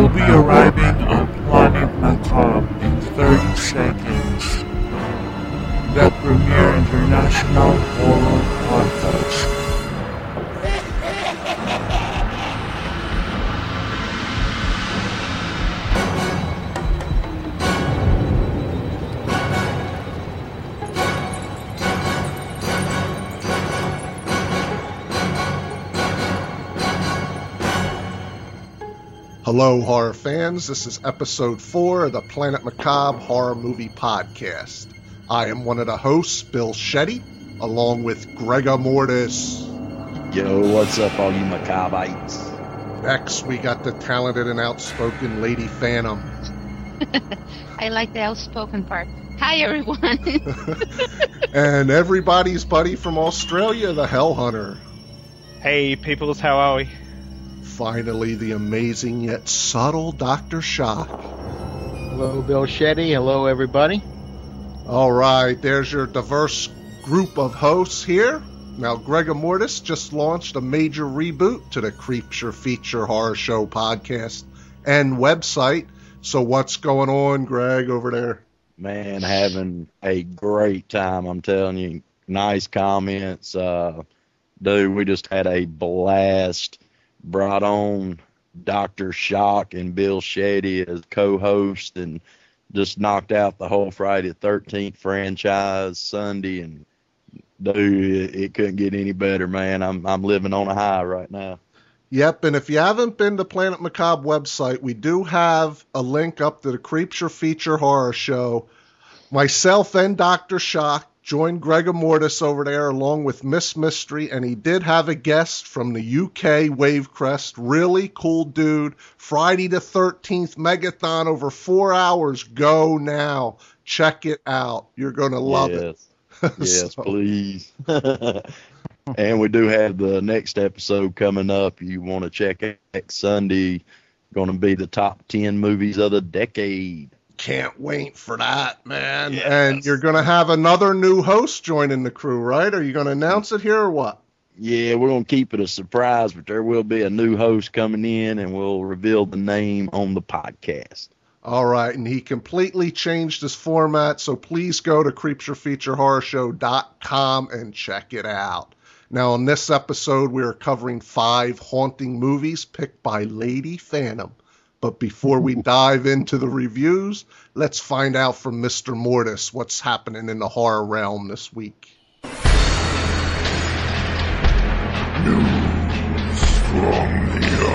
You'll be arriving on Planet Macabre in 30 seconds. The premier international horror podcast. Hello, horror fans. This is episode 4 of the Planet Macabre Horror Movie Podcast. I am one of the hosts, Bill Shetty, along with Gregor Mortis. Yo, what's up, all you Macabites? Next, we got the talented and outspoken Lady Phantom. I like the outspoken part. Hi, everyone. And everybody's buddy from Australia, the Hell Hunter. Hey, peoples, how are we? Finally, the amazing yet subtle Dr. Shock. Hello, Bill Shetty. Hello, everybody. All right, there's your diverse group of hosts here. Now, Gregor Mortis just launched a major reboot to the Creepsure Feature Horror Show podcast and website. So what's going on, Greg, over there? Man, having a great time, I'm telling you. Nice comments. Dude, we just had a blast. Brought on Dr. Shock and Bill Shetty as co-host and just knocked out the whole Friday the 13th franchise Sunday. And dude, it couldn't get any better, man. I'm living on a high right now. Yep, and if you haven't been to Planet Macabre website, we do have a link up to the Creepsure Feature Horror Show. Myself and Dr. Shock joined Gregor Mortis over there along with Miss Mystery, and he did have a guest from the UK, Wavecrest. Really cool dude. Friday the 13th Megathon over 4 hours. Go now. Check it out. You're going to love it. Yes, please. And we do have the next episode coming up. You want to check it next Sunday. Going to be the top 10 movies of the decade. Can't wait for that, man. Yes. And you're going to have another new host joining the crew, right? Are you going to announce it here or what? Yeah, we're going to keep it a surprise, but there will be a new host coming in, and we'll reveal the name on the podcast. All right, and he completely changed his format, so please go to creepsurefeaturehorrorshow.com and check it out. Now, on this episode, we are covering 5 haunting movies picked by Lady Phantom. But before we dive into the reviews, let's find out from Mr. Mortis what's happening in the horror realm this week. News from the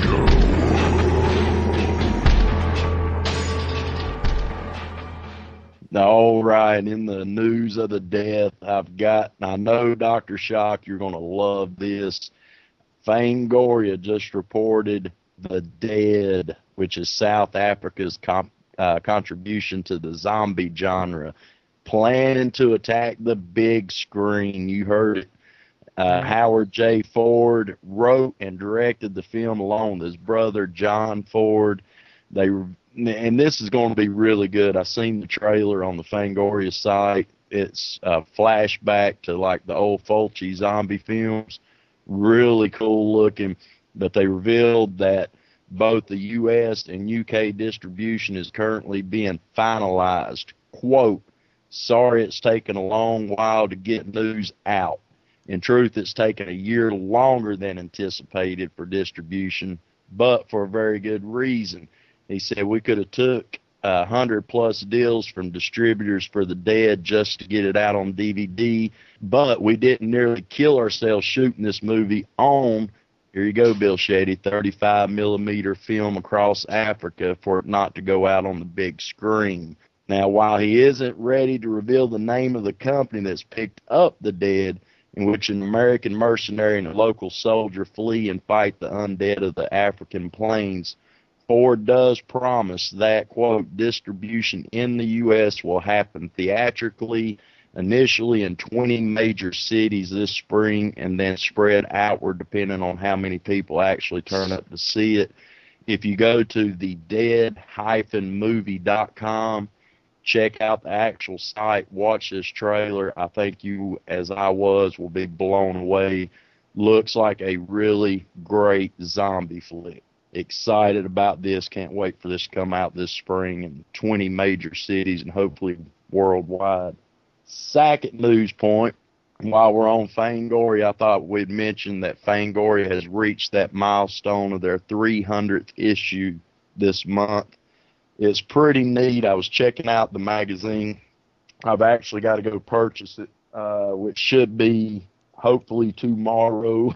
underworld. All right, in the news of the death, I know, Dr. Shock, you're going to love this. Fangoria just reported The Dead, which is South Africa's contribution to the zombie genre, planning to attack the big screen. You heard it. Howard J. Ford wrote and directed the film along with his brother John Ford. And this is going to be really good. I've seen the trailer on the Fangoria site. It's a flashback to like the old Fulci zombie films. Really cool looking. But they revealed that both the U.S. and U.K. distribution is currently being finalized. Quote, sorry it's taken a long while to get news out. In truth, it's taken a year longer than anticipated for distribution, but for a very good reason. He said we could have took 100+ deals from distributors for The Dead just to get it out on DVD, but we didn't nearly kill ourselves shooting this movie on, here you go, Bill Shetty, 35mm film across Africa for it not to go out on the big screen. Now, while he isn't ready to reveal the name of the company that's picked up The Dead, in which an American mercenary and a local soldier flee and fight the undead of the African plains, Ford does promise that, quote, distribution in the U.S. will happen theatrically, initially in 20 major cities this spring, and then spread outward depending on how many people actually turn up to see it. If you go to thedead-movie.com, check out the actual site, watch this trailer. I think you, as I was, will be blown away. Looks like a really great zombie flick. excited about this. Can't wait for this to come out this spring in 20 major cities and hopefully worldwide. Second news point, while we're on Fangoria, I thought we'd mention that Fangoria has reached that milestone of their 300th issue this month. It's pretty neat. I was checking out the magazine. I've actually got to go purchase it, which should be hopefully tomorrow.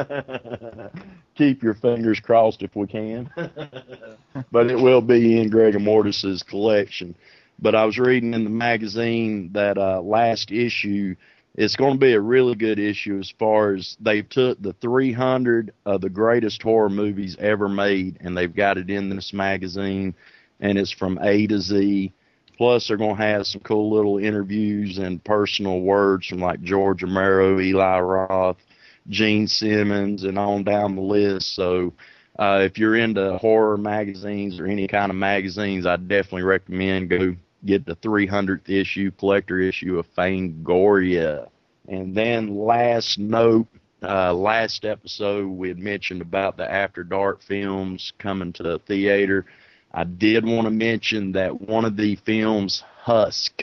Keep your fingers crossed if we can. But it will be in Greg Mortis's collection. But I was reading in the magazine that last issue, it's going to be a really good issue as far as they've took the 300 of the greatest horror movies ever made, and they've got it in this magazine, and it's from A to Z. Plus, they're going to have some cool little interviews and personal words from like George Romero, Eli Roth, Gene Simmons, and on down the list. So if you're into horror magazines or any kind of magazines, I definitely recommend go get the 300th issue, collector issue of Fangoria. And then last note, last episode we had mentioned about the After Dark films coming to the theater. I did want to mention that one of the films, Husk,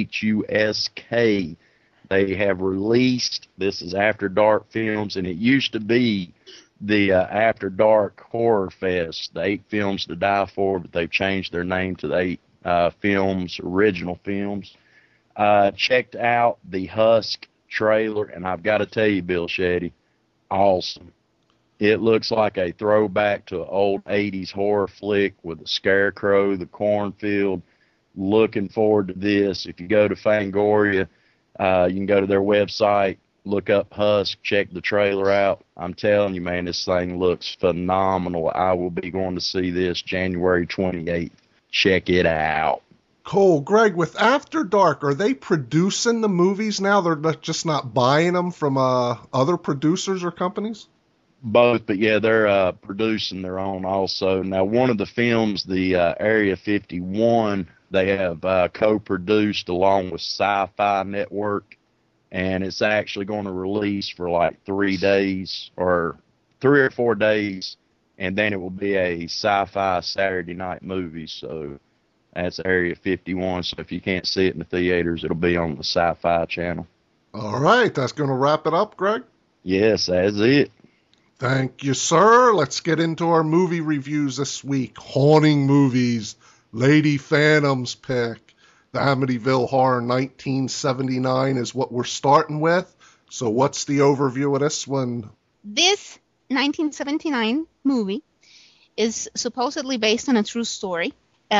Husk, they have released, this is After Dark Films, and it used to be the After Dark Horror Fest, the 8 Films to Die For, but they've changed their name to the 8 films, original films. Checked out the Husk trailer, and I've got to tell you, Bill Shetty, awesome. It looks like a throwback to an old 80s horror flick with the scarecrow, the cornfield. Looking forward to this. If you go to Fangoria, you can go to their website, look up Husk, check the trailer out. I'm telling you, man, this thing looks phenomenal. I will be going to see this January 28th. Check it out. Cool. Greg, with After Dark, are they producing the movies now? They're just not buying them from other producers or companies? Both, but yeah, they're producing their own also. Now, one of the films, the Area 51, they have co-produced along with Sci-Fi Network, and it's actually going to release for like 3 days or 3 or 4 days, and then it will be a Sci-Fi Saturday night movie. So that's Area 51. So if you can't see it in the theaters, it'll be on the Sci-Fi channel. All right, that's going to wrap it up, Greg. Yes, that's it. Thank you, sir. Let's get into our movie reviews this week. Haunting movies. Lady Phantom's pick. The Amityville Horror 1979 is what we're starting with. So what's the overview of this one? This 1979 movie is supposedly based on a true story, but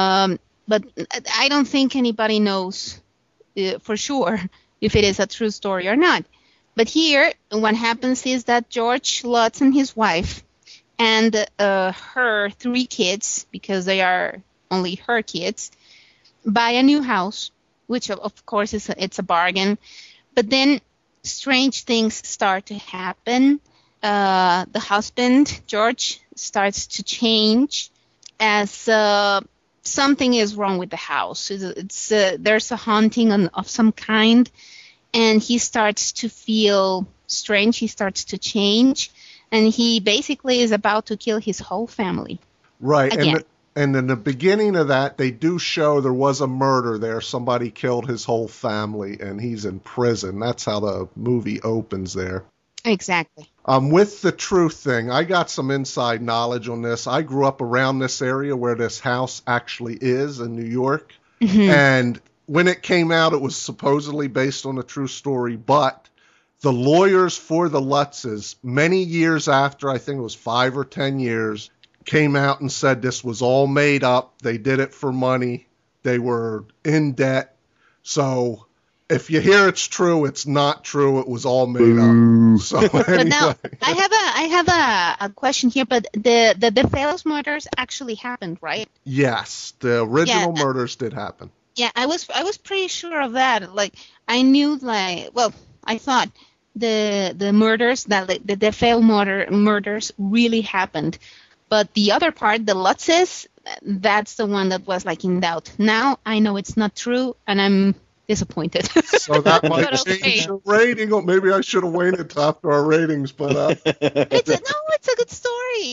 I don't think anybody knows for sure if it is a true story or not. But here, what happens is that George Lutz and his wife and her 3 kids, because they are only her kids, buy a new house, which of course it's a bargain. But then strange things start to happen. The husband, George, starts to change as something is wrong with the house. There's a haunting of some kind. And he starts to feel strange. He starts to change. And he basically is about to kill his whole family. Right. Again. And in the beginning of that, they do show there was a murder there. Somebody killed his whole family, and he's in prison. That's how the movie opens there. Exactly. With the truth thing, I got some inside knowledge on this. I grew up around this area where this house actually is in New York. Mm-hmm. And when it came out, it was supposedly based on a true story, but the lawyers for the Lutzes, many years after, I think it was 5 or 10 years, came out and said this was all made up. They did it for money. They were in debt. So if you hear it's true, it's not true. It was all made up. So anyway. But now, I have a question here, but the DeFeos murders actually happened, right? Yes, the original murders did happen. Yeah, I was pretty sure of that. Like, I knew, I thought the murders, that the DeFeo murders really happened. But the other part, the Lutzes, that's the one that was in doubt. Now I know it's not true, and I'm disappointed. So that might change the rating, or maybe I should have waited after our ratings. But it's a good story.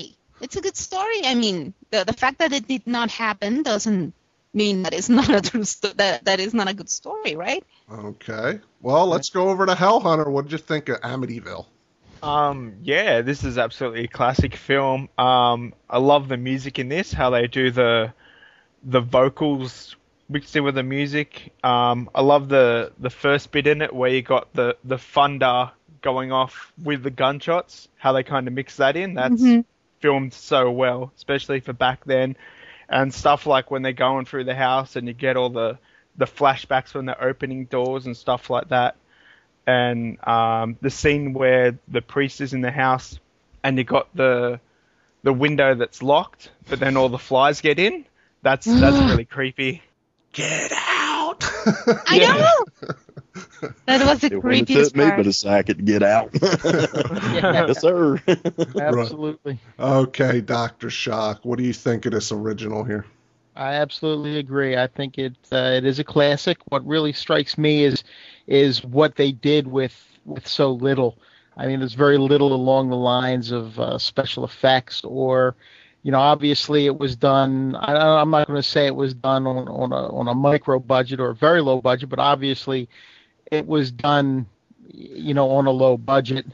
It's a good story. I mean, the fact that it did not happen doesn't mean that it's not a true that is not a good story, right? Okay. Well, let's go over to Hellhunter. What did you think of Amityville? Yeah, this is absolutely a classic film. I love the music in this, how they do the vocals mixed in with the music. I love the first bit in it where you got the thunder going off with the gunshots, how they kind of mix that in. That's filmed so well, especially for back then. And stuff like when they're going through the house and you get all the flashbacks when they're opening doors and stuff like that. And the scene where the priest is in the house and you got the window that's locked, but then all the flies get in. That's really creepy. Get out! I know! That was the creepiest It took me part. but a second to get out. Yes, sir. Absolutely. Okay, Dr. Shock, what do you think of this original here? I absolutely agree. I think it is a classic. What really strikes me is what they did with so little. I mean, there's very little along the lines of special effects or, obviously it was done. I'm not going to say it was done on a micro budget or a very low budget, but obviously it was done, on a low budget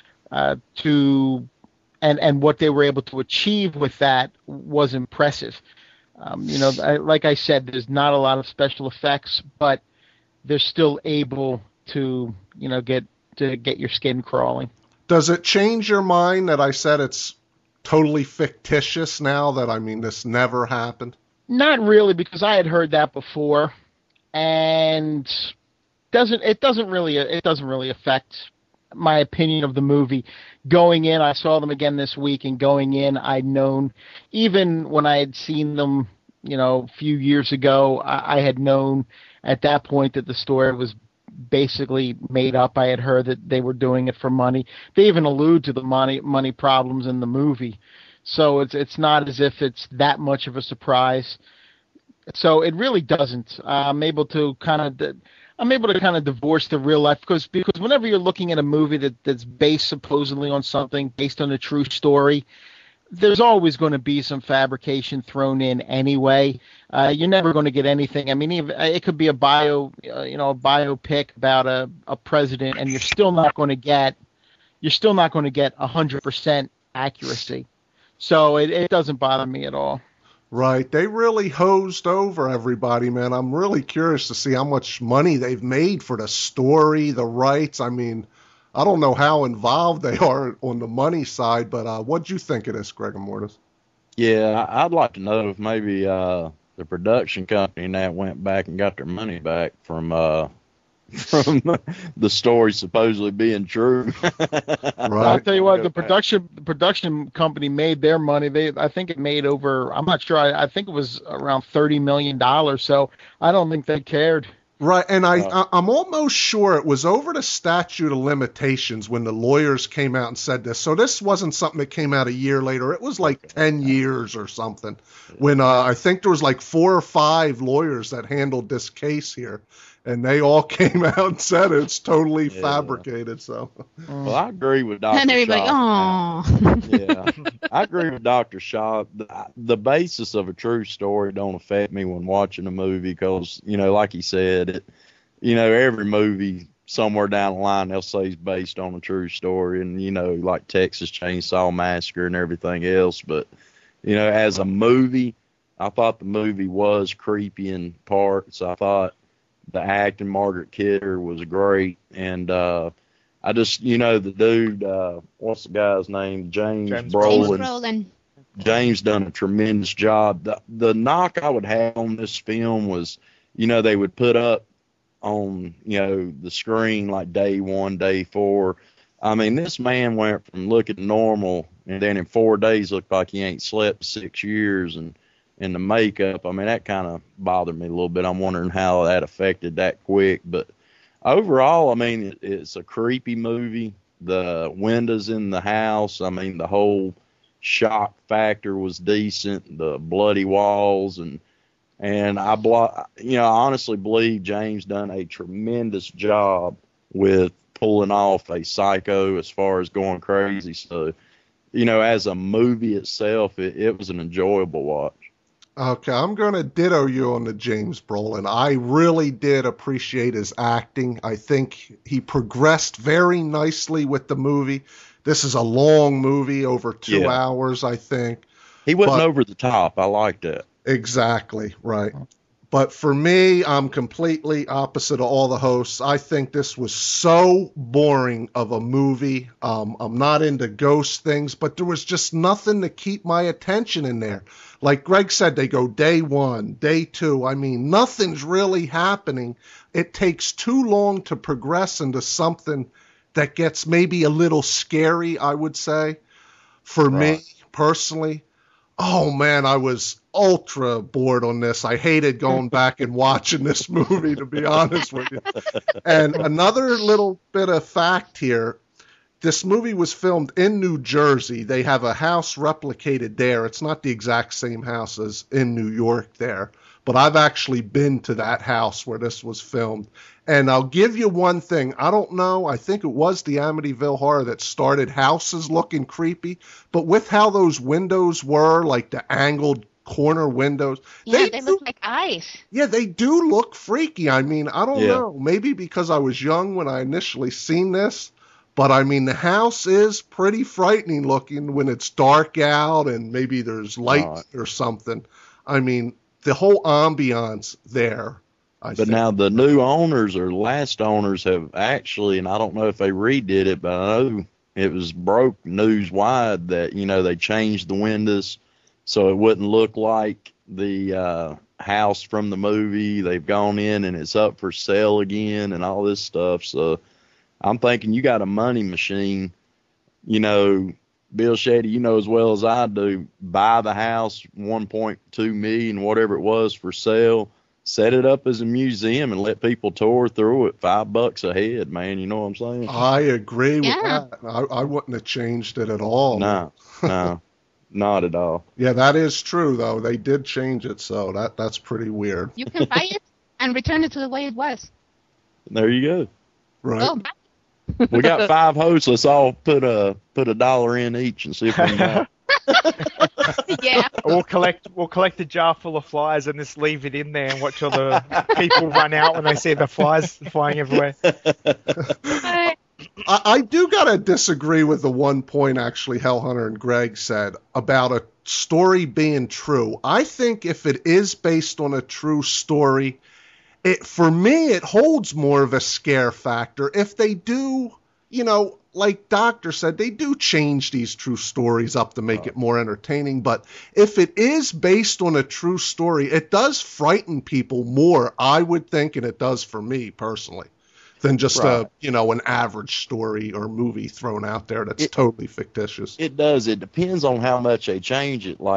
and what they were able to achieve with that was impressive. Like I said, there's not a lot of special effects, but they're still able to, get your skin crawling. Does it change your mind that I said it's totally fictitious now that, this never happened? Not really, because I had heard that before, and it doesn't really affect my opinion of the movie. Going in, I saw them again this week, and going in, I'd known, even when I had seen them, a few years ago, I had known at that point that the story was basically made up. I had heard that they were doing it for money. They even allude to the money problems in the movie. So it's not as if it's that much of a surprise. So it really doesn't. I'm able to kind of divorce the real life because whenever you're looking at a movie that's based supposedly on something, based on a true story, there's always going to be some fabrication thrown in anyway. You're never going to get anything. Even it could be a biopic about a president, and you're still not going to get 100% accuracy. So it doesn't bother me at all. Right. They really hosed over everybody, man. I'm really curious to see how much money they've made for the story, the rights. I don't know how involved they are on the money side, but what'd you think of this, Greg Mortis? Yeah, I'd like to know if maybe the production company now went back and got their money back from the story supposedly being true. Right. I'll tell you what, the production company made their money. I think it made over, I'm not sure, I think it was around $30 million, so I don't think they cared. Right, and I'm almost sure it was over the statute of limitations when the lawyers came out and said this. So this wasn't something that came out a year later. It was like 10 years or something when I think there was like 4 or 5 lawyers that handled this case here. And they all came out and said it's totally fabricated. So, well, I agree with Dr. And everybody, Shaw. Yeah, I agree with Dr. Shaw. The basis of a true story don't affect me when watching a movie because, like he said, every movie somewhere down the line they'll say is based on a true story, and like Texas Chainsaw Massacre and everything else. But as a movie, I thought the movie was creepy in parts. I thought the acting, Margaret Kidder, was great. And I just, the dude, what's the guy's name? James Brolin. James done a tremendous job. The knock I would have on this film was, they would put up on, the screen like day 1, day 4. This man went from looking normal and then in 4 days looked like he ain't slept 6 years. And the makeup, that kind of bothered me a little bit. I'm wondering how that affected that quick. But overall, it's a creepy movie. The windows in the house, the whole shock factor was decent. The bloody walls, and I honestly believe James done a tremendous job with pulling off a psycho as far as going crazy. So, as a movie itself, it was an enjoyable watch. Okay, I'm going to ditto you on the James Brolin. I really did appreciate his acting. I think he progressed very nicely with the movie. This is a long movie, over 2 hours, I think. He wasn't over the top. I liked it. Exactly, right. But for me, I'm completely opposite of all the hosts. I think this was so boring of a movie. I'm not into ghost things, but there was just nothing to keep my attention in there. Like Greg said, they go day 1, day 2. I mean, nothing's really happening. It takes too long to progress into something that gets maybe a little scary, I would say. For me, personally, oh man, I was ultra bored on this. I hated going back and watching this movie, to be honest with you. And another little bit of fact here, this movie was filmed in New Jersey. They have a house replicated there. It's not the exact same house as in New York there, but I've actually been to that house where this was filmed. And I'll give you one thing. I don't know. I think it was the Amityville Horror that started houses looking creepy, but with how those windows were, like the angled corner windows. Yeah, they look like eyes. Yeah, they do look freaky. I mean, I don't know. Maybe because I was young when I initially seen this, but I mean, the house is pretty frightening looking when it's dark out and maybe there's light or something. I mean, the whole ambiance there. But now the new owners or last owners have actually, and I don't know if they redid it, but I know it was broke news wide that, they changed the windows so it wouldn't look like the house from the movie. They've gone in and it's up for sale again and all this stuff. So I'm thinking you got a money machine, Bill Shady, as well as I do, buy the house, $1.2 million, whatever it was, for sale. Set it up as a museum and let people tour through it. $5 a head, man. You know what I'm saying? I agree with that. I wouldn't have changed it at all. No, not at all. Yeah, that is true, though. They did change it, so that's pretty weird. You can buy it and return it to the way it was. There you go. Right. Oh, We got 5 hosts. Let's all put a $1 in each and see if we can. yeah. We'll collect a jar full of flies and just leave it in there and watch all the people run out when they see the flies flying everywhere. I do gotta disagree with the one point actually Hellhunter and Greg said about a story being true. I think if it is based on a true story, for me it holds more of a scare factor. If they do, like Doctor said, they do change these true stories up to make it more entertaining. But if it is based on a true story, it does frighten people more, I would think, and it does for me personally, than just an average story or movie thrown out there that's totally fictitious. It does. It depends on how much they change it.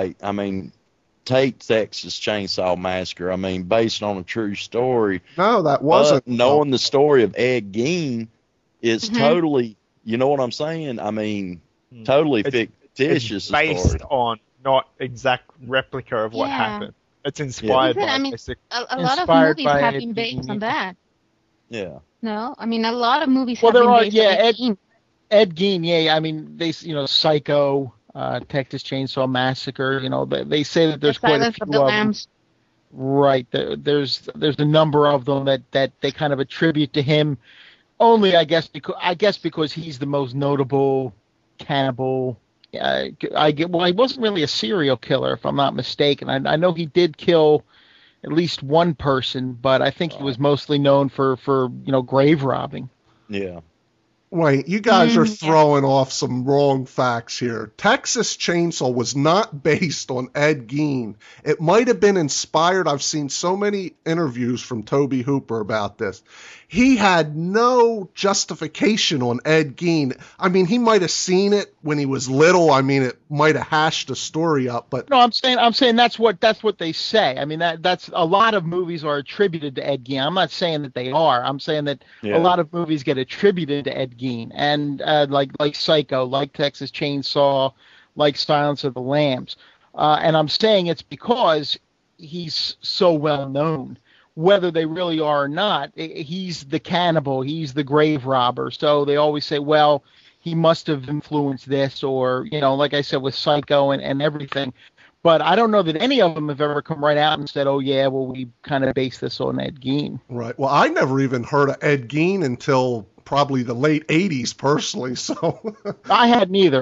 Take Texas Chainsaw Massacre. Based on a true story. No, that wasn't. Knowing the story of Ed Gein is totally, you know what I'm saying? Totally fictitious. It's based on not exact replica of what happened. It's inspired by. A lot of movies have been based on that. Yeah. No, a lot of movies have been based on Ed Gein. Ed Gein, they Psycho, Texas Chainsaw Massacre. They say that there's quite a few of them. Right. There's a number of them that they kind of attribute to him. Only, I guess because he's the most notable cannibal. He wasn't really a serial killer, if I'm not mistaken. I know he did kill at least one person, but I think he was mostly known for grave robbing. Yeah. Wait, you guys are throwing off some wrong facts here. Texas Chainsaw was not based on Ed Gein. It might have been inspired. I've seen so many interviews from Toby Hooper about this. He had no justification on Ed Gein. He might have seen it when he was little. It might have hashed the story up, but no, I'm saying that's what they say. That's a lot of movies are attributed to Ed Gein. I'm not saying that they are. I'm saying that a lot of movies get attributed to Ed Gein, and like Psycho, like Texas Chainsaw, like Silence of the Lambs, and I'm saying it's because he's so well known. Whether they really are or not, he's the cannibal, he's the grave robber. So they always say, well, he must have influenced this, or, like I said, with Psycho and everything. But I don't know that any of them have ever come right out and said, oh, yeah, well, we kind of based this on Ed Gein. Right. Well, I never even heard of Ed Gein until probably the late 80s, personally. So I hadn't either.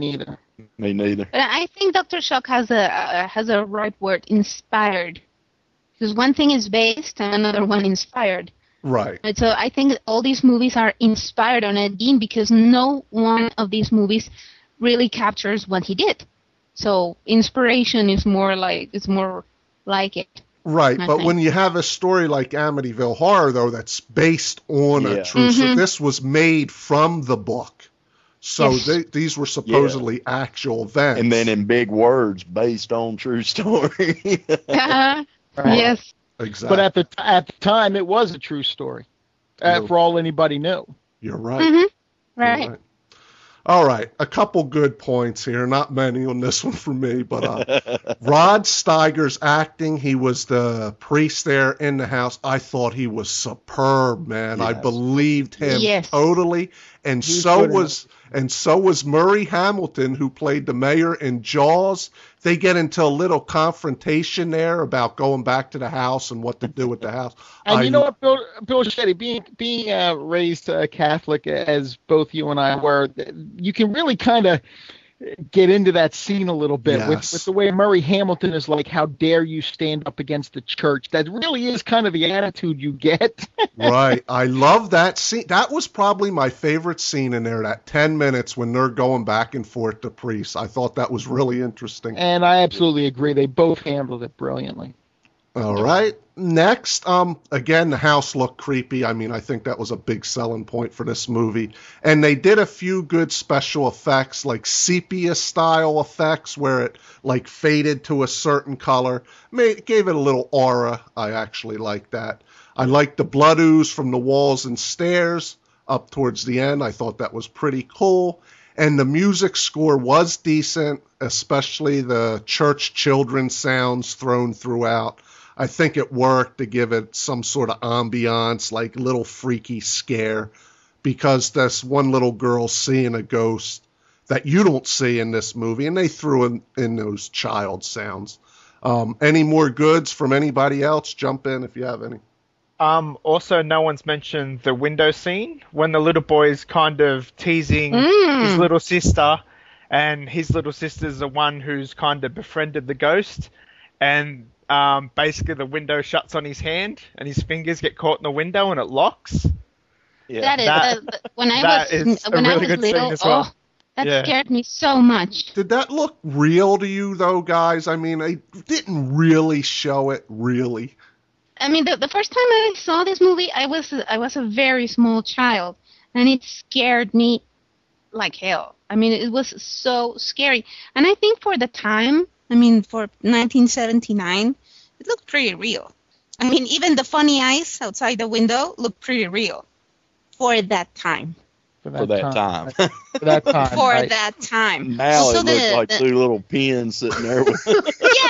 Me neither. But I think Dr. Shock has a right word, inspired. Because one thing is based and another one inspired. Right. And so I think all these movies are inspired on Ed Gein because no one of these movies really captures what he did. So inspiration is more like it. Right, I but think. when you have a story like Amityville Horror, though, that's based on a true, so this was made from the book. So Yes. these were supposedly actual events. And then in big words, based on true story. Right. Yes. Exactly. But at the time, it was a true story, for all anybody knew. You're right. Mm-hmm. You're Right. All right, a couple good points here. Not many on this one for me, but Rod Steiger's acting. He was the priest there in the house. I thought he was superb, man. I Yes. believed him Yes. totally, and He's so good in was Murray Hamilton, who played the mayor in Jaws. They get into a little confrontation there about going back to the house and what to do with the house. And you know what, Bill Shetty, being raised Catholic as both you and I were, you can really kind of get into that scene a little bit Yes. with the way Murray Hamilton is like, how dare you stand up against the church? That really is kind of the attitude you get. Right. I love that scene. That was probably my favorite scene in there, that 10 minutes when they're going back and forth to priests. I thought that was really interesting. And I absolutely agree. They both handled it brilliantly. All right. Next, again, the house looked creepy. I mean, I think that was a big selling point for this movie. And they did a few good special effects, like sepia-style effects, where it, like, faded to a certain color. Gave it a little aura. I actually liked that. I liked the blood ooze from the walls and stairs up towards the end. I thought that was pretty cool. And the music score was decent, especially the church children sounds thrown throughout. I think it worked to give it some sort of ambiance, like little freaky scare, because this one little girl seeing a ghost that you don't see in this movie, and they threw in those child sounds. Any more goods from anybody else? Jump in if you have any. Also, no one's mentioned the window scene when the little boy's kind of teasing his little sister, and his little sister's the one who's kind of befriended the ghost, and basically the window shuts on his hand, and his fingers get caught in the window, and it locks. That is when I that was is a when I really was good scene little. as well. That scared me so much. Did that look real to you, though, guys? I mean, they didn't really show it, really. I mean, the first time I saw this movie, I was a very small child, and it scared me like hell. I mean, it was so scary. And I think for the time, I mean, for 1979, it looked pretty real. I mean, even the funny eyes outside the window looked pretty real for that time. For that time. For that time. For right. that time. Now So it looks like two little pins sitting there. With Yeah.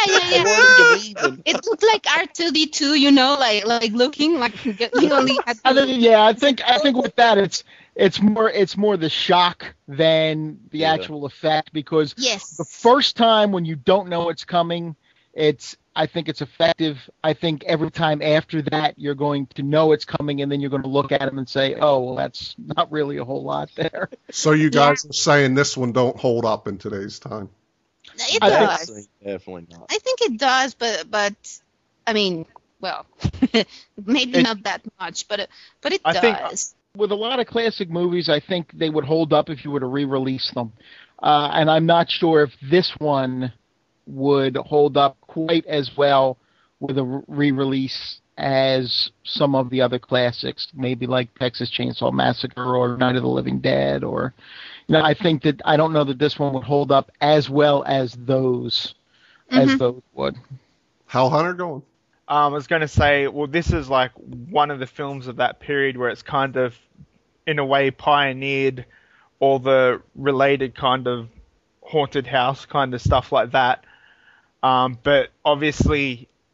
It It looked like R2D2, you know, like looking like he only had. I think with that it's more the shock than the actual effect, because Yes. the first time when you don't know it's coming, I think it's effective. I think every time after that you're going to know it's coming, and then you're going to look at him and say, oh, well, that's not really a whole lot there. So you guys are saying this one don't hold up in today's time? It I think- does. Definitely not. I think it does, but I mean, well, maybe not that much, but it I think- does. With a lot of classic movies, I think they would hold up if you were to re-release them. And I'm not sure if this one would hold up quite as well with a re-release as some of the other classics, maybe like Texas Chainsaw Massacre or Night of the Living Dead, or, I don't know that this one would hold up as well as those would. Hal Hunter going? I was going to say, well, this is like one of the films of that period where it's kind of, in a way, pioneered all the related kind of haunted house kind of stuff like that. But obviously,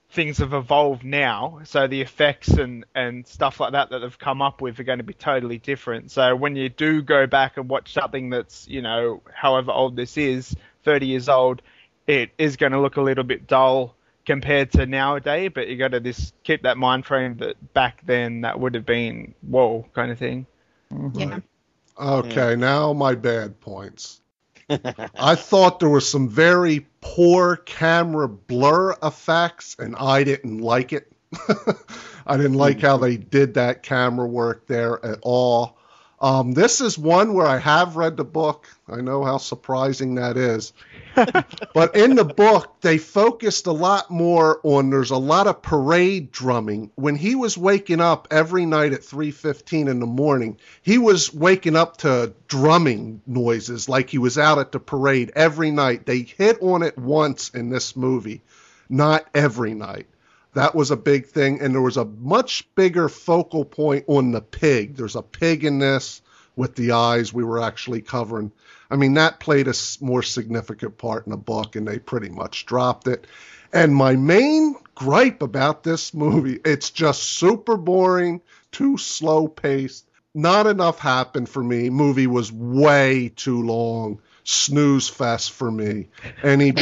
things have evolved now, so the effects and stuff like that they've come up with are going to be totally different. So when you do go back and watch something that's, however old this is, 30 years old, it is going to look a little bit dull compared to nowadays, but you got to just keep that mind frame that back then that would have been whoa kind of thing. Yeah. Okay, now my bad points. I thought there were some very poor camera blur effects, and I didn't like it. I didn't like how they did that camera work there at all. This is one where I have read the book. I know how surprising that is. But in the book, they focused a lot more on, there's a lot of parade drumming. When he was waking up every night at 3:15 in the morning, he was waking up to drumming noises like he was out at the parade every night. They hit on it once in this movie, not every night. That was a big thing, and there was a much bigger focal point on the pig. There's a pig in this with the eyes we were actually covering. I mean, that played a more significant part in the book, and they pretty much dropped it. And my main gripe about this movie, it's just super boring, too slow-paced. Not enough happened for me. Movie was way too long. Snooze fest for me. Any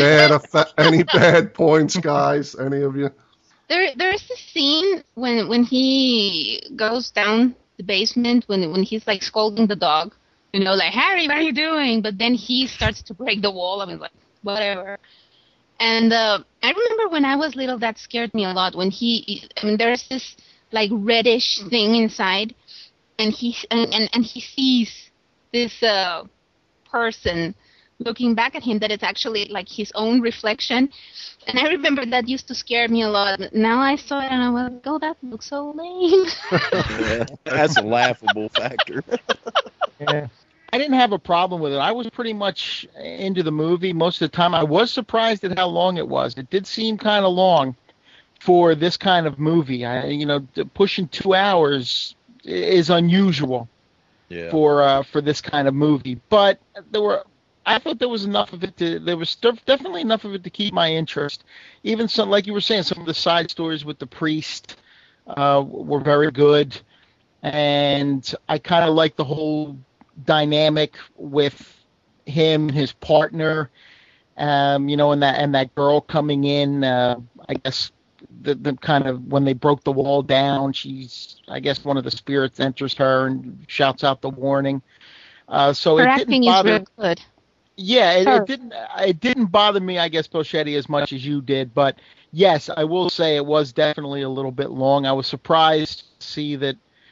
bad points, guys? Any of you? There's a scene when he goes down the basement when he's like scolding the dog, like, Harry, what are you doing? But then he starts to break the wall. I mean, like, whatever. And I remember when I was little, that scared me a lot. When there's this like reddish thing inside, and he sees this person looking back at him that it's actually like his own reflection. And I remember that used to scare me a lot. Now I saw it and I was like, oh, that looks so lame. Yeah, that's a laughable factor. Yeah. I didn't have a problem with it. I was pretty much into the movie most of the time. I was surprised at how long it was. It did seem kind of long for this kind of movie. Pushing 2 hours is unusual for this kind of movie. But I thought there was enough of it there was definitely enough of it to keep my interest. Even some, like you were saying, some of the side stories with the priest were very good. And I kind of like the whole dynamic with him, his partner, and that girl coming in. I guess the kind of when they broke the wall down, she's, I guess, one of the spirits enters her and shouts out the warning. So her it acting didn't bother. is real good. Yeah, it didn't bother me, I guess, Pochetti, as much as you did. But yes, I will say it was definitely a little bit long. I was surprised to see that.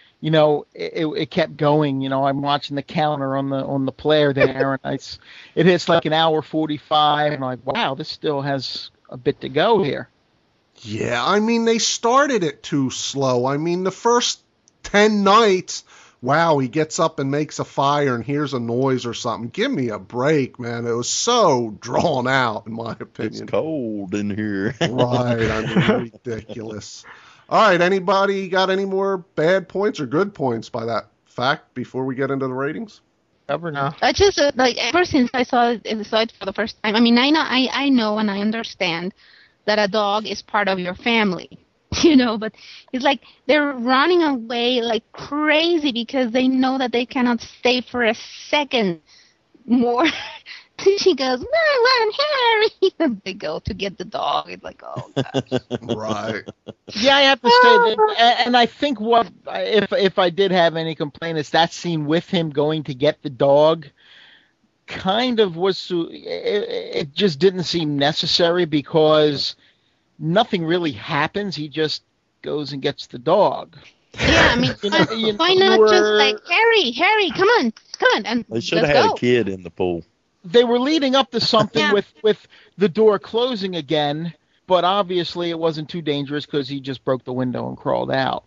It kept going. I'm watching the counter on the player there, and it hits like an hour 45, and I'm like, wow, this still has a bit to go here. Yeah, I mean, they started it too slow. I mean, the first 10 nights, wow, he gets up and makes a fire and hears a noise or something. Give me a break, man. It was so drawn out, in my opinion. It's cold in here. Right, I mean, ridiculous. All right, anybody got any more bad points or good points by that fact before we get into the ratings? Ever now? I just ever since I saw it for the first time. I mean, I know and I understand that a dog is part of your family, but it's like they're running away like crazy because they know that they cannot stay for a second more. She goes, no, I want Harry. And they go to get the dog. It's like, oh, gosh. Right. Yeah, I have to say that, and I think if I did have any complaint, is that scene with him going to get the dog kind of was, it just didn't seem necessary because nothing really happens. He just goes and gets the dog. Yeah, I mean, why not just like, Harry, come on. And they should have had a kid in the pool. They were leading up to something with the door closing again, but obviously it wasn't too dangerous because he just broke the window and crawled out.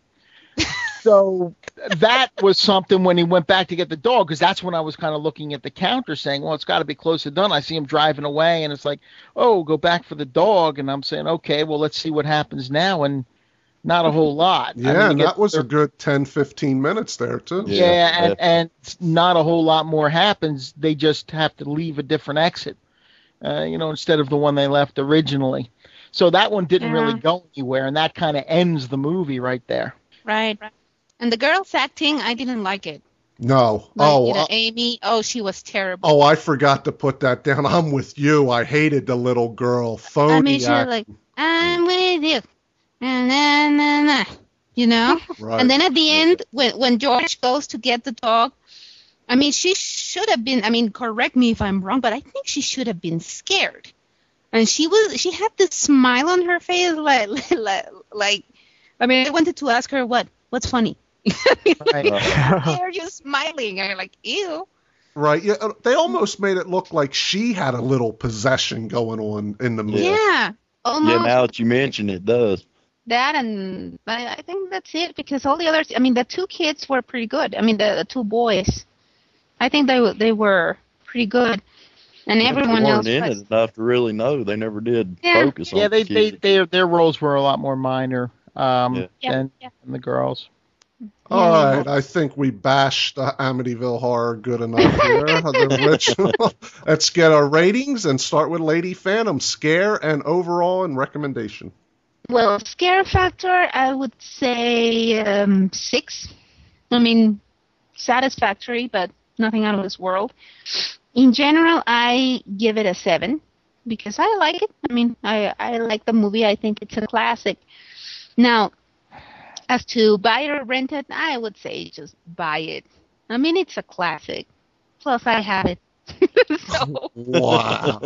So that was something when he went back to get the dog, because that's when I was kind of looking at the counter saying, well, it's got to be close to done. I see him driving away, and it's like, oh, go back for the dog. And I'm saying, okay, well, let's see what happens now. And not a whole lot. Yeah, and that was a good 10, 15 minutes there, too. Yeah, and not a whole lot more happens. They just have to leave a different exit, instead of the one they left originally. So that one didn't Yeah. really go anywhere, and that kind of ends the movie right there. Right. And the girl's acting, I didn't like it. No. Like, Amy, she was terrible. Oh, I forgot to put that down. I'm with you. I hated the little girl. Phony. I mean, she was like, I'm with you. Na. You know? Right. And then at the end, when George goes to get the dog, I mean, she should have been, I mean, correct me if I'm wrong, but I think she should have been scared. And she had this smile on her face, like, I mean, I wanted to ask her, what's funny? Right. Why are you smiling? And you're like, ew. Right. Yeah. They almost made it look like she had a little possession going on in the movie. Yeah. Almost. Yeah, now that you mention it, does. That, and I think that's it, because all the others, I mean, the two kids were pretty good. I mean, the two boys, I think they were pretty good, and everyone They else weren't in was. it enough to really know. They never did Yeah. focus on Yeah, the kids. their roles were a lot more minor Yeah. than the girls. All right. I think we bashed Amityville Horror good enough here. The original. Let's get our ratings and start with Lady Phantom. Scare and overall and recommendation. Well, scare factor, I would say 6. I mean, satisfactory, but nothing out of this world. In general, I give it a 7 because I like it. I mean, I like the movie. I think it's a classic. Now, as to buy it or rent it, I would say just buy it. I mean, it's a classic. Plus, I have it. So, Wow.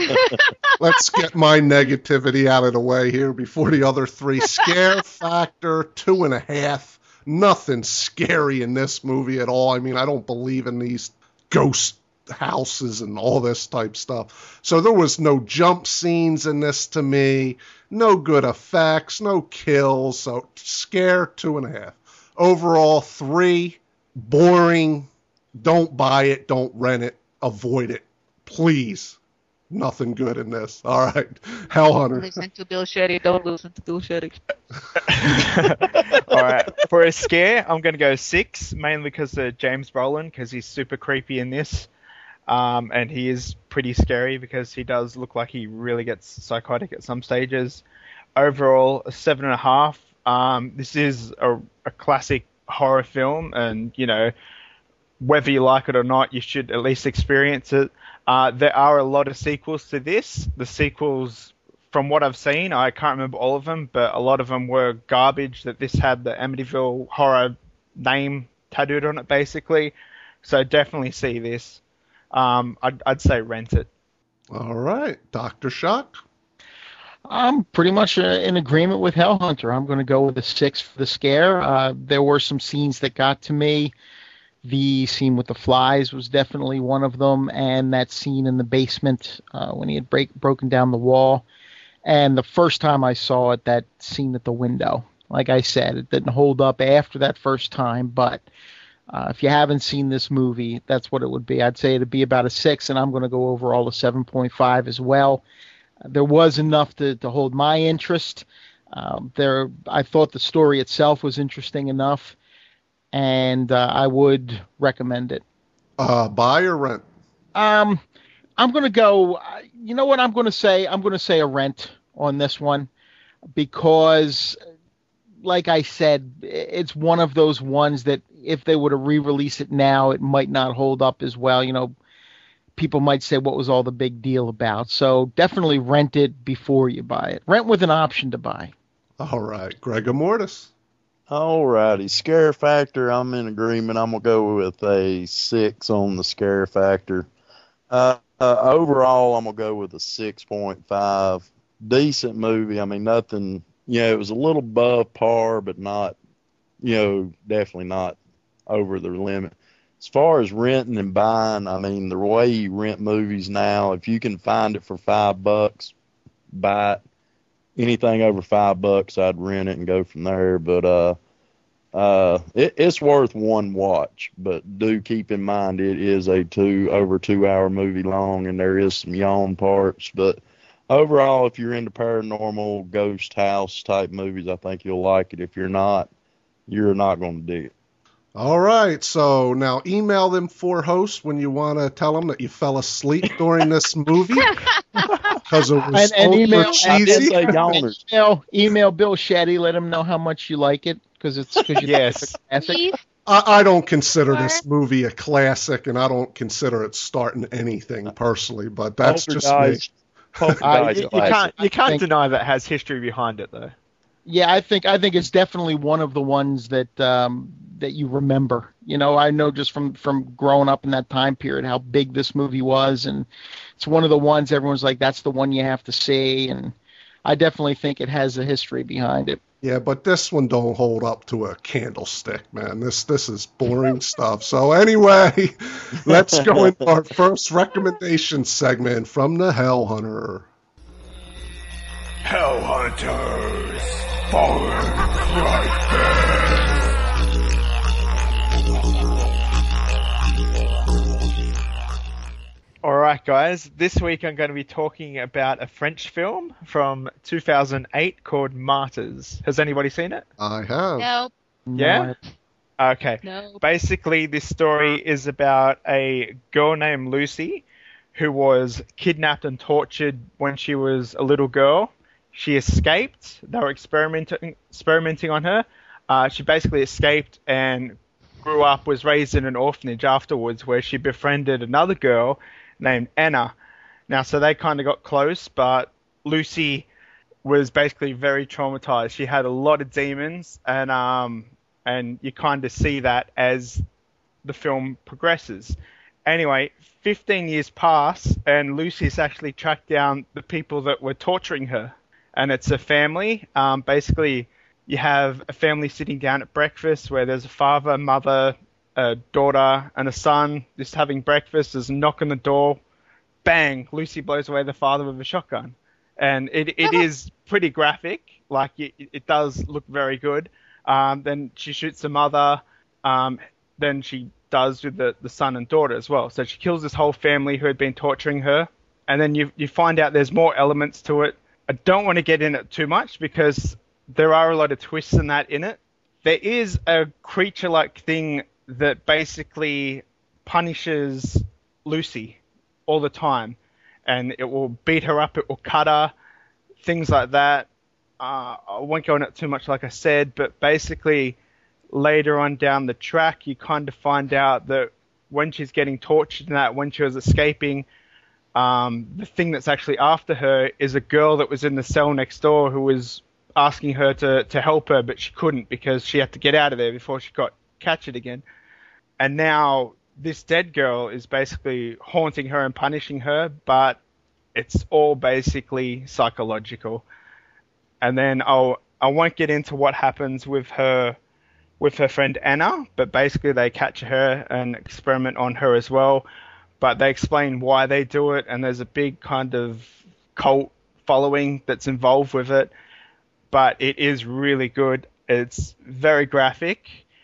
Let's get my negativity out of the way here before the other three. Scare factor, 2.5. Nothing scary in this movie at all. I mean, I don't believe in these ghost houses and all this type stuff. So there was no jump scenes in this to me. No good effects, no kills. So scare, 2.5. Overall, 3. Boring. Don't buy it. Don't rent it. Avoid it. Please. Nothing good in this. All right. Hell Hunter. listen to Bill Shetty. Don't listen to Bill Shetty. All right, for a scare, I'm going to go 6, mainly because of James Brolin, because he's super creepy in this. And he is pretty scary because he does look like he really gets psychotic at some stages. Overall, a 7.5. This is a classic horror film, and, you know, whether you like it or not, you should at least experience it. There are a lot of sequels to this. The sequels, from what I've seen, I can't remember all of them, but a lot of them were garbage, that this had the Amityville Horror name tattooed on it, basically. So definitely see this. I'd say rent it. All right. Dr. Shock. I'm pretty much in agreement with Hellhunter. I'm going to go with a 6 for the scare. There were some scenes that got to me. The scene with the flies was definitely one of them, and that scene in the basement when he had broken down the wall. And the first time I saw it, that scene at the window. Like I said, it didn't hold up after that first time, but if you haven't seen this movie, that's what it would be. I'd say it'd be about a 6, and I'm going to go overall a 7.5 as well. There was enough to hold my interest. I thought the story itself was interesting enough, and I would recommend it. Buy or rent? I'm going to go, you know what I'm going to say? I'm going to say a rent on this one because, like I said, it's one of those ones that if they were to re-release it now, it might not hold up as well. You know, people might say, what was all the big deal about? So definitely rent it before you buy it. Rent with an option to buy. All right. Gregor Mortis. All righty. Scare factor, I'm in agreement. I'm going to go with a 6 on the scare factor. Overall, I'm going to go with a 6.5. Decent movie. I mean, nothing, you know, it was a little above par, but not, you know, definitely not over the limit. As far as renting and buying, I mean, the way you rent movies now, if you can find it for $5, buy it. Anything over $5, I'd rent it and go from there. But it's worth one watch. But do keep in mind it is a over 2 hour movie long, and there is some yawn parts. But overall, if you're into paranormal, ghost house type movies, I think you'll like it. If you're not going to dig it. All right. So now email them 4 hosts when you want to tell them that you fell asleep during this movie. because it was And so email- I did cheesy. say yawners. Email Bill Shetty. Let him know how much you like it because you Yes. think it's a classic. Steve, I don't consider this movie a classic, and I don't consider it starting anything personally. But that's just me. Poltergeist. Poltergeist You classic. can't think- deny that it has history behind it, though. Yeah, I think it's definitely one of the ones that that you remember. You know, I know just from growing up in that time period how big this movie was, and it's one of the ones everyone's like, that's the one you have to see, and I definitely think it has a history behind it. Yeah, but this one don't hold up to a candlestick, man. This is boring stuff. So anyway, let's go into our first recommendation segment from the Hell Hunter. Hell Hunters, Foreign Fright Alright, guys, this week I'm going to be talking about a French film from 2008 called Martyrs. Has anybody seen it? I have. no, Yeah? Okay. no. Basically, this story is about a girl named Lucy who was kidnapped and tortured when she was a little girl. She escaped. They were experimenting on her. She basically escaped and grew up, was raised in an orphanage afterwards where she befriended another girl named Anna. Now, so they kind of got close, but Lucy was basically very traumatized. She had a lot of demons, and you kind of see that as the film progresses. Anyway, 15 years pass, and Lucy's actually tracked down the people that were torturing her, and it's a family. Basically, you have a family sitting down at breakfast where there's a father, mother, a daughter, and a son just having breakfast. There's a knock on the door. Bang! Lucy blows away the father with a shotgun. And it is pretty graphic. Like, it does look very good. Then she shoots the mother. Then she does with the son and daughter as well. So she kills this whole family who had been torturing her. And then you find out there's more elements to it. I don't want to get in it too much because there are a lot of twists in it. There is a creature-like thing that basically punishes Lucy all the time. And it will beat her up, it will cut her, things like that. I won't go into it too much, like I said, but basically later on down the track, you kind of find out that when she's getting tortured and that, when she was escaping, the thing that's actually after her is a girl that was in the cell next door who was asking her to help her, but she couldn't because she had to get out of there before she got captured again. And now this dead girl is basically haunting her and punishing her, but it's all basically psychological. And then I won't get into what happens with her friend Anna, but basically they catch her and experiment on her as well. But they explain why they do it, and there's a big kind of cult following that's involved with it. But it is really good. It's very graphic,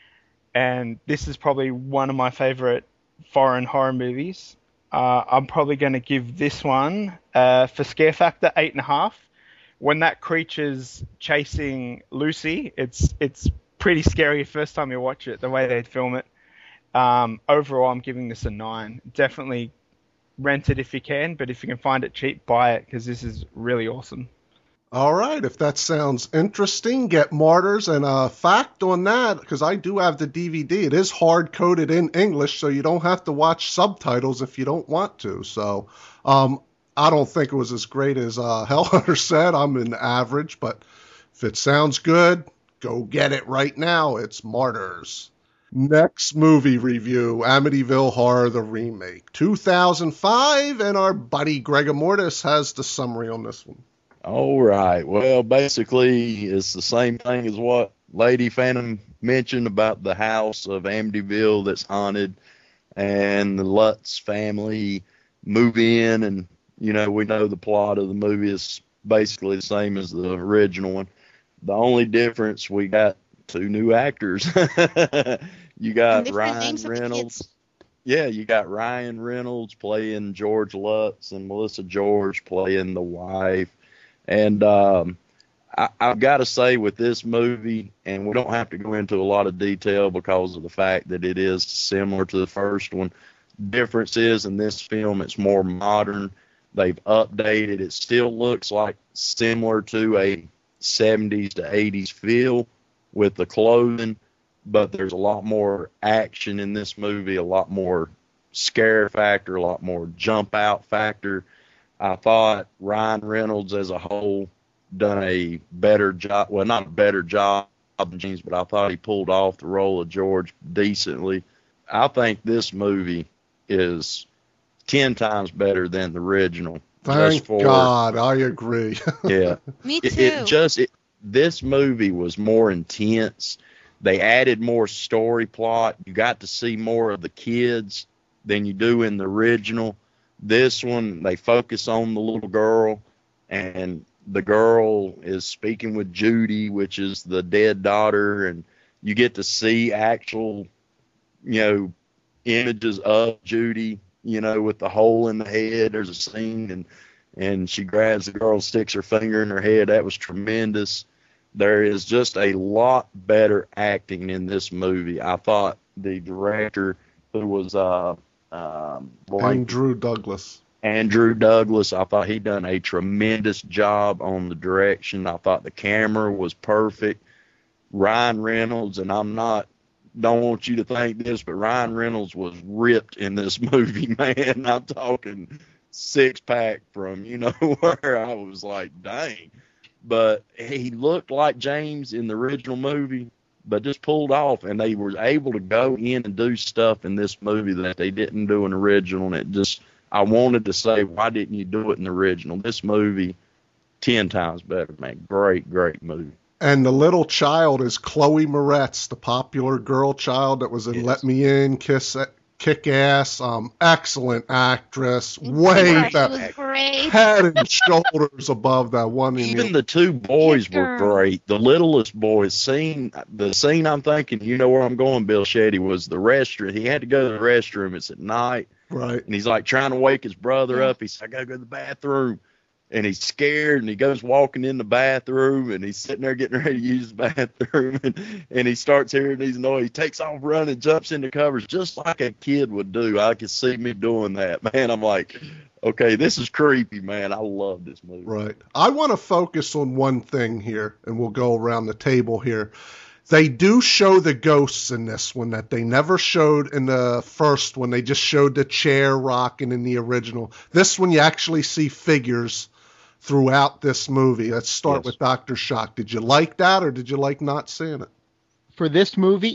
and this is probably one of my favorite foreign horror movies. I'm probably going to give this one, for scare factor, 8.5. When that creature's chasing Lucy, it's pretty scary the first time you watch it, the way they film it. Overall, I'm giving this a 9. Definitely rent it if you can, but if you can find it cheap, buy it, because this is really awesome. All right, if that sounds interesting, get Martyrs. And a fact on that, because I do have the DVD, it is hard-coded in English, so you don't have to watch subtitles if you don't want to. So I don't think it was as great as Hellhunter said. I'm an average, but if it sounds good, go get it right now. It's Martyrs. Next movie review, Amityville Horror, the remake, 2005, and our buddy Greg Amortis has the summary on this one. All right. Well, basically, it's the same thing as what Lady Phantom mentioned about the house of Amityville that's haunted, and the Lutz family move in, and, you know, we know the plot of the movie is basically the same as the original one. The only difference, we got 2 new actors. You got Ryan Reynolds. Yeah, you got Ryan Reynolds playing George Lutz and Melissa George playing the wife. And I've got to say, with this movie, and we don't have to go into a lot of detail because of the fact that it is similar to the first one, difference is in this film it's more modern. They've updated. It still looks like similar to a 70s to 80s feel with the clothing, but there's a lot more action in this movie, a lot more scare factor, a lot more jump out factor. I thought Ryan Reynolds as a whole done a better job. Well, not a better job than James, but I thought he pulled off the role of George decently. I think this movie is 10 times better than the original. Thank God, I agree. Yeah. Me too. This movie was more intense. They added more story plot. You got to see more of the kids than you do in the original. This one, they focus on the little girl, and the girl is speaking with Judy, which is the dead daughter, and you get to see actual, images of Judy, with the hole in the head. There's a scene, and she grabs the girl, sticks her finger in her head. That was tremendous. There is just a lot better acting in this movie. I thought the director, who was Andrew Douglas, I thought he done a tremendous job on the direction. I thought the camera was perfect. Ryan Reynolds, and don't want you to think this, but Ryan Reynolds was ripped in this movie, man. I'm talking six-pack from, where I was like, dang. But he looked like James in the original movie, but just pulled off, and they were able to go in and do stuff in this movie that they didn't do in the original, and I wanted to say, why didn't you do it in the original? This movie, 10 times better, man. Great, great movie. And the little child is Chloe Moretz, the popular girl child that was in Let Me In, Kick Ass, excellent actress, way better, head and shoulders above that one. Even the two boys were great. The littlest boy, the scene I'm thinking, you know where I'm going, Bill Shetty, was the restroom. He had to go to the restroom. It's at night. Right. And he's like trying to wake his brother up. He said, I got to go to the bathroom. And he's scared, and he goes walking in the bathroom, and he's sitting there getting ready to use the bathroom, and he starts hearing these noises. He takes off running, jumps into covers, just like a kid would do. I could see me doing that, man. I'm like, okay, this is creepy, man. I love this movie. Right. I want to focus on one thing here, and we'll go around the table here. They do show the ghosts in this one that they never showed in the first one. They just showed the chair rocking in the original. This one, you actually see figures throughout this movie. Let's start with Dr. Shock. Did you like that, or did you like not seeing it? For this movie,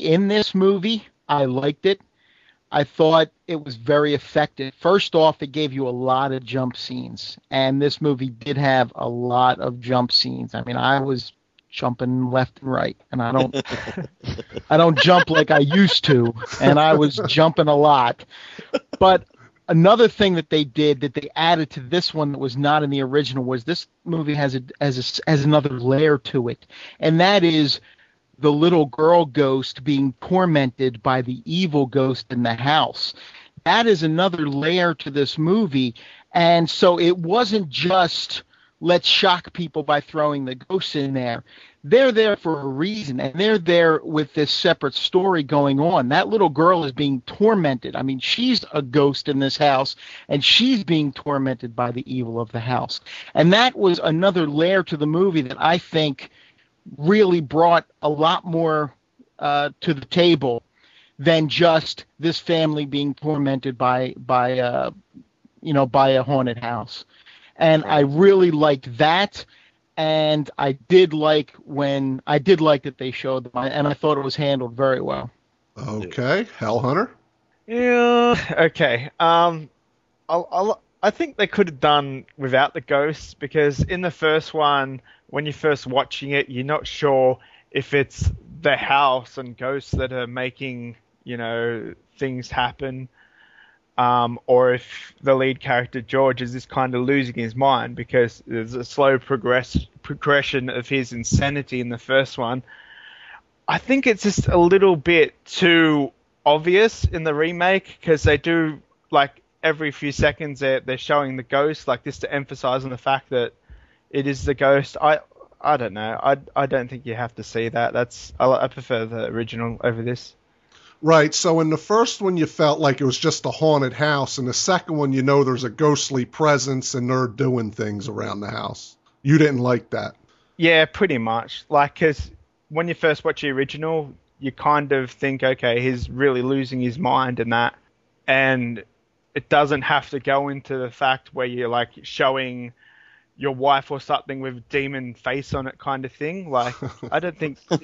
I liked it. I thought it was very effective. First off, it gave you a lot of jump scenes, and this movie did have a lot of jump scenes. I mean, I was jumping left and right, and I don't jump like I used to, and I was jumping a lot. But another thing that they did that they added to this one that was not in the original was this movie has another layer to it, and that is the little girl ghost being tormented by the evil ghost in the house. That is another layer to this movie, and so it wasn't just let's shock people by throwing the ghosts in there. They're there for a reason, and they're there with this separate story going on. That little girl is being tormented. I mean, she's a ghost in this house, and she's being tormented by the evil of the house. And that was another layer to the movie that I think really brought a lot more to the table than just this family being tormented by a haunted house. And I really liked that, and I did like that they showed them, and I thought it was handled very well. Okay, Hell Hunter. Yeah. Okay. I think they could have done without the ghosts, because in the first one, when you're first watching it, you're not sure if it's the house and ghosts that are making things happen. Or if the lead character, George, is just kind of losing his mind, because there's a slow progression of his insanity in the first one. I think it's just a little bit too obvious in the remake, because they do, like, every few seconds they're showing the ghost, like, just to emphasize on the fact that it is the ghost. I don't know. I don't think you have to see that. I prefer the original over this. Right. So in the first one, you felt like it was just a haunted house. In the second one, you know there's a ghostly presence and they're doing things around the house. You didn't like that. Yeah, pretty much. Like, 'cause when you first watch the original, you kind of think, okay, he's really losing his mind and that. And it doesn't have to go into the fact where you're, like, showing your wife or something with demon face on it kind of thing. Like, I don't think they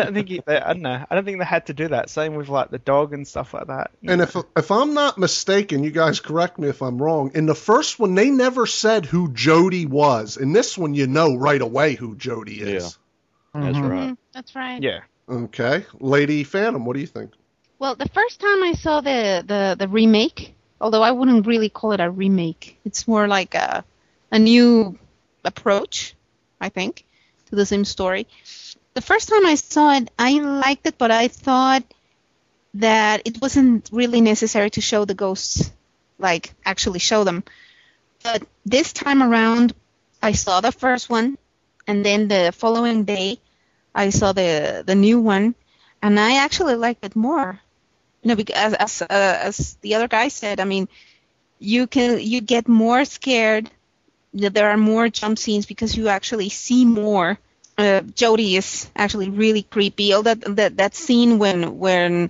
had to do that. Same with, like, the dog and stuff like that. And if I'm not mistaken, you guys correct me if I'm wrong, in the first one, they never said who Jody was. In this one, you know right away who Jody is. Yeah, that's right. Mm-hmm. That's right. Yeah. Okay. Lady Phantom, what do you think? Well, the first time I saw the remake, although I wouldn't really call it a remake, it's more like a new approach, I think, to the same story. The first time I saw it, I liked it, but I thought that it wasn't really necessary to show the ghosts, like actually show them. But this time around, I saw the first one, and then the following day, I saw the new one, and I actually liked it more. You know, because as the other guy said, I mean, you get more scared. There are more jump scenes because you actually see more. Jody is actually really creepy. All that scene when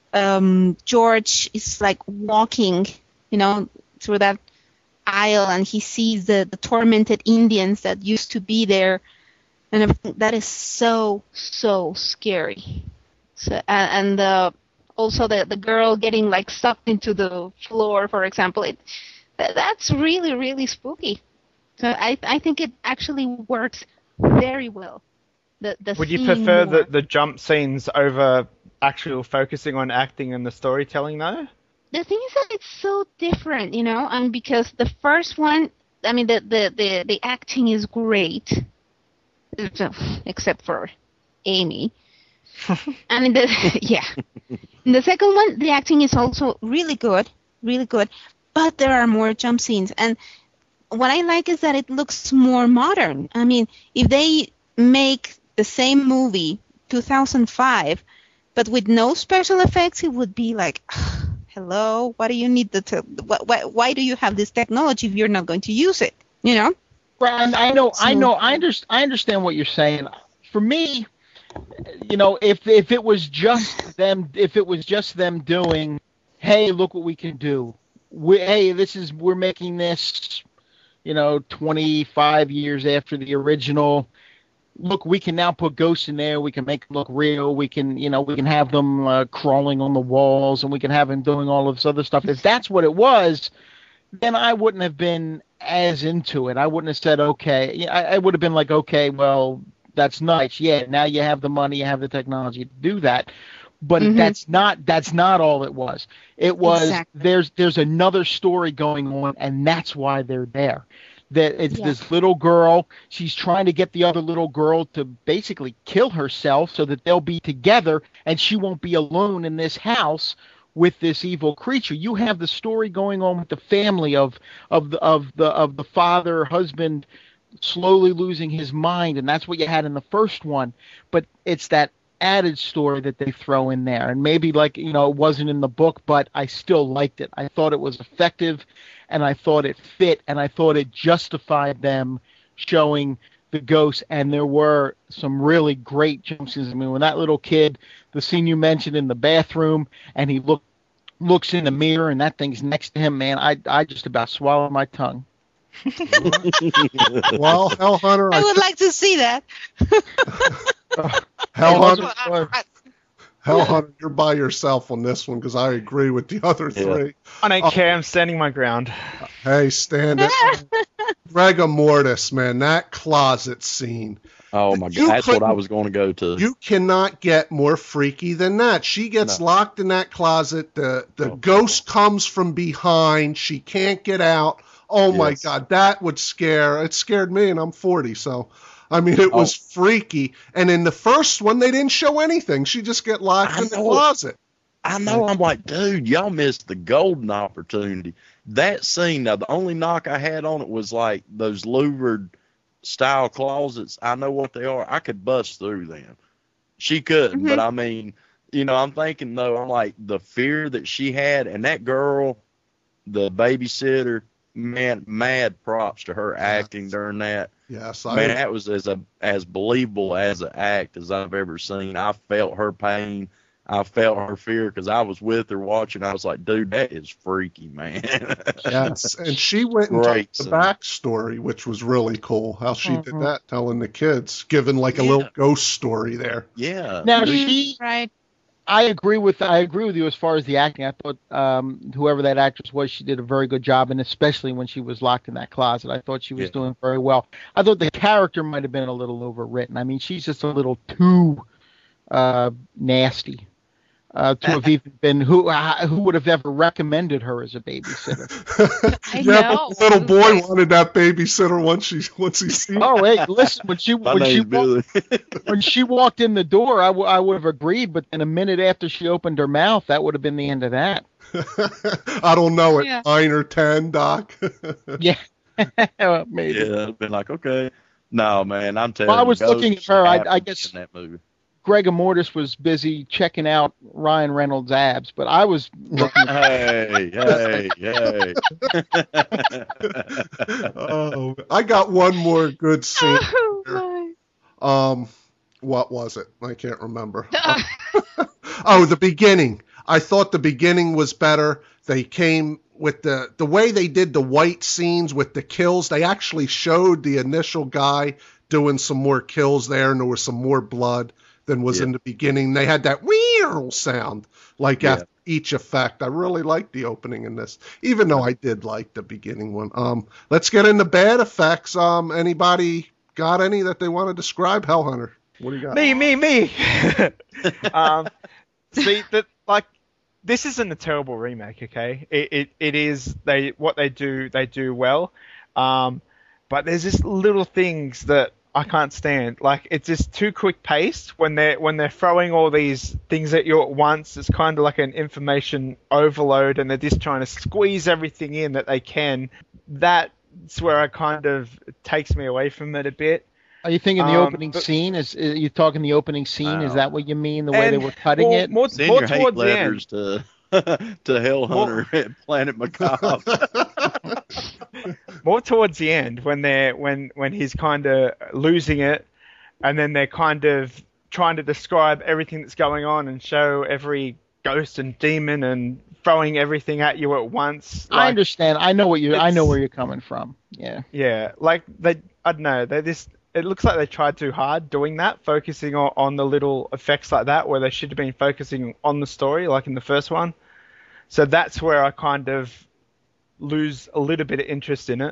George is like walking, you know, through that aisle and he sees the tormented Indians that used to be there, and everything, that is so scary. So and also the girl getting like sucked into the floor, for example, that's really spooky. So I think it actually works very well. Would you prefer the jump scenes over actual focusing on acting and the storytelling, though? The thing is that it's so different, you know, and because the first one, I mean, the acting is great, except for Amy. And in the second one, the acting is also really good, but there are more jump scenes. And what I like is that it looks more modern. I mean, if they make the same movie, 2005, but with no special effects, it would be like, hello, why do you need why do you have this technology if you're not going to use it? You know? Right, I understand what you're saying. For me, you know, if it was just them doing, hey, look what we can do. We're making this, you know, 25 years after the original. Look, we can now put ghosts in there. We can make them look real. We can have them crawling on the walls, and we can have them doing all of this other stuff. If that's what it was, then I wouldn't have been as into it. I wouldn't have said, okay. I would have been like, okay, well, that's nice. Yeah, now you have the money, you have the technology to do that. But that's not all it was. It was exactly. There's another story going on, and that's why they're there. That it's this little girl. She's trying to get the other little girl to basically kill herself so that they'll be together, and she won't be alone in this house with this evil creature. You have the story going on with the family of the father, husband slowly losing his mind, and that's what you had in the first one. But it's that added story that they throw in there, and maybe, like, you know, it wasn't in the book, but I still liked it. I thought it was effective, and I thought it fit, and I thought it justified them showing the ghosts. And there were some really great jump scenes. I mean, when that little kid, the scene you mentioned in the bathroom, and he looks in the mirror and that thing's next to him, man, I just about swallowed my tongue. Well, Hell Hunter, I would like to see that. Hell Hunter, you're by yourself on this one because I agree with the other three. I don't care. I'm standing my ground. Hey, stand it. Rigor Mortis, man, that closet scene. Oh, my God. That's what I was going to go to. You cannot get more freaky than that. She gets locked in that closet. The ghost comes from behind. She can't get out. Oh, my God. That would scare. It scared me, and I'm 40, so... I mean, it was freaky. And in the first one, they didn't show anything. She just get locked in the closet. I know. I'm like, dude, y'all missed the golden opportunity. That scene, now, the only knock I had on it was like those louvered style closets. I know what they are. I could bust through them. She couldn't, but I mean, I'm thinking though, I'm like the fear that she had, and that girl, the babysitter, man, mad props to her acting during that. Yes, Man, that was as believable as an act as I've ever seen. I felt her pain. I felt her fear because I was with her watching. I was like, dude, that is freaky, man. Yes, and she went and told the backstory, which was really cool. How she did that, telling the kids, giving like a little ghost story there. Yeah. Now right. I agree with you as far as the acting. I thought whoever that actress was, she did a very good job, and especially when she was locked in that closet, I thought she was doing very well. I thought the character might have been a little overwritten. I mean, she's just a little too nasty to have even been. Who would have ever recommended her as a babysitter? I know. But the little boy wanted that babysitter once he seen. Oh, hey, listen, when she walked in the door, I would have agreed, but then a minute after she opened her mouth, that would have been the end of that. I don't know, at 9 or 10, Doc. Yeah, maybe. Yeah, I've been like, okay. No, man, I'm telling you. Well, I was looking at her. I guess in that movie. Greg Mortis was busy checking out Ryan Reynolds' abs, but I was looking Hey. Oh, I got one more good scene. Oh, What was it? I can't remember. Oh, the beginning. I thought the beginning was better. They came with the way they did the white scenes with the kills. They actually showed the initial guy doing some more kills there, and there was some more blood than was in the beginning. They had that wheel sound after each effect. I really liked the opening in this, even though I did like the beginning one. Let's get into bad effects. Anybody got any that they want to describe? Hellhunter, what do you got? Me. See that this isn't a terrible remake, okay? It is what they do well. But there's just little things that I can't stand. Like, it's just too quick paced when they're throwing all these things at you at once. It's kind of like an information overload, and they're just trying to squeeze everything in that they can. That's where it kind of takes me away from it a bit. Are you thinking the opening scene? Are you talking the opening scene? Is that what you mean? The way they were cutting it? More towards hate letters to Hellhunter at Planet Macabre. More towards the end, when he's kind of losing it, and then they're kind of trying to describe everything that's going on and show every ghost and demon and throwing everything at you at once. I understand. I know where you're coming from. Yeah. Yeah, I don't know. It looks like they tried too hard doing that, focusing on the little effects like that, where they should have been focusing on the story, like in the first one. So that's where I kind of lose a little bit of interest in it.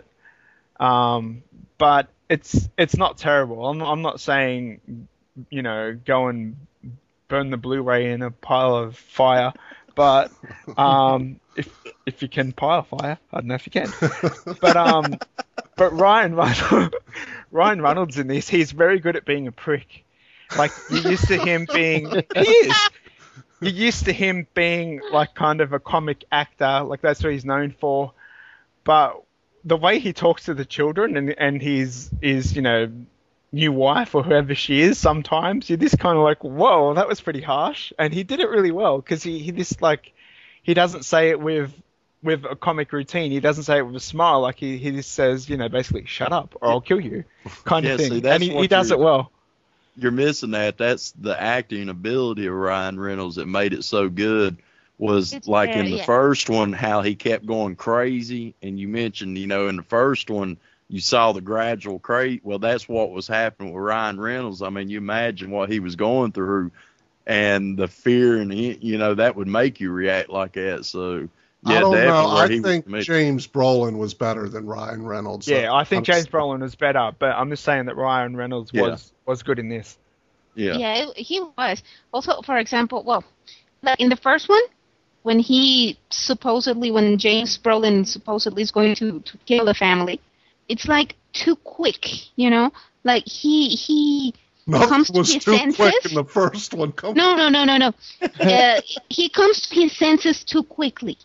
But it's not terrible. I'm not saying, go and burn the Blu-ray in a pile of fire. But if you can pile fire, I don't know if you can. But Ryan Reynolds in this, he's very good at being a prick. Like, you're used to him being, you're used to him being like kind of a comic actor, like that's what he's known for. But the way he talks to the children and his new wife or whoever she is, sometimes you're just kind of like, whoa, that was pretty harsh. And he did it really well, because he doesn't say it with a comic routine. He doesn't say it with a smile. Like, he just says, basically, shut up or I'll kill you, kind of thing. See, and he does it well. You're missing that. That's the acting ability of Ryan Reynolds that made it so good. Was in the first one, how he kept going crazy. And you mentioned, in the first one, you saw the gradual craze. Well, that's what was happening with Ryan Reynolds. I mean, you imagine what he was going through and the fear, and that would make you react like that. So, yeah, I don't know. I think James Brolin was better than Ryan Reynolds. Yeah, I think James Brolin was better, but I'm just saying that Ryan Reynolds was good in this. Yeah. Yeah, he was. Also, for example, like in the first one, when James Brolin supposedly is going to kill the family, it's like too quick, Like he comes to his senses. Quick in the first one. No. He comes to his senses too quickly,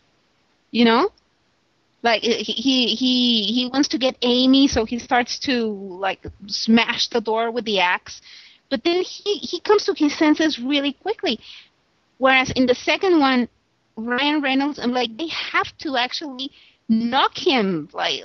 Like he wants to get Amy, so he starts to like smash the door with the axe. But then he comes to his senses really quickly. Whereas in the second one, Ryan Reynolds, and like they have to actually knock him, like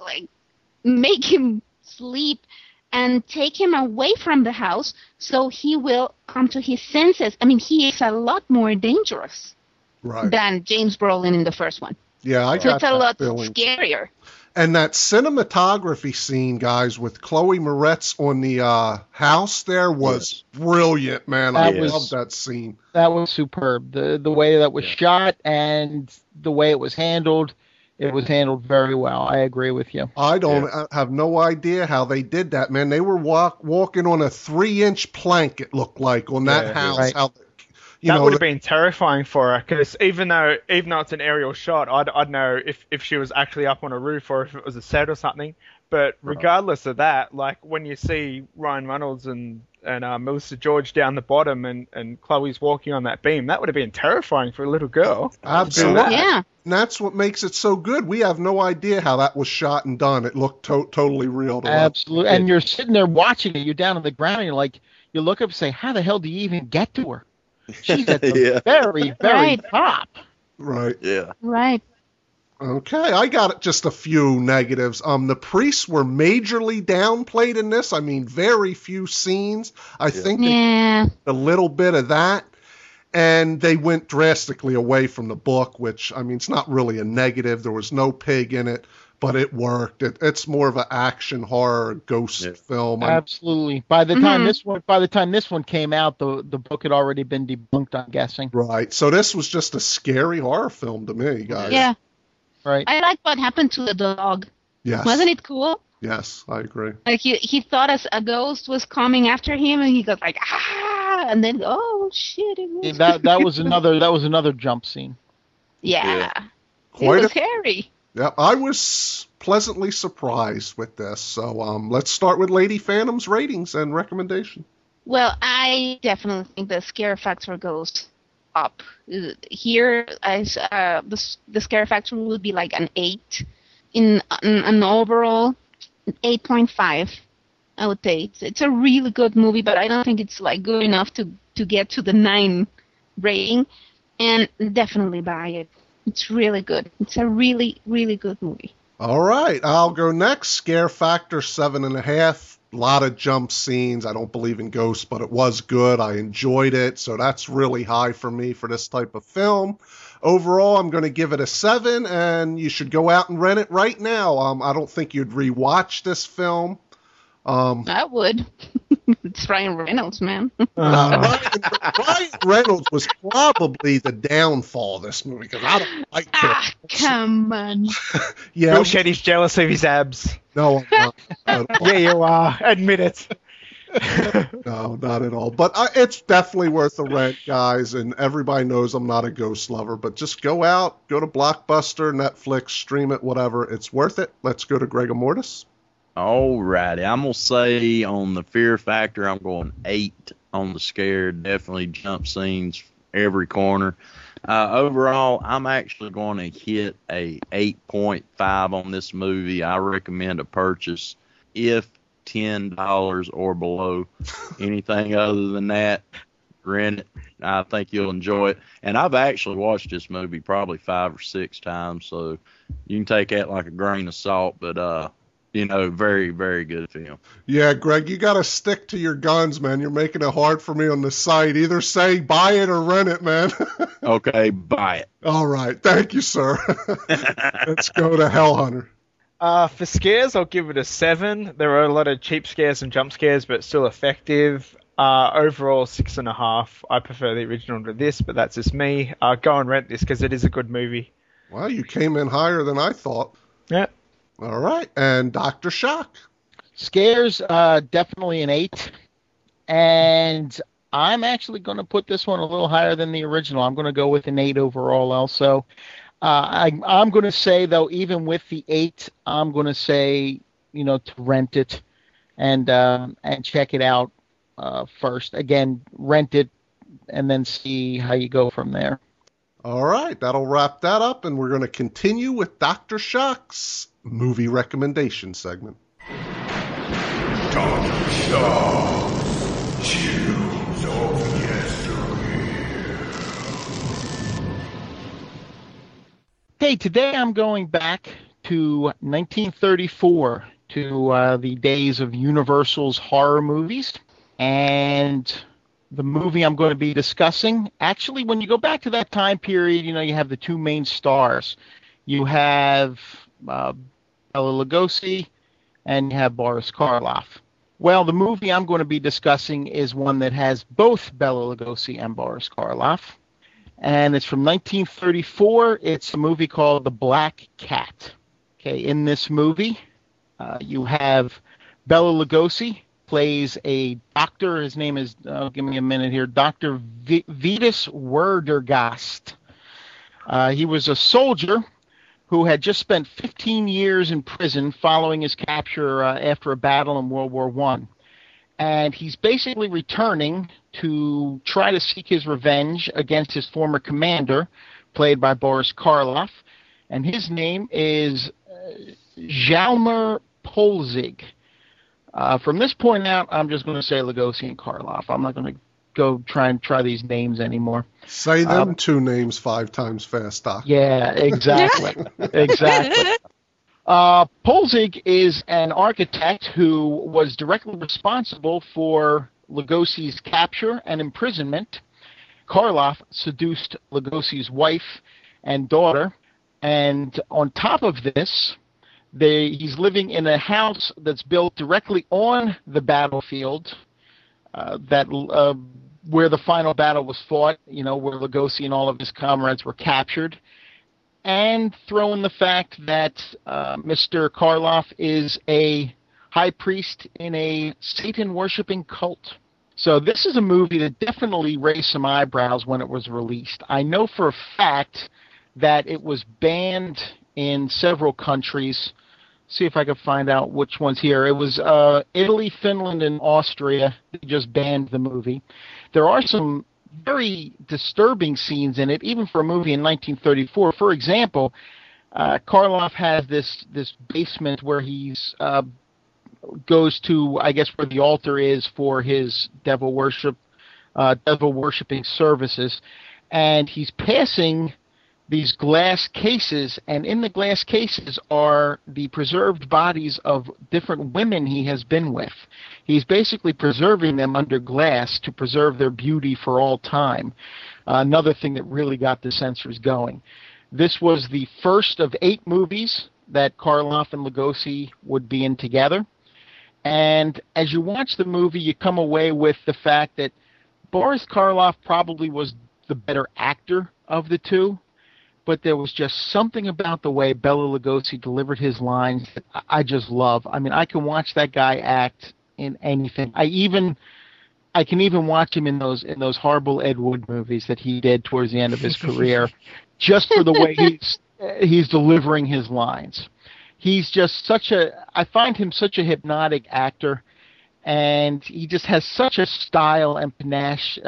make him sleep and take him away from the house so he will come to his senses. I mean, he is a lot more dangerous than James Brolin in the first one. Yeah, I so got it's a lot feeling. scarier. And that cinematography scene, guys, with Chloe Moretz on the house there was brilliant, man. I love that scene. That was superb. The way that was shot and the way it was handled, it was handled very well. I agree with you. I have no idea how they did that, man. They were walking on a 3-inch plank, it looked like, on that house. Right. How, that would have been terrifying for her, because even though it's an aerial shot, I'd know if she was actually up on a roof or if it was a set or something. But regardless of that, like when you see Ryan Reynolds and Melissa George down the bottom and Chloe's walking on that beam, that would have been terrifying for a little girl. Absolutely. Yeah. And that's what makes it so good. We have no idea how that was shot and done. It looked totally real to us. Absolutely. And you're sitting there watching it. You're down on the ground and you look up and say, how the hell do you even get to her? She's at the very, very top. Right. Yeah. Right. Okay, I got just a few negatives. The priests were majorly downplayed in this. I mean, very few scenes. I think a little bit of that. And they went drastically away from the book, which, I mean, it's not really a negative. There was no pig in it, but it worked. It's more of an action horror ghost film. Absolutely. By the time this one came out, the book had already been debunked, I'm guessing. Right. So this was just a scary horror film to me, guys. Yeah. Right. I like what happened to the dog. Yes. Wasn't it cool? Yes, I agree. Like he thought a ghost was coming after him, and he goes like and then oh shit! It was that was another jump scene. Yeah. Quite it was scary. Yeah, I was pleasantly surprised with this. So let's start with Lady Phantom's ratings and recommendation. Well, I definitely think the scare factor goes up. Here, the scare factor would be like an 8. In an overall 8.5, I would say. It's a really good movie, but I don't think it's like good enough to get to the 9 rating. And definitely buy it. It's really good. It's a really, really good movie. All right, I'll go next. Scare factor 7.5. A lot of jump scenes. I don't believe in ghosts, but it was good. I enjoyed it, so that's really high for me for this type of film. Overall, I'm going to give it a 7, and you should go out and rent it right now. I don't think you'd rewatch this film. I would. It's Ryan Reynolds, man. Ryan Reynolds was probably the downfall of this movie because I don't like it. Come on. Yeah. Bill Shetty's jealous of his abs. No, I'm not. Yeah, you are. Admit it. No, not at all. But it's definitely worth a rent, guys. And everybody knows I'm not a ghost lover. But just go out, go to Blockbuster, Netflix, stream it, whatever. It's worth it. Let's go to Greg Mortis. All righty. I'm going to say on the fear factor, I'm going 8 on the scare. Definitely jump scenes every corner. Overall, I'm actually going to hit a 8.5 on this movie. I recommend a purchase if $10 or below. Anything other than that, rent it. I think you'll enjoy it. And I've actually watched this movie probably 5 or 6 times, so you can take that like a grain of salt, but very, very good film. Yeah, Greg, you got to stick to your guns, man. You're making it hard for me on the site. Either say buy it or rent it, man. Okay, buy it. All right. Thank you, sir. Let's go to Hell Hunter. For scares, I'll give it a 7. There are a lot of cheap scares and jump scares, but still effective. Overall, 6.5. I prefer the original to this, but that's just me. Go and rent this because it is a good movie. Well, you came in higher than I thought. Yeah. All right. And Dr. Shock. Scares, definitely an 8. And I'm actually going to put this one a little higher than the original. I'm going to go with an 8 overall also. I'm going to say, though, even with the 8, I'm going to say, to rent it and check it out first. Again, rent it and then see how you go from there. All right. That'll wrap that up, and we're going to continue with Dr. Shock's movie recommendation segment. Dr. Shock, Chills of Yesteryear. Okay, today I'm going back to 1934, to the days of Universal's horror movies. And the movie I'm going to be discussing, actually, when you go back to that time period, you have the two main stars. You have Bela Lugosi and you have Boris Karloff. Well, the movie I'm going to be discussing is one that has both Bela Lugosi and Boris Karloff. And it's from 1934. It's a movie called The Black Cat. Okay, in this movie, you have Bela Lugosi plays a doctor. His name is, give me a minute here, Dr. Vitus Werdergast. He was a soldier who had just spent 15 years in prison following his capture after a battle in World War I. And he's basically returning to try to seek his revenge against his former commander, played by Boris Karloff. And his name is Jalmar Polzig. From this point out, I'm just going to say Lugosi and Karloff. I'm not going to go try these names anymore. Say them two names 5 times fast, Doc. Yeah, exactly. Exactly. Polzig is an architect who was directly responsible for Lugosi's capture and imprisonment. Karloff seduced Lugosi's wife and daughter, and on top of this, he's living in a house that's built directly on the battlefield where the final battle was fought, where Lugosi and all of his comrades were captured. And throw in the fact that Mr. Karloff is a high priest in a Satan-worshipping cult. So this is a movie that definitely raised some eyebrows when it was released. I know for a fact that it was banned in several countries. See if I can find out which ones here. It was Italy, Finland, and Austria. They just banned the movie. There are some very disturbing scenes in it, even for a movie in 1934. For example, Karloff has this basement where he's goes to, I guess, where the altar is for his devil worshipping services, and he's passing these glass cases, and in the glass cases are the preserved bodies of different women he has been with. He's basically preserving them under glass to preserve their beauty for all time. Another thing that really got the censors going. This was the first of 8 movies that Karloff and Lugosi would be in together. And as you watch the movie, you come away with the fact that Boris Karloff probably was the better actor of the two, but there was just something about the way Bela Lugosi delivered his lines that I just love. I mean, I can watch that guy act in anything. I can even watch him in those horrible Ed Wood movies that he did towards the end of his career, just for the way he's delivering his lines. He's just I find him such a hypnotic actor, and he just has such a style and panache,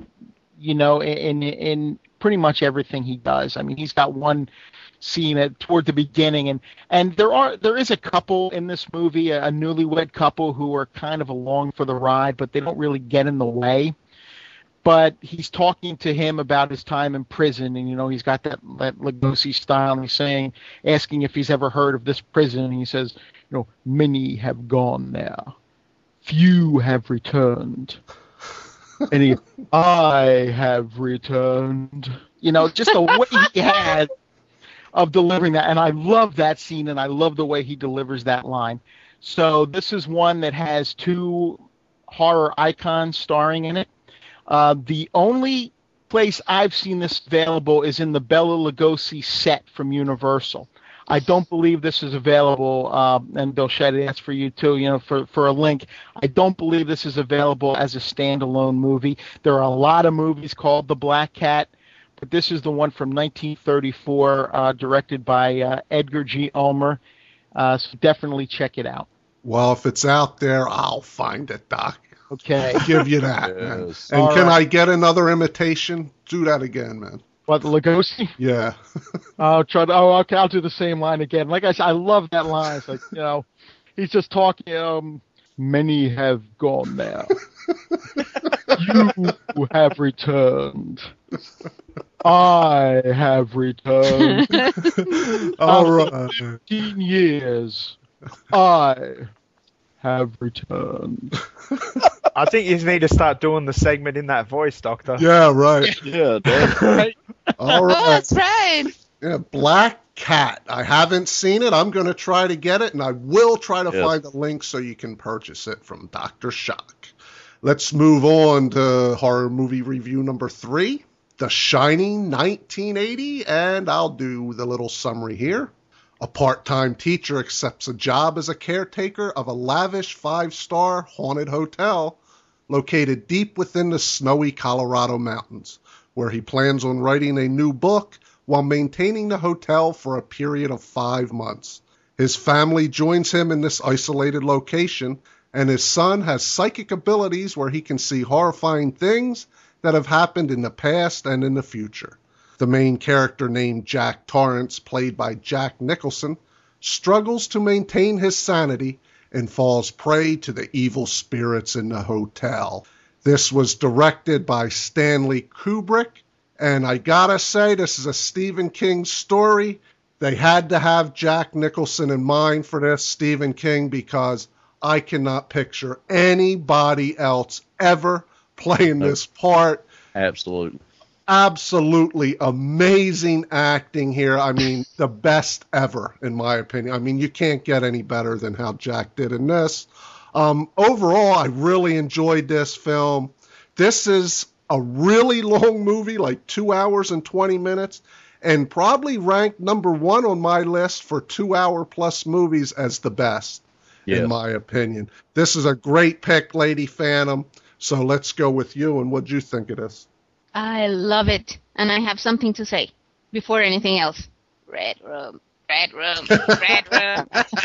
in pretty much everything he does. I mean, he's got one scene toward the beginning, and there is a couple in this movie, a newlywed couple who are kind of along for the ride, but they don't really get in the way. But he's talking to him about his time in prison, and he's got that Lugosi style, and he's asking if he's ever heard of this prison, and he says, many have gone there, few have returned. And I have returned. Just the way he has of delivering that. And I love that scene, and I love the way he delivers that line. So this is one that has 2 horror icons starring in it. The only place I've seen this available is in the Bela Lugosi set from Universal. I don't believe this is available, and Bill Shedd asked for you too, for a link. I don't believe this is available as a standalone movie. There are a lot of movies called The Black Cat, but this is the one from 1934, directed by Edgar G. Ulmer. So definitely check it out. Well, if it's out there, I'll find it, Doc. Okay. I'll give you that, man. Yes. And All can right. I get another imitation? Do that again, man. What, Lugosi? Yeah. Okay, I'll do the same line again. Like I said, I love that line. It's like, he's just talking, many have gone there. You have returned. I have returned. All right. 15 years. I have returned. I think you need to start doing the segment in that voice, Doctor. Yeah, right. Yeah, that's Right? All Oh, right. that's right. Yeah, Black Cat. I haven't seen it. I'm going to try to get it, and I will try to Yes. find a link so you can purchase it from Dr. Shock. Let's move on to horror movie review number 3, The Shining 1980, and I'll do the little summary here. A part-time teacher accepts a job as a caretaker of a lavish 5-star haunted hotel located deep within the snowy Colorado mountains, where he plans on writing a new book while maintaining the hotel for a period of 5 months. His family joins him in this isolated location, and his son has psychic abilities where he can see horrifying things that have happened in the past and in the future. The main character, named Jack Torrance, played by Jack Nicholson, struggles to maintain his sanity and falls prey to the evil spirits in the hotel. This was directed by Stanley Kubrick, and I gotta say, this is a Stephen King story. They had to have Jack Nicholson in mind for this, Stephen King, because I cannot picture anybody else ever playing this part. absolutely. Absolutely amazing acting here. I mean, the best ever, in my opinion. I mean, you can't get any better than how Jack did in this. Overall, I really enjoyed this film. This is a really long movie, like 2 hours and 20 minutes, and probably ranked number 1 on my list for 2-hour-plus movies as the best, Yes. in my opinion. This is a great pick, Lady Phantom. So let's go with you, and what'd you think of this? I love it. And I have something to say before anything else. Red room, red room, red room.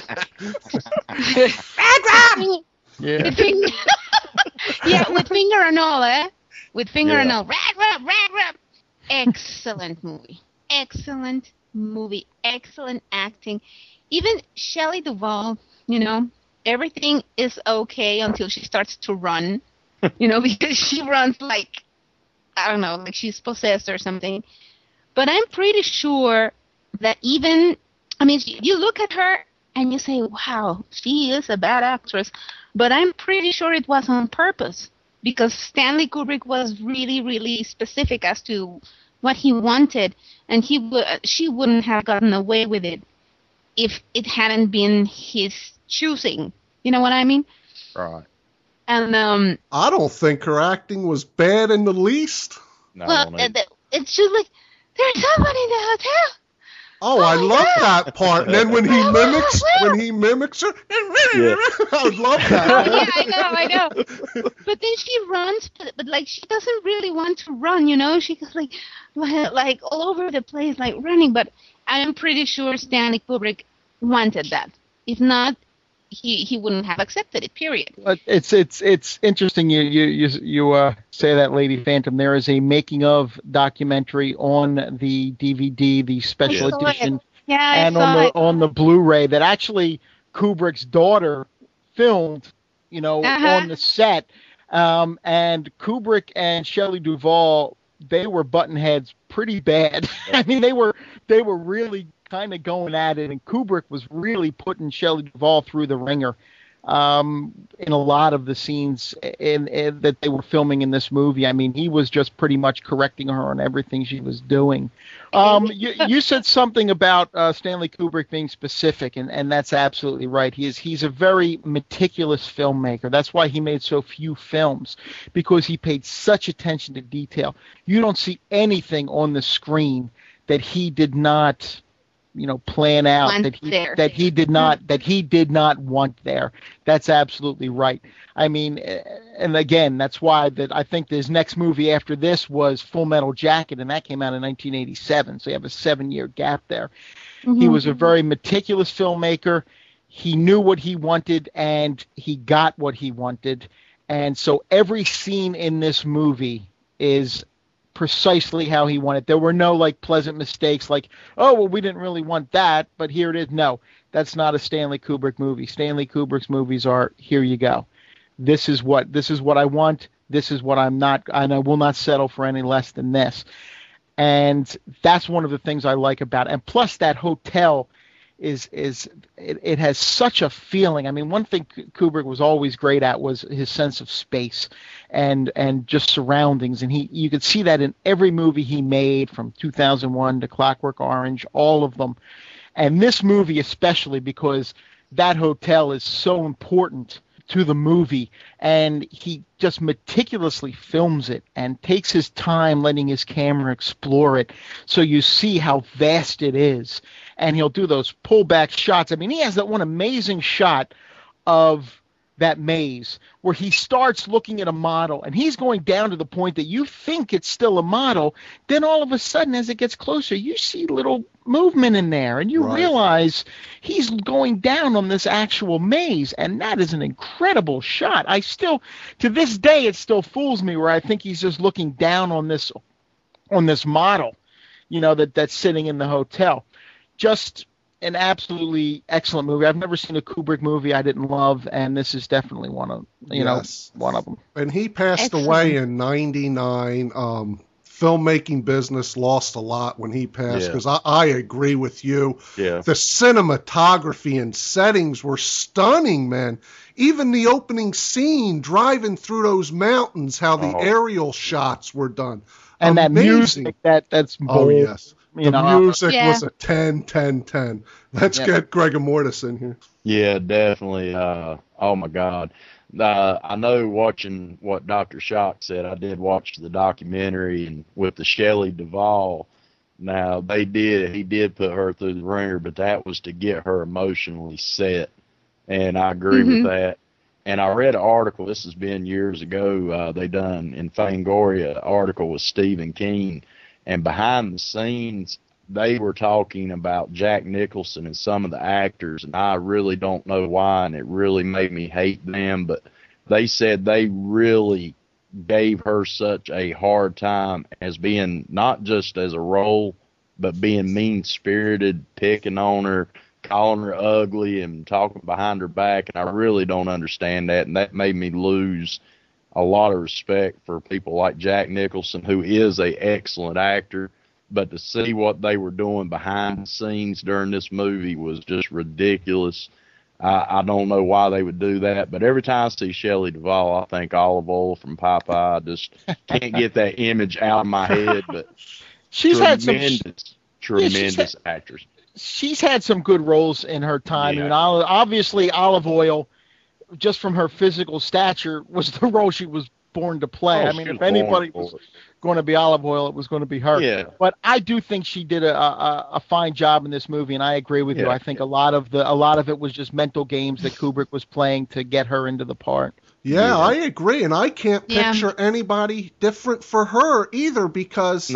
Red room! Yeah. With finger, yeah, with finger and all, eh? With finger and Yeah. all. Red room, red room. Excellent movie. Excellent movie. Excellent acting. Even Shelley Duvall, you know, everything is okay until she starts to run, you know, because she runs like, I don't know, like she's possessed or something. But I'm pretty sure that even, I mean, you look at her and you say, wow, she is a bad actress. But I'm pretty sure it was on purpose because Stanley Kubrick was really, really specific as to what he wanted, and she wouldn't have gotten away with it if it hadn't been his choosing. You know what I mean? Right. And I don't think her acting was bad in the least. No, well, no. it's just like there's someone in the hotel. Oh, I Oh, love yeah. that part. And then when he mimics her, I would love Oh, that. yeah, I know. But then she runs, but like she doesn't really want to run, you know. She goes like all over the place, like running. But I'm pretty sure Stanley Kubrick wanted that. If not, he wouldn't have accepted it. Period. But it's interesting you say that, Lady Phantom. There is a making of documentary on the DVD, the special I saw it. edition, Yeah, I and saw it. on the Blu-ray that actually Kubrick's daughter filmed, you know, Uh-huh. on the set. And Kubrick and Shelley Duvall, they were button heads pretty bad. I mean, they were really kind of going at it, and Kubrick was really putting Shelley Duvall through the ringer in a lot of the scenes in that they were filming in this movie. I mean, he was just pretty much correcting her on everything she was doing. You said something about Stanley Kubrick being specific, and that's absolutely right. He's a very meticulous filmmaker. That's why he made so few films, because he paid such attention to detail. You don't see anything on the screen that he did not, you know, plan out, that he did not want there. That's absolutely right. I mean, and again, that's why that I think his next movie after this was Full Metal Jacket, and that came out in 1987. So you have a 7-year gap there. Mm-hmm. He was a very meticulous filmmaker. He knew what he wanted, and he got what he wanted. And so every scene in this movie is precisely how he wanted. There were no like pleasant mistakes like, oh, well, we didn't really want that, but here it is. No, that's not a Stanley Kubrick movie. Stanley Kubrick's movies are, here you go. This is what I want. This is what I'm not, and I will not settle for any less than this. And that's one of the things I like about it. And plus that hotel it has such a feeling. I mean, one thing Kubrick was always great at was his sense of space and just surroundings. And you could see that in every movie he made, from 2001 to Clockwork Orange, all of them. And this movie especially, because that hotel is so important to the movie, and he just meticulously films it and takes his time letting his camera explore it, so you see how vast it is. And he'll do those pullback shots. I mean, he has that one amazing shot of that maze where he starts looking at a model, and he's going down to the point that you think it's still a model. Then all of a sudden, as it gets closer, you see little movement in there, and you realize he's going down on this actual maze. And that is an incredible shot. To this day, it still fools me, where I think he's just looking down on this model, that's sitting in the hotel. Just an absolutely excellent movie. I've never seen a Kubrick movie I didn't love, and this is definitely one of them. And he passed away in '99. Filmmaking business lost a lot when he passed, because I agree with you. Yeah. The cinematography and settings were stunning, man. Even the opening scene, driving through those mountains, how the aerial shots were done. And amazing. That music, that's bold. Oh, yes. The music was a 10, 10, 10. Let's get Gregor Mortis in here. Yeah, definitely. Oh, my God. I know, watching what Dr. Shock said, I did watch the documentary, and with the Shelley Duvall. Now, he did put her through the ringer, but that was to get her emotionally set. And I agree with that. And I read an article, this has been years ago, they done in Fangoria, an article with Stephen King. And behind the scenes, they were talking about Jack Nicholson and some of the actors, and I really don't know why, and it really made me hate them, but they said they really gave her such a hard time as being, not just as a role, but being mean-spirited, picking on her, calling her ugly, and talking behind her back, and I really don't understand that, and that made me lose a lot of respect for people like Jack Nicholson, who is an excellent actor. But to see what they were doing behind the scenes during this movie was just ridiculous. I don't know why they would do that, but every time I see Shelley Duvall, I think Olive Oyl from Popeye. I just can't get that image out of my head. But she's had some tremendous actress. She's had some good roles in her time. Yeah. Obviously, Olive Oyl, just from her physical stature, was the role she was born to play. If anybody was going to be Olive Oyl, it was going to be her. Yeah. But I do think she did a fine job in this movie, and I agree with you. I think a lot of it was just mental games that Kubrick was playing to get her into the part. Yeah, I agree, and I can't picture anybody different for her either, because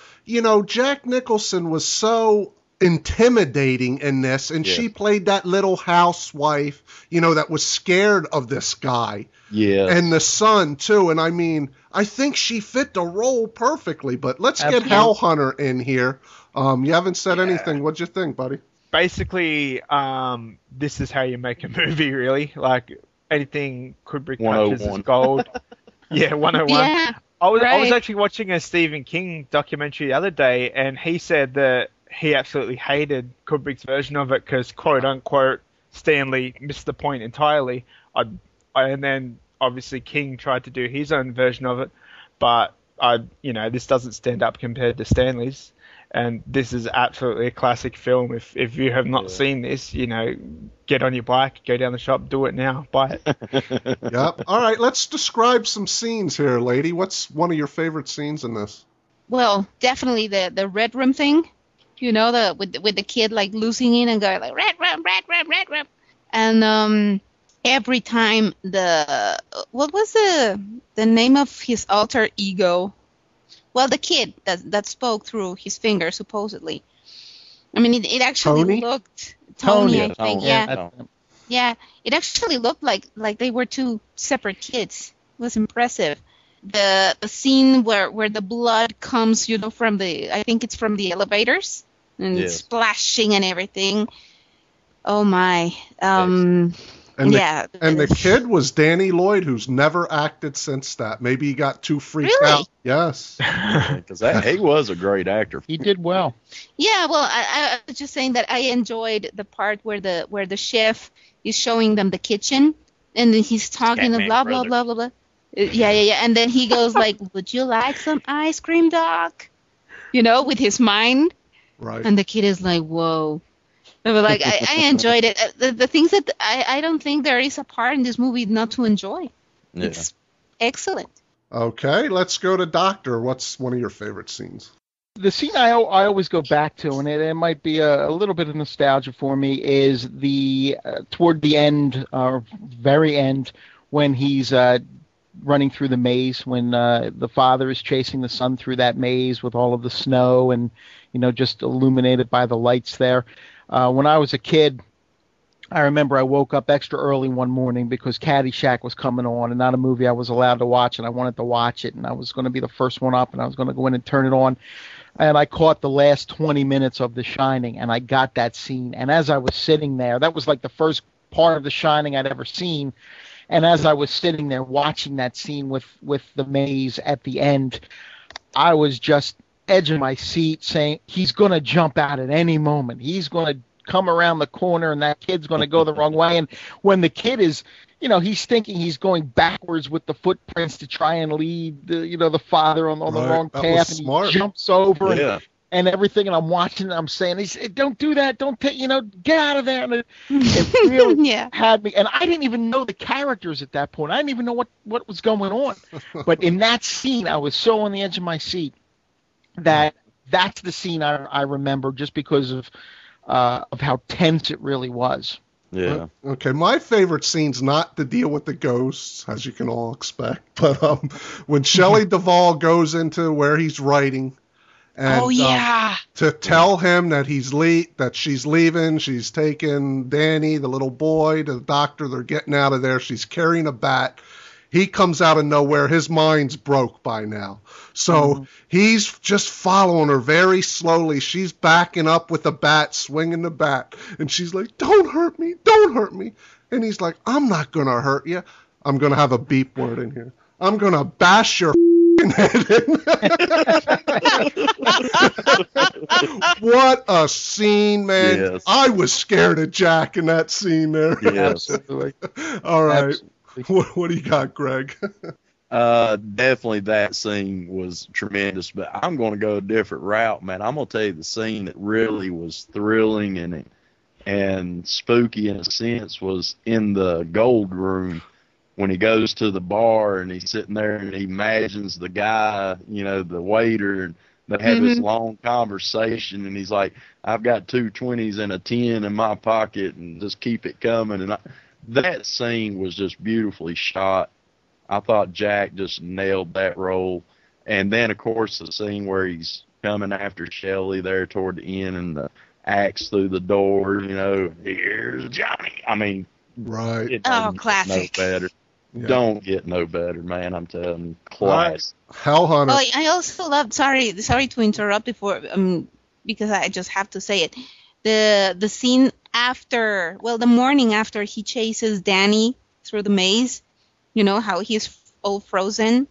Jack Nicholson was so intimidating in this, and she played that little housewife, that was scared of this guy. Yeah. And the son too. And I think she fit the role perfectly. But let's get Hell Hunter in here. You haven't said anything. What'd you think, buddy? Basically, this is how you make a movie, really. Like, anything Kubrick touches is gold. 101. Yeah, I was actually watching a Stephen King documentary the other day, and he said that he absolutely hated Kubrick's version of it because, quote unquote, Stanley missed the point entirely. And then obviously King tried to do his own version of it, but this doesn't stand up compared to Stanley's. And this is absolutely a classic film. If you have not seen this, get on your bike, go down the shop, do it now, buy it. Yep. All right, let's describe some scenes here, lady. What's one of your favorite scenes in this? Well, definitely the Red Room thing. With the kid like losing it and going like red room. And every time what was the name of his alter ego? Well, the kid that spoke through his finger, supposedly. It actually looked Tony, I think. Yeah. It actually looked like they were two separate kids. It was impressive. The scene where the blood comes, from I think it's from the elevators, and it's splashing and everything. Oh my. And the, Yeah. and the kid was Danny Lloyd, who's never acted since that. Maybe he got too freaked Really? out. Yes. Because he was a great actor. He did well. Yeah, well, I was just saying that I enjoyed the part where the chef is showing them the kitchen, and then he's talking Catman blah blah brother. blah blah blah. Yeah, and then he goes like, "Would you like some ice cream, Doc?" You know, with his mind, Right. and the kid is like, "Whoa." But like, I enjoyed it. The things that I don't think there is a part in this movie not to enjoy. Yeah. It's excellent. Okay, let's go to Doctor. What's one of your favorite scenes? The scene I always go back to, and it might be a little bit of nostalgia for me, is the toward the end, or very end, when he's running through the maze, when the father is chasing the son through that maze with all of the snow and, just illuminated by the lights there. When I was a kid, I remember I woke up extra early one morning because Caddyshack was coming on, and not a movie I was allowed to watch, and I wanted to watch it, and I was going to be the first one up, and I was going to go in and turn it on. And I caught the last 20 minutes of The Shining, and I got that scene. And as I was sitting there, that was like the first part of The Shining I'd ever seen. And as I was sitting there watching that scene with the maze at the end, I was just edge of my seat saying, he's going to jump out at any moment. He's going to come around the corner, and that kid's going to go the wrong way. And when the kid is, he's thinking he's going backwards with the footprints to try and lead the father on the Right. wrong That path, was and smart. he jumps over Yeah. and everything. And I'm watching, and I'm saying, don't do that. Don't take, get out of there. And it really Yeah. had me. And I didn't even know the characters at that point. I didn't even know what was going on. But in that scene, I was so on the edge of my seat that's the scene I remember, just because of how tense it really was. Yeah. Okay, my favorite scene's not to deal with the ghosts, as you can all expect, but when Shelley Duvall goes into where he's writing, and Oh yeah. to tell him that that she's leaving, she's taking Danny, the little boy, to the doctor, they're getting out of there, she's carrying a bat. He comes out of nowhere. His mind's broke by now. So he's just following her very slowly. She's backing up with the bat, swinging the bat. And she's like, don't hurt me. Don't hurt me. And he's like, I'm not going to hurt you. I'm going to have a beep word in here. I'm going to bash your head in. What a scene, man. Yes. I was scared of Jack in that scene there. Yes. Absolutely. All right. Absolutely. What do you got, Greg? Definitely that scene was tremendous, but I'm going to go a different route, man. I'm going to tell you the scene that really was thrilling and spooky in a sense was in the gold room when he goes to the bar and he's sitting there and he imagines the guy, the waiter, and they have this long conversation, and he's like, I've got 2 20s and a 10 in my pocket and just keep it coming. And that scene was just beautifully shot. I thought Jack just nailed that role. And then, of course, the scene where he's coming after Shelley there toward the end and the axe through the door, here's Johnny. I mean, Right. it doesn't classic. get no better. Yeah. Don't get no better, man. I'm telling you. Class. Hell Hunter. Oh, I also loved. Sorry to interrupt before, because I just have to say it. The scene after, the morning after he chases Danny through the maze. How he's all frozen.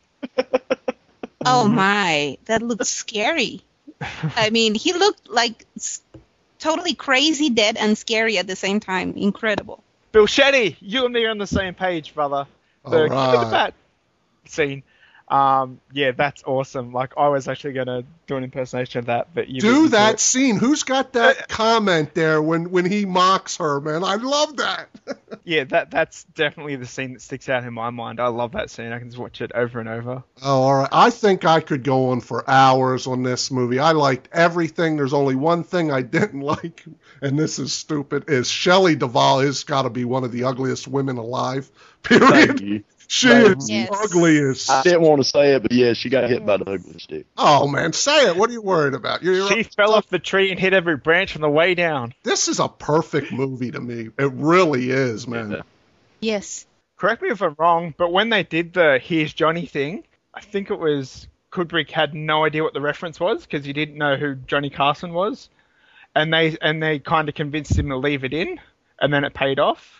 Oh my, that looked scary. I mean, he looked like totally crazy, dead, and scary at the same time. Incredible. Bill Shetty, you and me are on the same page, brother. The All right. Look at that scene. Yeah, that's awesome. Like, I was actually going to do an impersonation of that, but you beat me Do to that it. scene. Who's got that comment there when he mocks her, man? I love that. Yeah, that's definitely the scene that sticks out in my mind. I love that scene. I can just watch it over and over. Oh, all right. I think I could go on for hours on this movie. I liked everything. There's only one thing I didn't like, and this is stupid, is Shelley Duvall has got to be one of the ugliest women alive, period. Thank you. She Thank is you. ugly as... I didn't want to say it, but yeah, she got hit by the ugly stick. Oh, man, say it. What are you worried about? She fell off the tree and hit every branch on the way down. This is a perfect movie to me. It really is, man. Yeah. Yes. Correct me if I'm wrong, but when they did the Here's Johnny thing, I think it was Kubrick had no idea what the reference was because he didn't know who Johnny Carson was, and they kind of convinced him to leave it in, and then it paid off.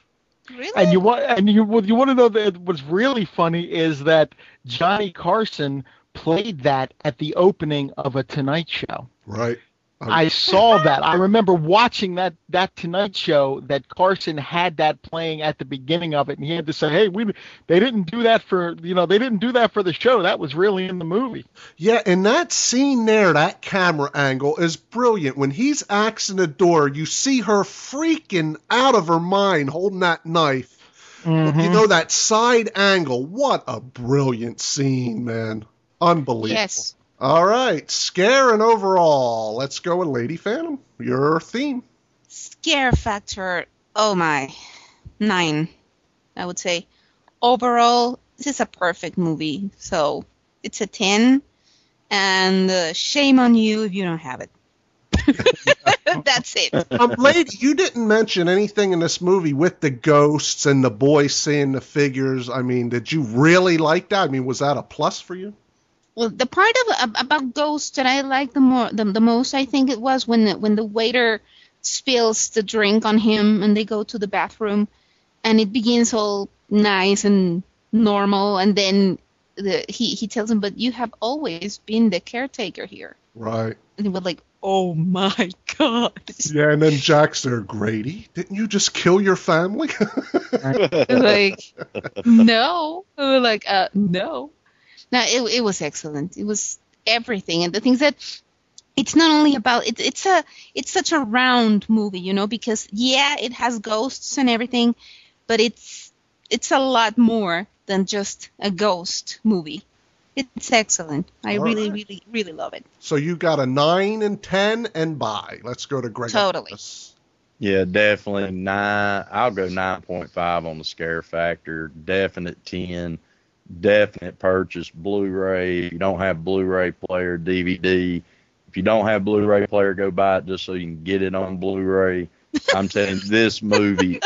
Really? And you want to know that what's really funny is that Johnny Carson played that at the opening of a Tonight Show. Right. I saw that. I remember watching that Tonight Show that Carson had that playing at the beginning of it, and he had to say, "Hey, they didn't do that for they didn't do that for the show. That was really in the movie." Yeah, and that scene there, that camera angle is brilliant. When he's axing the door, you see her freaking out of her mind holding that knife. Mm-hmm. You know, that side angle. What a brilliant scene, man. Unbelievable. Yes. All right, scare and overall. Let's go with Lady Phantom. Your theme. Scare factor. Oh my. 9, I would say. Overall, this is a perfect movie. So it's a 10. And shame on you if you don't have it. That's it. Lady, you didn't mention anything in this movie with the ghosts and the boy seeing the figures. I mean, did you really like that? I mean, was that a plus for you? Well, the part about ghosts that I like the most, I think it was when the waiter spills the drink on him and they go to the bathroom, and it begins all nice and normal, and then he tells him, "But you have always been the caretaker here." Right. And they were like, "Oh my God!" Yeah, and then Jack's there. Grady, didn't you just kill your family? Like, no. We were like, no. No, it was excellent. It was everything, and the things that it's not only about it's such a round movie, because it has ghosts and everything, but it's a lot more than just a ghost movie. It's excellent. I really, really, really love it. So you got a 9 and 10 and bye. Let's go to Greg. Totally. Yeah, definitely 9. I'll go 9.5 on the scare factor. Definite 10. Definite purchase. Blu-ray. If you don't have Blu-ray player, DVD. If you don't have Blu-ray player, go buy it just so you can get it on Blu-ray. I'm telling you, this movie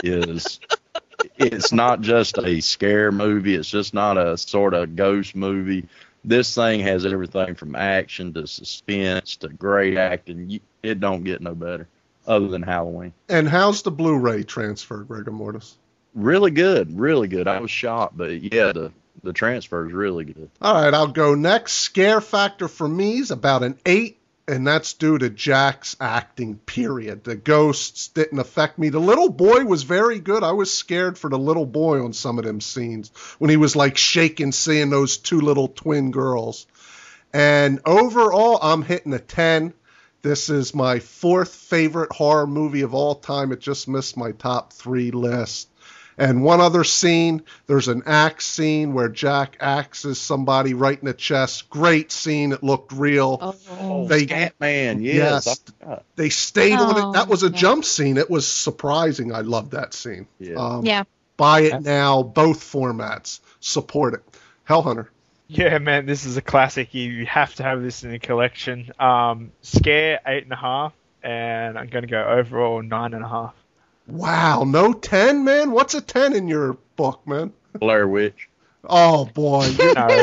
it's not just a scare movie. It's just not a sort of ghost movie. This thing has everything from action to suspense to great acting. It don't get no better other than Halloween. And how's the Blu-ray transfer, Gregor Mortis? Really good. Really good. I was shocked, but yeah, the transfer is really good. All right, I'll go next. Scare factor for me is about an 8, and that's due to Jack's acting, period. The ghosts didn't affect me. The little boy was very good. I was scared for the little boy on some of them scenes when he was like shaking seeing those 2 little twin girls. And overall, I'm hitting a 10. This is my 4th favorite horror movie of all time. It just missed my top 3 list. And one other scene, there's an axe scene where Jack axes somebody right in the chest. Great scene. It looked real. Oh, Scatman, yes. They stayed on it. That was a jump scene. It was surprising. I loved that scene. Yeah. Buy it now. Both formats. Support it. Hellhunter. Yeah, man, this is a classic. You have to have this in your collection. Scare 8.5, and I'm going to go overall 9.5. Wow, no 10, man? What's a 10 in your book, man? Blair Witch. Oh, boy. No.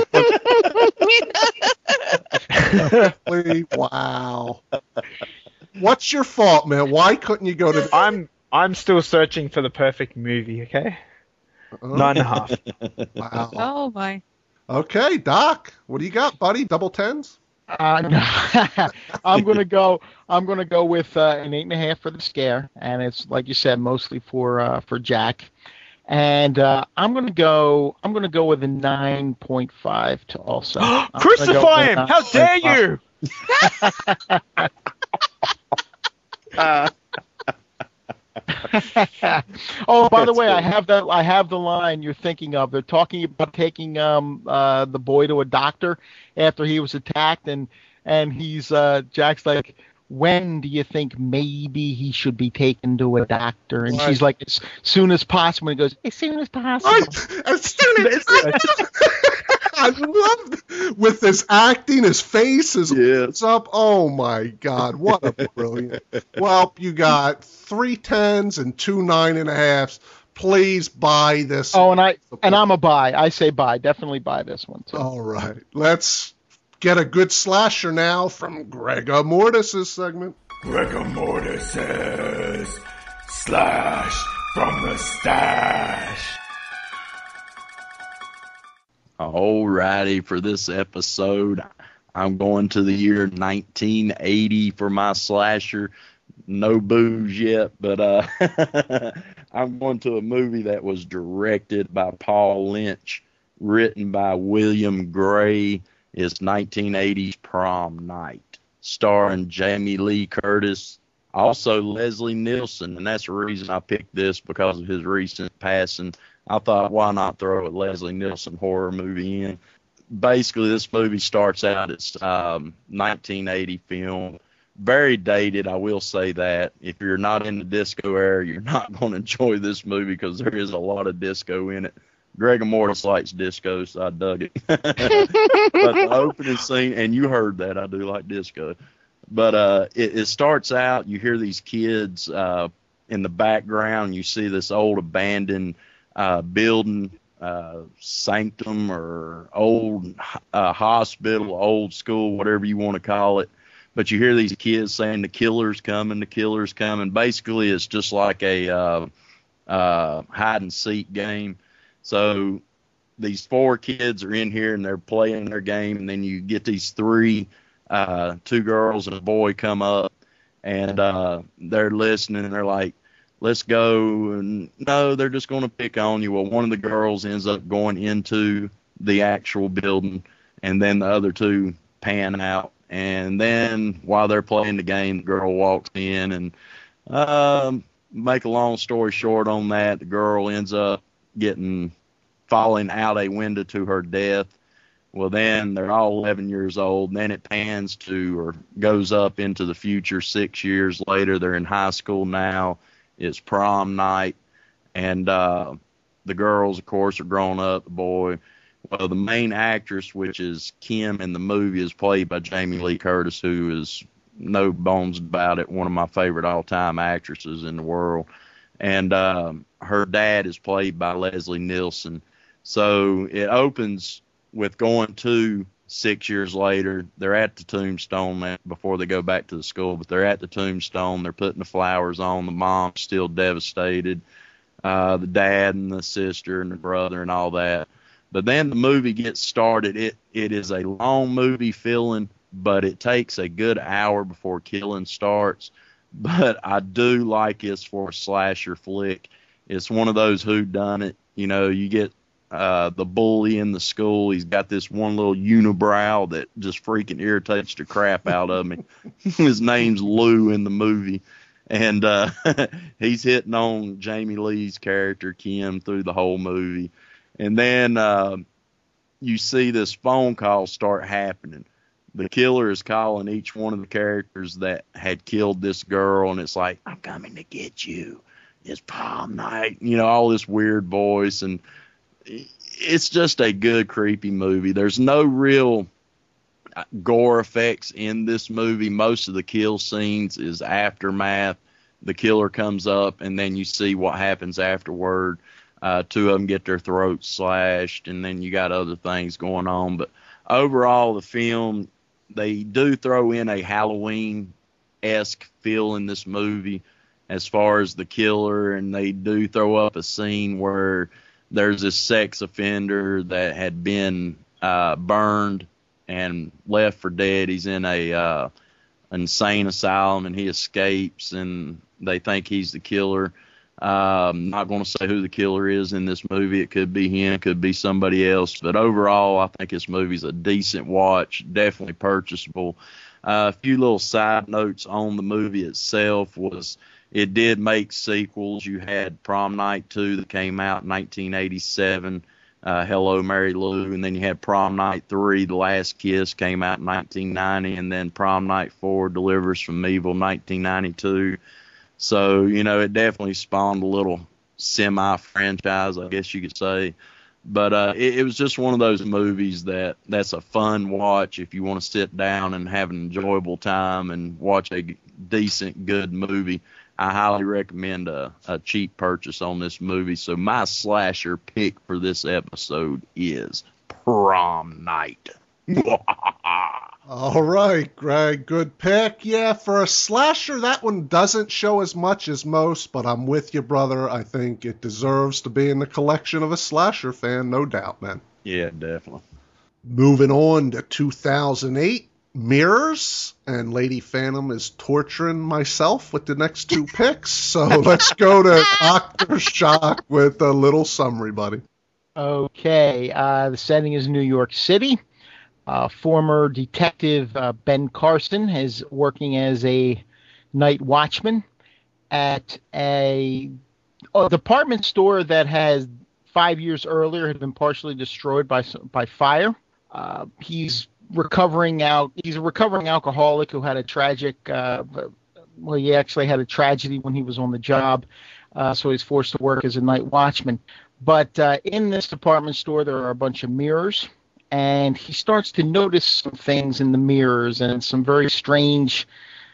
Wow. What's your fault, man? Why couldn't you go to... I'm still searching for the perfect movie, okay? 9.5. Wow. Oh my. Okay, Doc, what do you got, buddy? Double 10s? No. I'm gonna go with an 8.5 for the scare, and it's like you said, mostly for Jack. And I'm gonna go with a 9.5 to also. Crucify him! How dare you! Oh, by the way, I have the line you're thinking of. They're talking about taking the boy to a doctor after he was attacked, and he's Jack's like, when do you think maybe he should be taken to a doctor? And she's like, as soon as possible. And he goes, as soon as possible. As soon as I love with his acting, his face, his up. Oh my God, what a brilliant! Well, you got 3 10s and 2 9.5s. Please buy this. Oh, and I'm a buy. I say buy. Definitely buy this one too. All right, let's get a good slasher now from Gregor Mortis' segment. Gregor Mortis' Slash from the stash. Alrighty, for this episode, I'm going to the year 1980 for my slasher. No booze yet, but I'm going to a movie that was directed by Paul Lynch, written by William Gray. It's 1980's Prom Night, starring Jamie Lee Curtis, also Leslie Nielsen, and that's the reason I picked this, because of his recent passing. I thought, why not throw a Leslie Nielsen horror movie in? Basically, this movie starts out, it's 1980 film. Very dated, I will say that. If you're not in the disco era, you're not going to enjoy this movie because there is a lot of disco in it. Gregor Mortis likes disco, so I dug it. But the opening scene, and you heard that, I do like disco. But it starts out, you hear these kids in the background. You see this old abandoned building, sanctum or old hospital, old school, whatever you want to call it. But you hear these kids saying, the killer's coming, the killer's coming. Basically, it's just like a hide-and-seek game. So these four kids are in here, and they're playing their game, and then you get these three, two girls and a boy come up, and they're listening, and they're like, let's go. And no, they're just going to pick on you. Well, one of the girls ends up going into the actual building, and then the other two pan out. And then while they're playing the game, the girl walks in, and make a long story short on that, the girl ends up falling out a window to her death. Well, then they're all 11 years old. And then it pans to, or goes up into the future 6 years later. They're in high school now. It's prom night. And the girls, of course, are grown up, the boy. Well, the main actress, which is Kim in the movie, is played by Jamie Lee Curtis, who is, no bones about it, one of my favorite all-time actresses in the world. And her dad is played by Leslie Nielsen. So it opens with going to 6 years later. They're at the tombstone before they go back to the school, but they're at the tombstone. They're putting the flowers on. The mom's still devastated. The dad and the sister and the brother and all that. But then the movie gets started. It is a long movie filling, but it takes a good hour before killing starts. But I do like this for a slasher flick. It's one of those whodunit. You know, you get the bully in the school. He's got this one little unibrow that just freaking irritates the crap out of me. His name's Lou in the movie. And he's hitting on Jamie Lee's character, Kim, through the whole movie. And then you see this phone call start happening. The killer is calling each one of the characters that had killed this girl, and it's like, I'm coming to get you. It's prom night. You know, all this weird voice. And it's just a good, creepy movie. There's no real gore effects in this movie. Most of the kill scenes is aftermath. The killer comes up, and then you see what happens afterward. Two of them get their throats slashed, and then you got other things going on. But overall, the film, they do throw in a Halloween-esque feel in this movie as far as the killer, and they do throw up a scene where there's this sex offender that had been burned and left for dead. He's in a insane asylum, and he escapes, and they think he's the killer. I'm not going to say who the killer is in this movie. It could be him, could be somebody else. But overall, I think this movie's a decent watch, definitely purchasable. A few little side notes on the movie itself was it did make sequels. You had Prom Night 2 that came out in 1987, Hello, Mary Lou, and then you had Prom Night 3, The Last Kiss, came out in 1990, and then Prom Night 4, Delivers from Evil, 1992. So, you know, it definitely spawned a little semi-franchise, I guess you could say. But it was just one of those movies that's a fun watch if you want to sit down and have an enjoyable time and watch a decent, good movie. I highly recommend a cheap purchase on this movie. So my slasher pick for this episode is Prom Night. All right, Greg, good pick. Yeah, for a slasher, that one doesn't show as much as most, but I'm with you, brother. I think it deserves to be in the collection of a slasher fan, no doubt, man. Yeah, definitely. Moving on to 2008, Mirrors, and Lady Phantom is torturing myself with the next two picks, so let's go to Dr. Shock with a little summary, buddy. Okay, the setting is New York City. Former detective Ben Carson is working as a night watchman at a department store that has 5 years earlier had been partially destroyed by fire. He's a recovering alcoholic who had a tragic. He actually had a tragedy when he was on the job, so he's forced to work as a night watchman. But in this department store, there are a bunch of mirrors. And he starts to notice some things in the mirrors and some very strange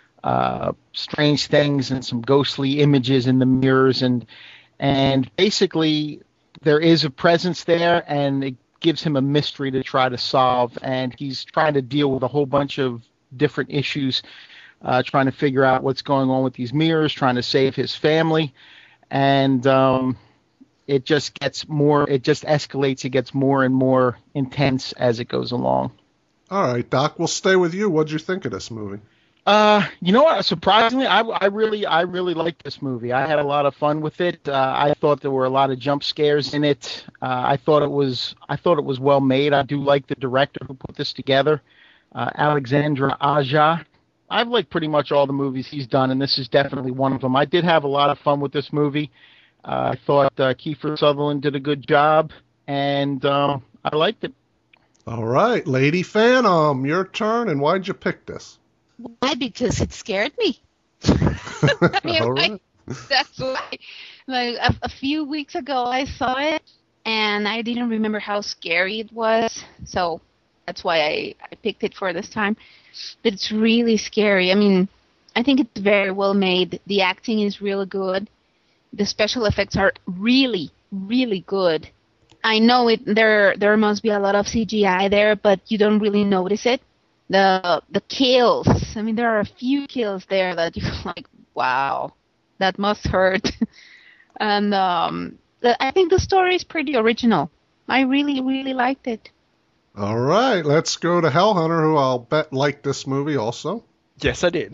things and some ghostly images in the mirrors. And basically there is a presence there, and it gives him a mystery to try to solve. And he's trying to deal with a whole bunch of different issues, trying to figure out what's going on with these mirrors, trying to save his family. And it just escalates. It gets more and more intense as it goes along. All right, Doc, we'll stay with you. What'd you think of this movie? You know what? Surprisingly, I really liked this movie. I had a lot of fun with it. I thought there were a lot of jump scares in it. I thought it was well made. I do like the director who put this together, Alexandre Aja. I've liked pretty much all the movies he's done, and this is definitely one of them. I did have a lot of fun with this movie. I thought Kiefer Sutherland did a good job, and I liked it. All right, Lady Phantom, your turn, and why'd you pick this? Why? Because it scared me. All right. That's why. Like a few weeks ago, I saw it, and I didn't remember how scary it was, so that's why I picked it for this time. But it's really scary. I mean, I think it's very well made. The acting is really good. The special effects are really, really good. I know there must be a lot of CGI there, but you don't really notice it. The kills, I mean, there are a few kills there that you're like, wow, that must hurt. And I think the story is pretty original. I really, really liked it. All right, let's go to Hellhunter, who I'll bet liked this movie also. Yes, I did.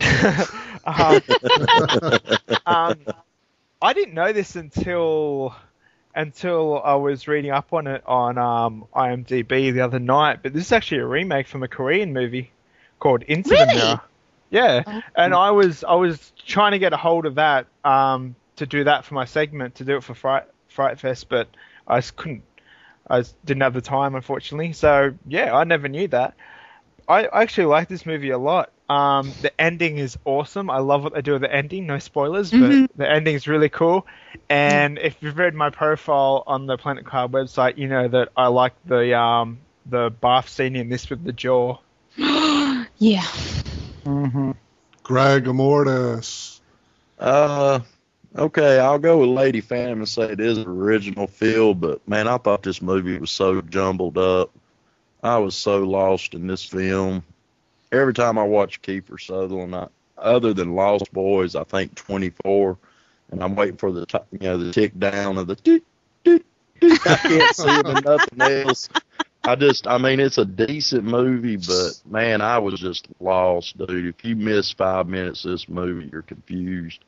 I didn't know this until I was reading up on it on IMDb the other night. But this is actually a remake from a Korean movie called Into the Mirror. Yeah, oh. And I was trying to get a hold of that to do that for my segment, to do it for Fright Fest, but I just couldn't. I didn't have the time, unfortunately. So yeah, I never knew that. I actually like this movie a lot. The ending is awesome. I love what they do with the ending. No spoilers, but the ending is really cool. And if you've read my profile on the Planet Card website, you know that I like the bath scene in this with the jaw. Yeah. Mm-hmm. Greg Amortis. Okay, I'll go with Lady Phantom and say it is an original feel, but man, I thought this movie was so jumbled up. I was so lost in this film. Every time I watch Kiefer Sutherland, other than Lost Boys, I think 24, and I'm waiting for the tick down of the doot, doot, doot. I can't see it in nothing else. It's a decent movie, but man, I was just lost, dude. If you miss 5 minutes of this movie, you're confused.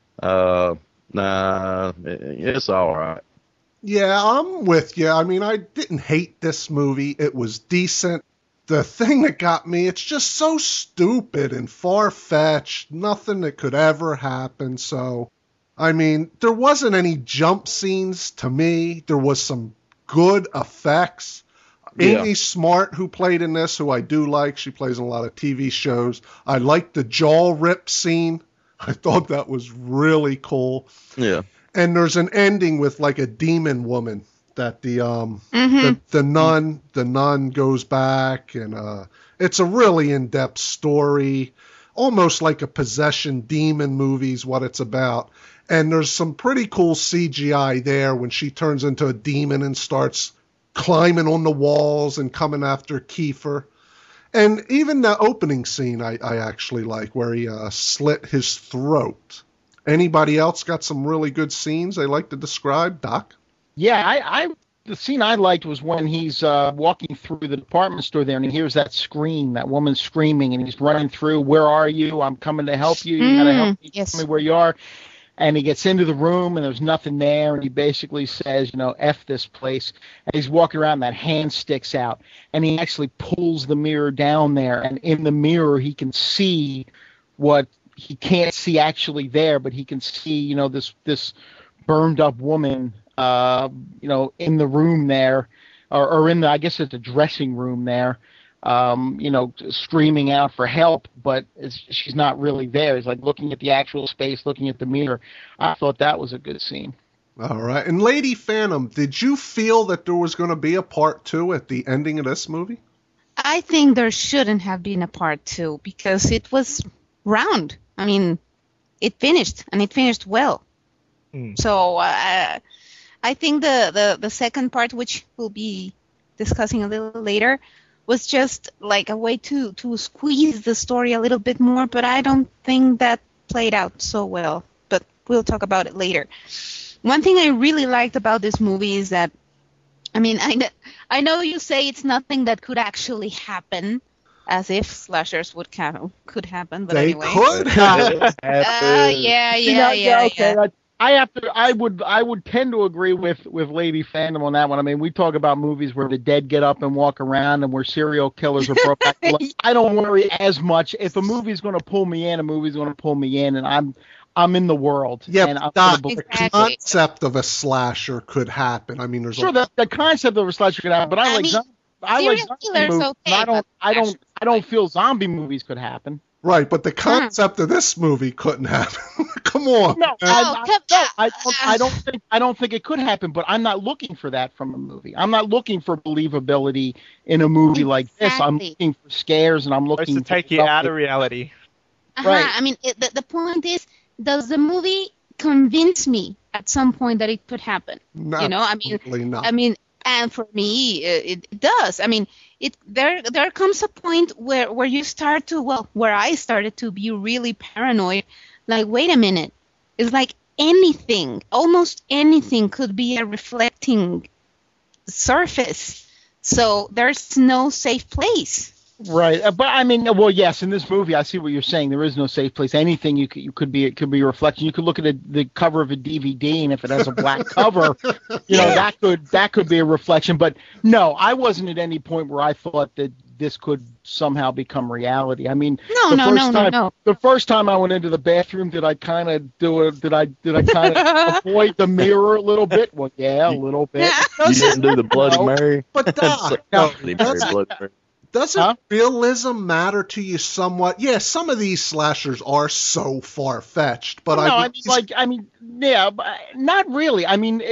It's all right. Yeah, I'm with you. I mean, I didn't hate this movie. It was decent. The thing that got me, it's just so stupid and far-fetched. Nothing that could ever happen. So, I mean, there wasn't any jump scenes to me. There was some good effects. Yeah. Amy Smart, who played in this, who I do like, she plays in a lot of TV shows. I liked the jaw rip scene. I thought that was really cool. Yeah. And there's an ending with like a demon woman that the nun goes back, and it's a really in-depth story, almost like a possession demon movie's what it's about. And there's some pretty cool CGI there when she turns into a demon and starts climbing on the walls and coming after Kiefer. And even the opening scene I actually like, where he slit his throat. Anybody else got some really good scenes they like to describe, Doc? Yeah, the scene I liked was when he's walking through the department store there, and he hears that scream, that woman screaming, and he's running through, "Where are you? I'm coming to help you. You gotta help me. Yes. Tell me where you are." And he gets into the room, and there's nothing there, and he basically says, F this place. And he's walking around, and that hand sticks out, and he actually pulls the mirror down there, and in the mirror he can see what he can't see actually there, but he can see, this burned up woman, in the room there, or in the, I guess it's a dressing room there, screaming out for help, but she's not really there. He's like looking at the actual space, looking at the mirror. I thought that was a good scene. All right. And Lady Phantom, did you feel that there was going to be a part 2 at the ending of this movie? I think there shouldn't have been a part 2 because it was round. I mean, it finished, and it finished well. So I think the second part, which we'll be discussing a little later, was just like a way to squeeze the story a little bit more, but I don't think that played out so well. But we'll talk about it later. One thing I really liked about this movie is that, I mean, I know you say it's nothing that could actually happen, as if slashers could happen, but they anyway. could happen. Yeah. Okay. I would tend to agree with Lady Phantom on that one. I mean, we talk about movies where the dead get up and walk around and where serial killers are brought back to life. I don't worry as much. If a movie's going to pull me in, and I'm in the world. Yeah, and Doc, the Exactly. concept of a slasher could happen. I mean, there's sure the concept of a slasher could happen, but I like zombie killers, movies. okay, I don't feel zombie movies could happen. right, but the concept of this movie couldn't happen. Come on. No, Oh, I don't think it could happen, but I'm not looking for that from a movie. I'm not looking for believability in a movie like this. I'm Exactly. looking for scares, and I'm Supposed looking to take you out of reality. Right. I mean, the point is, does the movie convince me at some point that it could happen? No, absolutely not. I mean, and for me, it does. I mean, there comes a point where you start to, where I started to be really paranoid. Like, wait a minute, it's like almost anything could be a reflecting surface. So there's no safe place. Right, but I mean, well, yes, in this movie, I see what you're saying. There is no safe place. Anything it could be a reflection. You could look at the cover of a DVD, and if it has a black cover, that could be a reflection. But no, I wasn't at any point where I thought that this could somehow become reality. I mean, No. The first time I went into the bathroom, did I kind of avoid the mirror a little bit? Well, yeah, a little bit. You didn't do the Bloody Mary? But Doc, Bloody Mary. doesn't realism matter to you somewhat? Yeah, some of these slashers are so far-fetched, but but not really. I mean,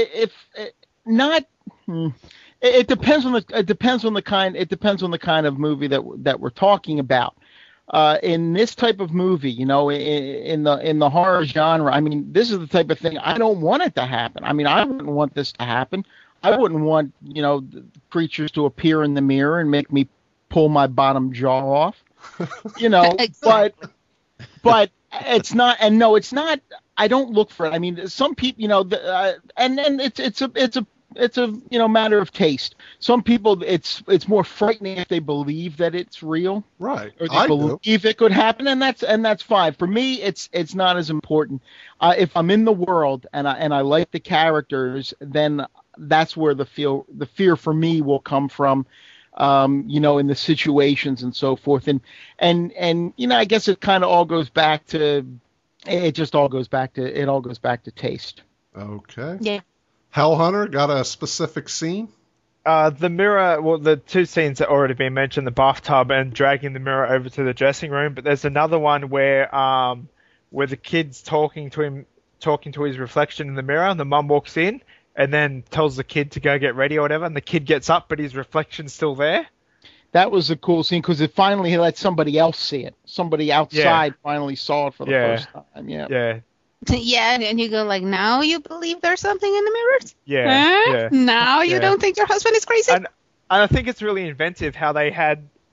it depends on the kind of movie that we're talking about. In this type of movie, in the horror genre, I mean, this is the type of thing I don't want it to happen. I mean, I wouldn't want this to happen. I wouldn't want, the creatures to appear in the mirror and make me pull my bottom jaw off, Exactly. but it's not, and no, it's not. I don't look for it. I mean, some people, and then it's a matter of taste. Some people, it's more frightening if they believe that it's real, right? or they believe it could happen, and that's fine. For me, it's not as important. If I'm in the world and I like the characters, then that's where the fear for me will come from. In the situations and so forth. And I guess it kind of all goes back to, it all goes back to taste. Okay. Yeah. Hellhunter, got a specific scene? The mirror, well, the two scenes that already been mentioned, the bathtub and dragging the mirror over to the dressing room, but there's another one where the kid's talking to his reflection in the mirror, and the mum walks in and then tells the kid to go get ready or whatever, and the kid gets up, but his reflection's still there. That was a cool scene because it finally let somebody else see it. Somebody outside finally saw it for the first time. Yeah. Yeah, and you go like, now you believe there's something in the mirrors? Yeah. Now you don't think your husband is crazy? And I think it's really inventive how they had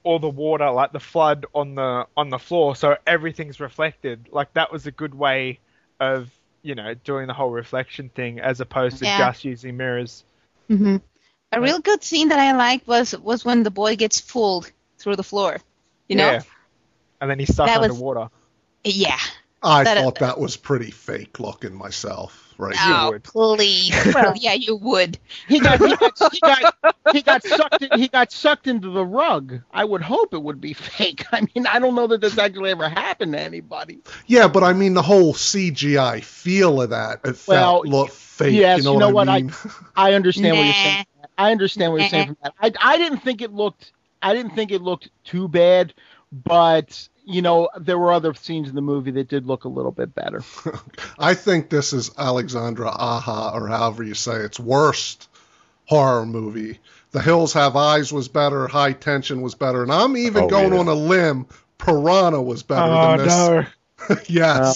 all the water, like the flood on the floor, so everything's reflected. Like that was a good way of, doing the whole reflection thing as opposed to just using mirrors. Mm-hmm. A real good scene that I liked was when the boy gets pulled through the floor. You know? Yeah. And then he's stuck underwater. Yeah. I thought that was pretty fake looking myself, right? Oh, please. Well, yeah, you would. He got sucked into the rug. I would hope it would be fake. I mean, I don't know that this actually ever happened to anybody. Yeah, but I mean the whole CGI feel of that, it felt fake. Yes, you know what I mean? I understand what you're saying. I understand what you're saying from that. I didn't think it looked too bad, but there were other scenes in the movie that did look a little bit better. I think this is Alexandra Aja, or however you say its worst horror movie. The Hills Have Eyes was better, High Tension was better, and I'm even going on a limb. Piranha was better than this. No. Yes.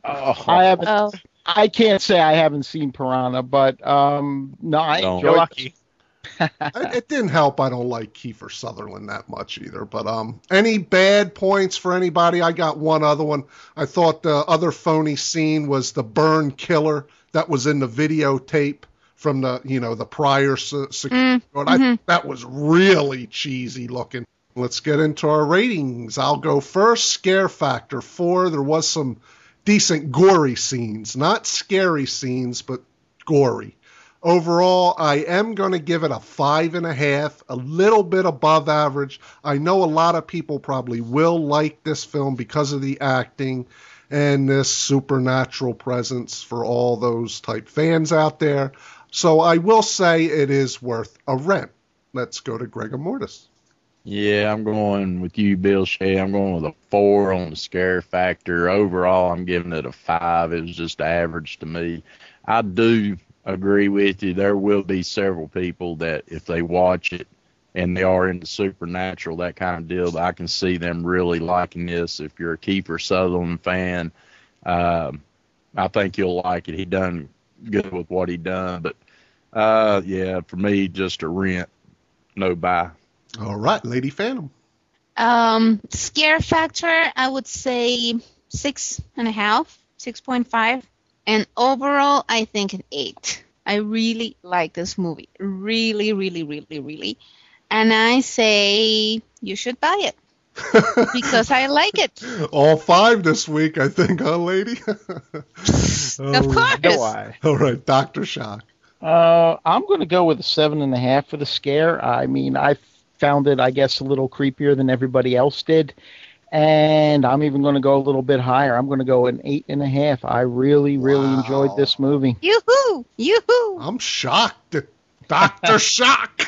I can't say I haven't seen Piranha, but no, I enjoyed You're lucky. It didn't help. I don't like Kiefer Sutherland that much either. But any bad points for anybody? I got one other one. I thought the other phony scene was the burn killer that was in the videotape from the prior security guard. That was really cheesy looking. Let's get into our ratings. I'll go first. Scare factor 4. There was some decent gory scenes, not scary scenes, but gory. Overall, I am going to give it a 5.5, a little bit above average. I know a lot of people probably will like this film because of the acting and this supernatural presence for all those type fans out there. So I will say it is worth a rent. Let's go to Gregor Mortis. Yeah, I'm going with you, Bill Shea. I'm going with a 4 on the scare factor. Overall, I'm giving it a 5. It was just average to me. I do agree with you. There will be several people that if they watch it and they are into supernatural, that kind of deal, I can see them really liking this. If you're a Kiefer Sutherland fan, I think you'll like it. He done good with what he done, but yeah, for me, just a rent, no buy. All right, Lady Phantom. Scare factor, I would say 6.5, 6.5. And overall, I think an 8. I really like this movie. Really, really, really, really. And I say you should buy it. Because I like it. All 5 this week, I think, huh, lady? Of course. Do I? All right, Dr. Shock. I'm going to go with a 7.5 for the scare. I mean, I found it, I guess, a little creepier than everybody else did. And I'm even going to go a little bit higher. I'm going to go an 8.5. I really, really enjoyed this movie. Yoo-hoo! Yoo-hoo! I'm shocked at Dr. Shock.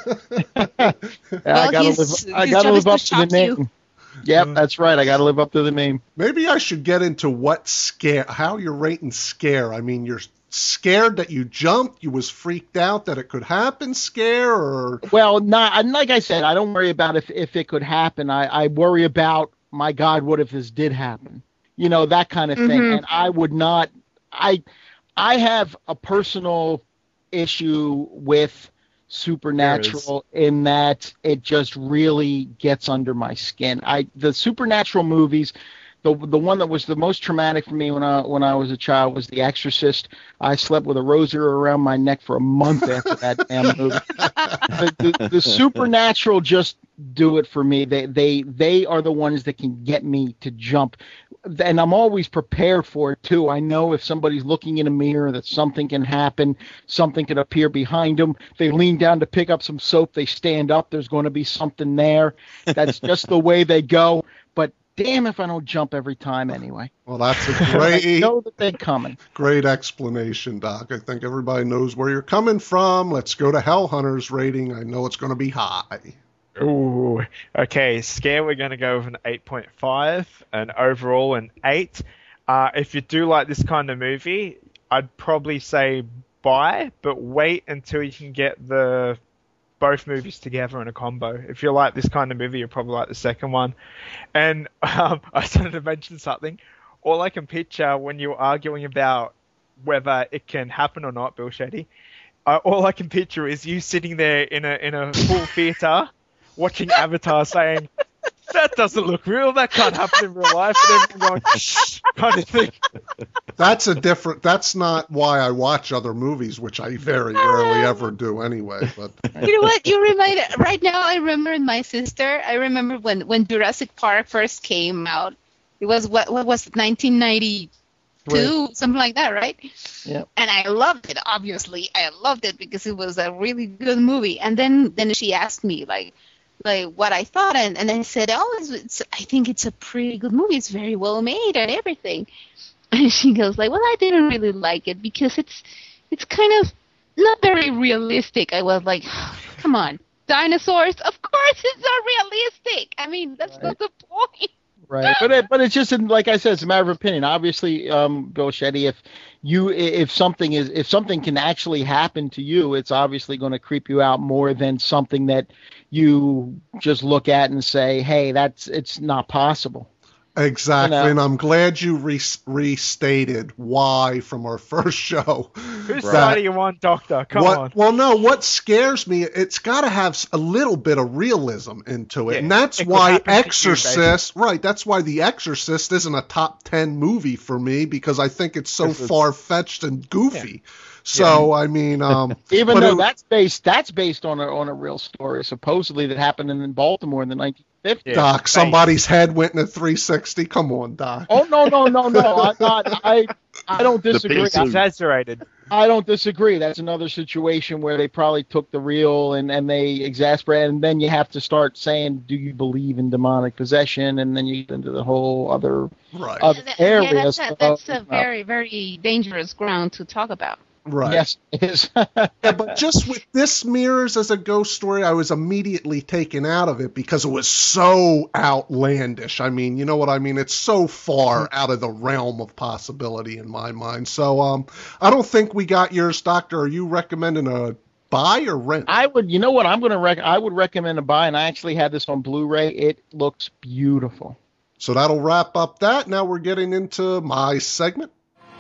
I got to live up to the name. Yep, that's right. I got to live up to the name. Maybe I should get into how you're rating scare. I mean, you're scared that you jumped, you was freaked out that it could happen scare, or? Well, not like I said, I don't worry about if it could happen. I worry about, my God, what if this did happen? That kind of thing. And I would not, I have a personal issue with supernatural in that it just really gets under my skin. The supernatural movies, the one that was the most traumatic for me when I was a child was The Exorcist. I slept with a rosary around my neck for a month after that damn movie. The supernatural just do it for me. They are the ones that can get me to jump. And I'm always prepared for it too. I know if somebody's looking in a mirror that something can happen, something can appear behind them. They lean down to pick up some soap, they stand up, there's going to be something there. That's just the way they go. But damn if I don't jump every time anyway. Well, that's a great I know that they're coming. Great explanation, Doc. I think everybody knows where you're coming from. Let's go to Hellhunters rating. I know it's going to be high. Ooh, okay. Scare, we're going to go with an 8.5, and overall an 8. If you do like this kind of movie, I'd probably say buy, but wait until you can get both movies together in a combo. If you like this kind of movie, you'll probably like the second one. And I wanted to mention something. All I can picture when you're arguing about whether it can happen or not, Bill Shady, all I can picture is you sitting there in a full theater watching Avatar saying, that doesn't look real, that can't happen in real life, and everyone going, shh, kind of thing. That's not why I watch other movies, which I very rarely ever do anyway. But You know what? You remind right now. I remember my sister. I remember when Jurassic Park first came out. It was what was it, 1992, something like that, right? Yeah. And I loved it. Obviously, I loved it because it was a really good movie. And then she asked me like what I thought, and I said, I think it's a pretty good movie. It's very well made and everything. And she goes like, well, I didn't really like it because it's kind of not very realistic. I was like, come on, dinosaurs? Of course it's not realistic. I mean, that's not the point. Right, but it's just like I said, it's a matter of opinion. Obviously, Bill Shetty, if something can actually happen to you, it's obviously going to creep you out more than something that you just look at and say, hey, it's not possible. Exactly, and I'm glad you restated why from our first show. Whose side do you want, Doctor? Come on. Well, no, what scares me, it's got to have a little bit of realism into it, and that's why Exorcist, that's why The Exorcist isn't a top 10 movie for me, because I think it's so far-fetched and goofy. Yeah. So I mean, even though that's based on a real story, supposedly that happened in Baltimore in the 1950s. Doc, somebody's head went in a 360. Come on, Doc. Oh no! I'm not. I don't disagree. Exaggerated. I don't disagree. That's another situation where they probably took the real and they exasperated, and then you have to start saying, do you believe in demonic possession? And then you get into the whole other area. Yeah, that's a very, very dangerous ground to talk about. Right. Yes, it is. Yeah, but just with this mirrors as a ghost story, I was immediately taken out of it because it was so outlandish. I mean, you know what I mean? It's so far out of the realm of possibility in my mind. So I don't think we got yours, Doctor. Are you recommending a buy or rent? I would. You know what? I would recommend a buy, and I actually had this on Blu-ray. It looks beautiful. So that'll wrap up that. Now we're getting into my segment.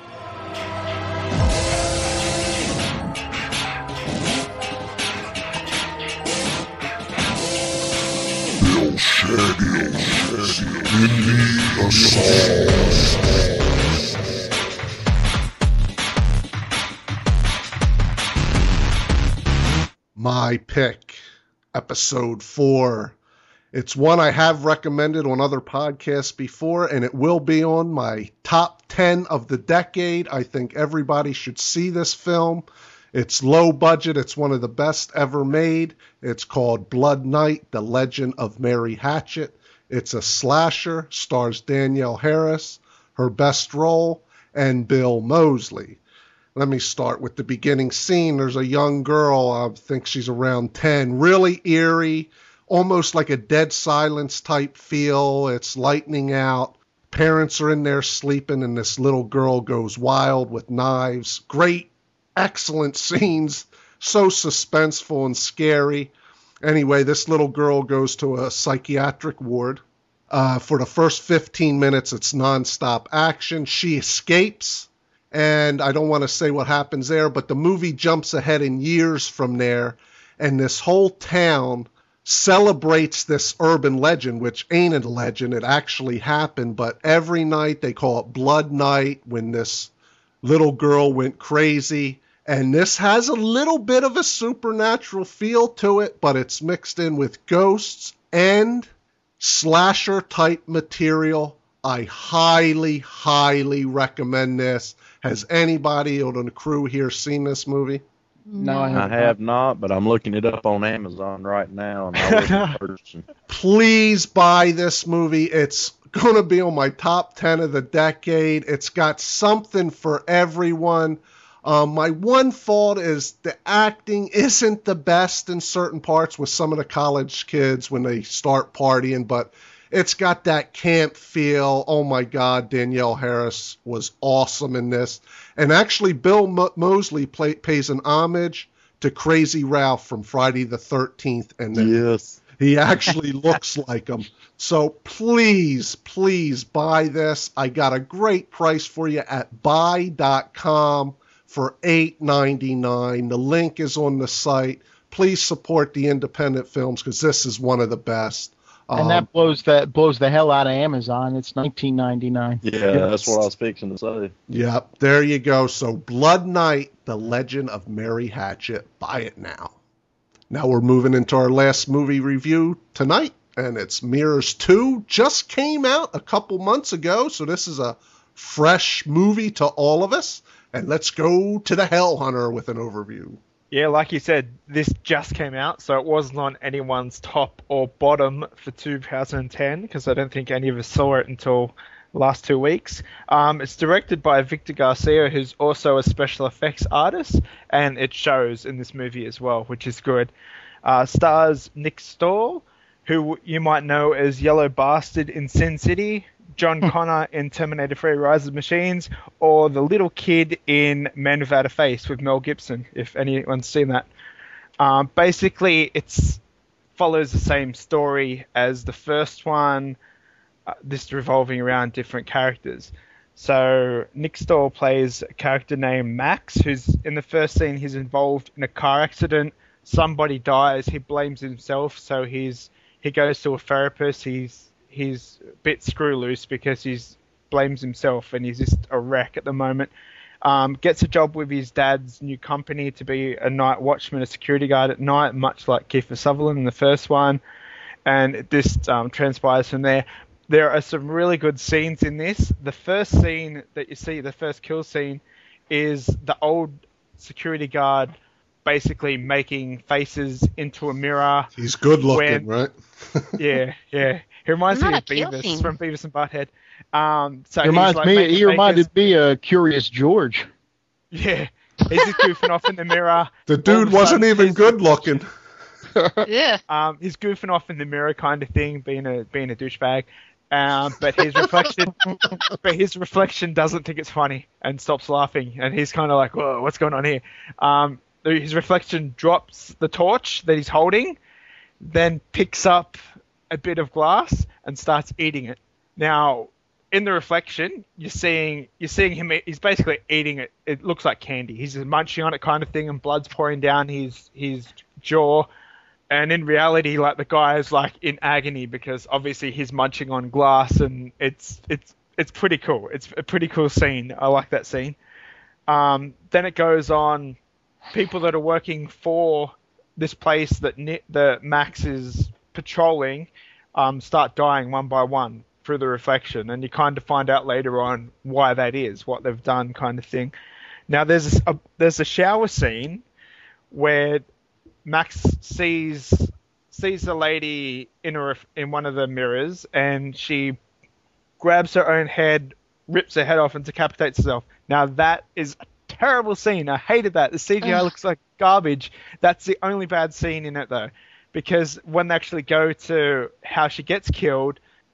My pick, episode 4. It's one I have recommended on other podcasts before, and it will be on my top 10 of the decade. I think everybody should see this film. It's low budget. It's one of the best ever made. It's called Blood Night, The Legend of Mary Hatchet. It's a slasher, stars Danielle Harris, her best role, and Bill Moseley. Let me start with the beginning scene. There's a young girl, I think she's around 10, really eerie, almost like a Dead Silence type feel. It's lightning out. Parents are in there sleeping, and this little girl goes wild with knives. Great, excellent scenes, so suspenseful and scary. Anyway, this little girl goes to a psychiatric ward. For the first 15 minutes, it's nonstop action. She escapes, and I don't want to say what happens there, but the movie jumps ahead in years from there, and this whole town celebrates this urban legend, which ain't a legend. It actually happened, but every night they call it Blood Night when this little girl went crazy. And this has a little bit of a supernatural feel to it, but it's mixed in with ghosts and slasher type material. I highly, highly recommend this. Has anybody on the crew here seen this movie? No, I have not, but I'm looking it up on Amazon right now. And I Please buy this movie. It's going to be on my top 10 of the decade. It's got something for everyone. My one fault is the acting isn't the best in certain parts with some of the college kids when they start partying, but it's got that camp feel. Oh my God, Danielle Harris was awesome in this. And actually, Bill Moseley pays an homage to Crazy Ralph from Friday the 13th. And yes, he actually looks like him. So please, please buy this. I got a great price for you at buy.com. for $8.99. The link is on the site. please support the independent films because this is one of the best. And that blows the hell out of Amazon. It's $19.99. Yeah, that's what I was fixing to say. Yep, there you go. So Blood Night, The Legend of Mary Hatchet. Buy it now. Now we're moving into our last movie review tonight, and it's Mirrors 2. Just came out a couple months ago, so this is a fresh movie to all of us. And let's go to the Hell Hunter with an overview. Yeah, like you said, this just came out, so it wasn't on anyone's top or bottom for 2010, because I don't think any of us saw it until the last 2 weeks. It's directed by Victor Garcia, who's also a special effects artist, and it shows in this movie as well, which is good. Stars Nick Stahl, who you might know as Yellow Bastard in Sin City, John Connor in Terminator 3 Rise of the Machines, or the little kid in Man Without a Face with Mel Gibson, if anyone's seen that. Basically, it follows the same story as the first one, this revolving around different characters. So Nick Stahl plays a character named Max, who's in the first scene, he's involved in a car accident. Somebody dies, he blames himself, so he goes to a therapist. He's a bit screw loose because he blames himself and he's just a wreck at the moment. Gets a job with his dad's new company to be a night watchman, a security guard at night, much like Kiefer Sutherland in the first one. And this transpires from there. There are some really good scenes in this. The first scene that you see, the first kill scene, is the old security guard basically making faces into a mirror. He's good looking, right? Yeah. He reminds me of Not a Beavis kill from Beavis and Butthead. He reminded me of Curious George. Yeah, he's just goofing off in the mirror. The dude wasn't even good looking. Yeah. He's goofing off in the mirror, kind of thing, being a douchebag. But his reflection doesn't think it's funny and stops laughing, and he's kind of like, "Whoa, what's going on here?" His reflection drops the torch that he's holding, then picks up a bit of glass and starts eating it. Now, in the reflection, you're seeing him. He's basically eating it. It looks like candy. He's just munching on it, kind of thing, and blood's pouring down his jaw. And in reality, like, the guy is like in agony because obviously he's munching on glass, and it's pretty cool. It's a pretty cool scene. I like that scene. Then it goes on. People that are working for this place that Max is patrolling start dying one by one through the reflection, and you kind of find out later on why that is, what they've done, kind of thing. Now there's a shower scene where Max sees the lady in one of the mirrors, and she grabs her own head, rips her head off, and decapitates herself. Now that is a terrible scene. I hated that. The CGI looks like garbage. That's the only bad scene in it, though, because when they actually go to how she gets killed,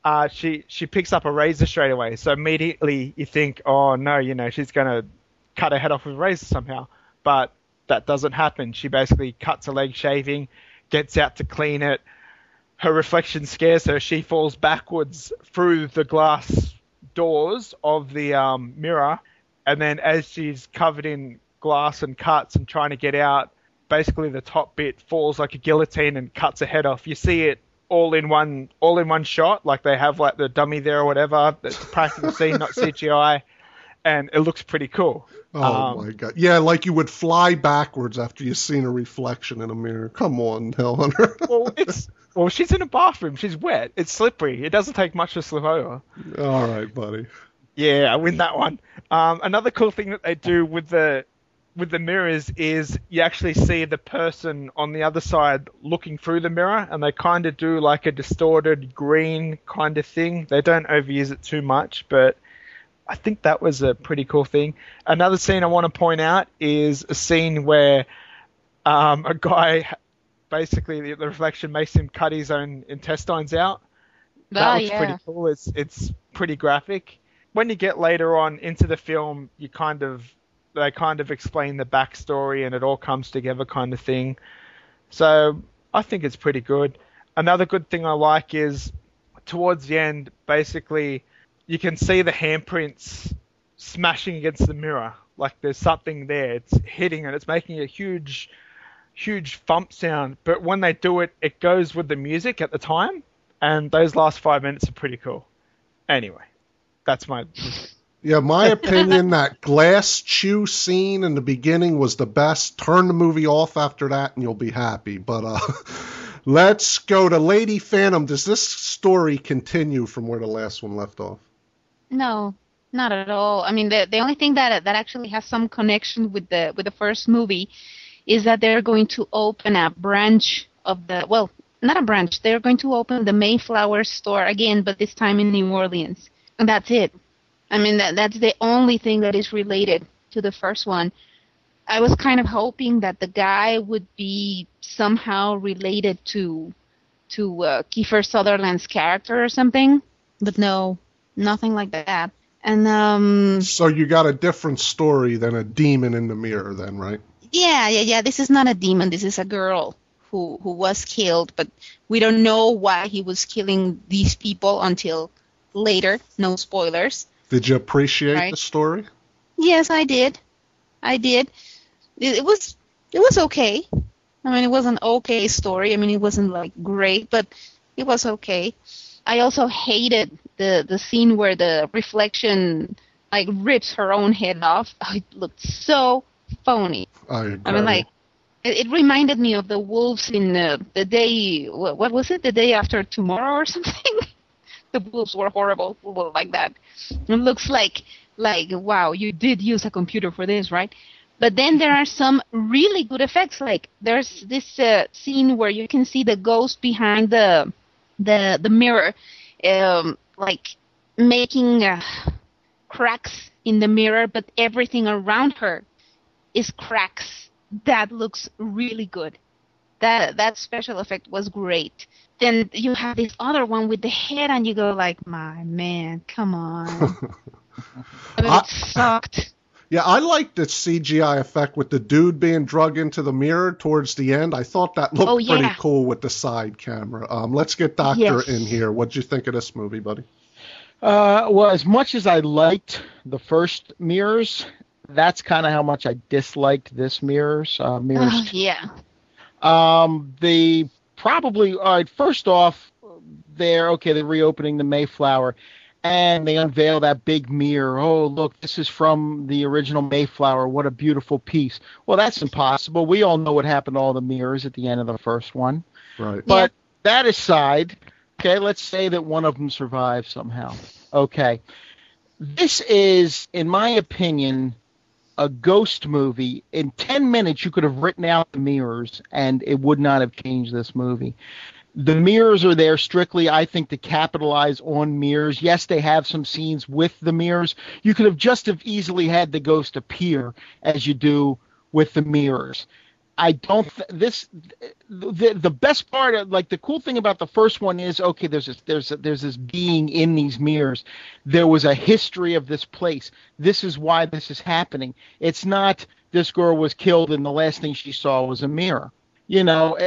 she picks up a razor straight away. So immediately you think, oh no, she's gonna cut her head off with a razor somehow. But that doesn't happen. She basically cuts her leg shaving, gets out to clean it. Her reflection scares her. She falls backwards through the glass doors of the mirror, and then as she's covered in glass and cuts and trying to get out, basically the top bit falls like a guillotine and cuts her head off. You see it all in one shot, like they have like the dummy there or whatever. It's a practical scene, not CGI, and it looks pretty cool. Oh my god! Yeah, like you would fly backwards after you've seen a reflection in a mirror. Come on, Hellhunter. Well, she's in a bathroom. She's wet. It's slippery. It doesn't take much to slip over. All right, buddy. Yeah, I win that one. Another cool thing that they do with the mirrors is you actually see the person on the other side looking through the mirror, and they kind of do like a distorted green kind of thing. They don't overuse it too much, but I think that was a pretty cool thing. Another scene I want to point out is a scene where a guy, basically the reflection makes him cut his own intestines out. That was pretty cool. It's pretty graphic. When you get later on into the film, they kind of explain the backstory and it all comes together, kind of thing. So I think it's pretty good. Another good thing I like is towards the end, basically, you can see the handprints smashing against the mirror. Like there's something there. It's hitting and it's making a huge huge thump sound, but when they do it, it goes with the music at the time, and those last 5 minutes are pretty cool. Anyway, that's my... Yeah, my opinion, that glass chew scene in the beginning was the best. Turn the movie off after that and you'll be happy. But let's go to Lady Phantom. Does this story continue from where the last one left off? No, not at all. I mean, the only thing that actually has some connection with the first movie is that they're going to open a branch of the, well, not a branch. They're going to open the Mayflower store again, but this time in New Orleans. And that's it. I mean, that's the only thing that is related to the first one. I was kind of hoping that the guy would be somehow related to Kiefer Sutherland's character or something, but no, nothing like that. And so you got a different story than a demon in the mirror, then, right? Yeah. This is not a demon. This is a girl who was killed, but we don't know why he was killing these people until later. No spoilers. Did you appreciate the story? Yes, I did. It was okay. I mean, it was an okay story. I mean, it wasn't like great, but it was okay. I also hated the scene where the reflection like rips her own head off. Oh, it looked so phony. I agree. I mean, like it reminded me of the wolves in the day. What was it? The Day After Tomorrow or something. The wolves were horrible, like that. It looks like wow, you did use a computer for this, right? But then there are some really good effects. Like there's this scene where you can see the ghost behind the mirror, like making cracks in the mirror, but everything around her is cracks. That looks really good. That special effect was great. Then you have this other one with the head, and you go like, my man, come on. I mean, it sucked. Yeah, I liked the CGI effect with the dude being drug into the mirror towards the end. I thought that looked pretty cool with the side camera. Let's get Doctor in here. What'd you think of this movie, buddy? Well, as much as I liked the first Mirrors, that's kind of how much I disliked this Mirrors. Mirrors. Yeah. The probably first off, they're reopening the Mayflower, and they unveil that big mirror. Oh, look, this is from the original Mayflower. What a beautiful piece. Well, that's impossible. We all know what happened to all the mirrors at the end of the first one. Right. But that aside, okay, let's say that one of them survives somehow. Okay. This is, in my opinion, a ghost movie. In 10 minutes, you could have written out the mirrors, and it would not have changed this movie. The mirrors are there strictly, I think, to capitalize on mirrors. Yes, they have some scenes with the mirrors. You could have just as easily had the ghost appear as you do with the mirrors. I don't. The best part of, like, the cool thing about the first one is, okay, there's this being in these mirrors. There was a history of this place. This is why this is happening. It's not this girl was killed and the last thing she saw was a mirror. You know,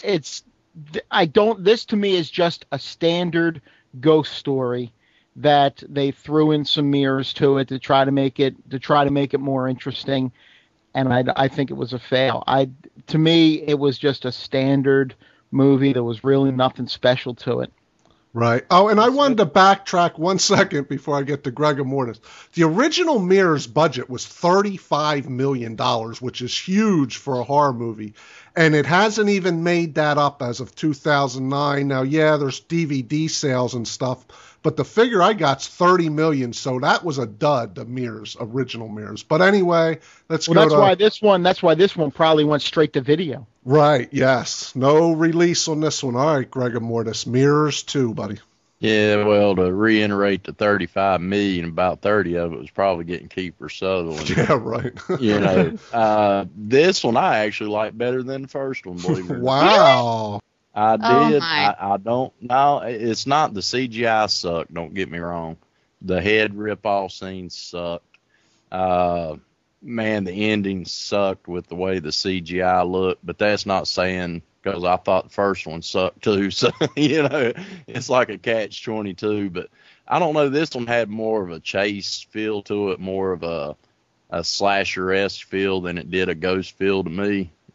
this to me is just a standard ghost story that they threw in some mirrors to it to try to make it more interesting. And I think it was a fail. To me, it was just a standard movie. There was really nothing special to it. Right. Oh, and I wanted to backtrack 1 second before I get to Gregor Mortis. The original Mirrors budget was $35 million, which is huge for a horror movie. And it hasn't even made that up as of 2009. Now, yeah, there's DVD sales and stuff, but the figure I got's $30 million, so that was a dud, the Mirrors, original Mirrors. But anyway, that's why this one probably went straight to video. Right, yes. No release on this one. All right, Gregor Mortis, Mirrors 2, buddy. Yeah, well, to reiterate the $35 million, about 30 of it was probably getting Kiefer Sutherland. Yeah, right. You know, this one I actually like better than the first one, believe it or not. Wow. I did. I don't know. It's not the CGI sucked. Don't get me wrong. The head rip-off scene sucked. Man, the ending sucked with the way the CGI looked. But that's not saying, because I thought the first one sucked too. So, you know, it's like a catch-22. But I don't know. This one had more of a chase feel to it, more of a slasher-esque feel than it did a ghost feel to me.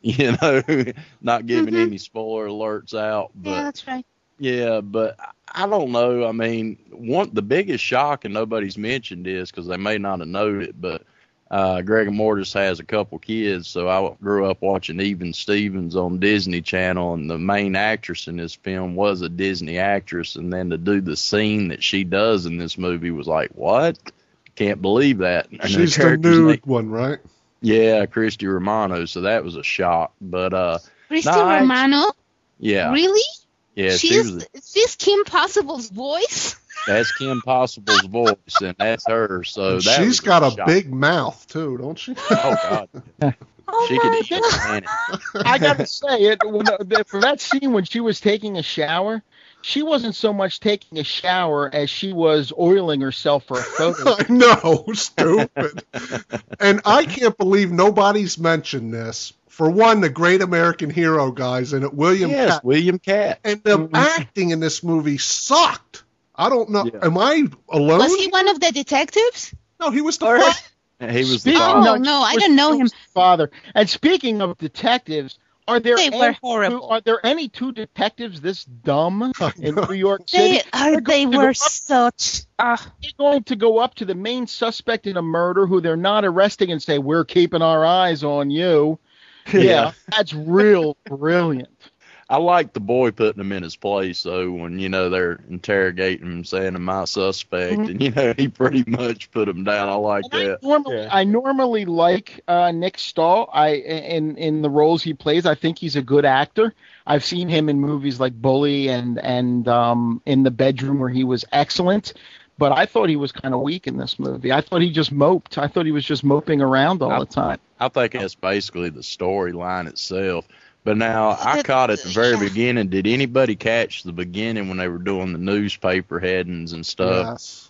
Not giving Mhm. any spoiler alerts out. But Yeah, that's right. yeah, but I don't know. I mean, the biggest shock, and nobody's mentioned this because they may not have known it, but Greg Mortis has a couple kids, so I grew up watching Even Stevens on Disney Channel, and the main actress in this film was a Disney actress, and then to do the scene that she does in this movie was like, what? Can't believe that. And She's the character's nude one, right? Yeah, Christy Romano, so that was a shock. But Christy Nice. Romano? yeah, Really? yeah, she was. She's Kim Possible's voice? That's Kim Possible's voice, and that's her. So that She's was got a shock. big mouth too, don't she? Oh God, Oh she could my eat a God. planet. I got to say, for that scene when she was taking a shower, she wasn't so much taking a shower as she was oiling herself for a photo. I know, stupid. And I can't believe nobody's mentioned this. For one, the Great American Hero guys in it, William Yes, Cat. William Cat. And the acting in this movie sucked. I don't know. Yeah. Am I alone? Was he one of the detectives? No, he was the Or- first. He was the Speaking- father. Oh, no, I didn't know him. Father. And speaking of detectives, are there They were any horrible. are there any two detectives this dumb in New York They City? They're going to go were up- such. They're going to go up to the main suspect in a murder who they're not arresting and say, "We're keeping our eyes on you." Yeah, that's real brilliant. I like the boy putting him in his place, though, when, they're interrogating him, saying, am I suspect? Mhm. And, he pretty much put him down. I like that. I normally like Nick Stahl. In the roles he plays, I think he's a good actor. I've seen him in movies like Bully and In the Bedroom, where he was excellent. But I thought he was kind of weak in this movie. I thought he just moped. I thought he was just moping around all the time. I think that's basically the storyline itself. But now, I caught at the very beginning. Did anybody catch the beginning when they were doing the newspaper headings and stuff? Yes.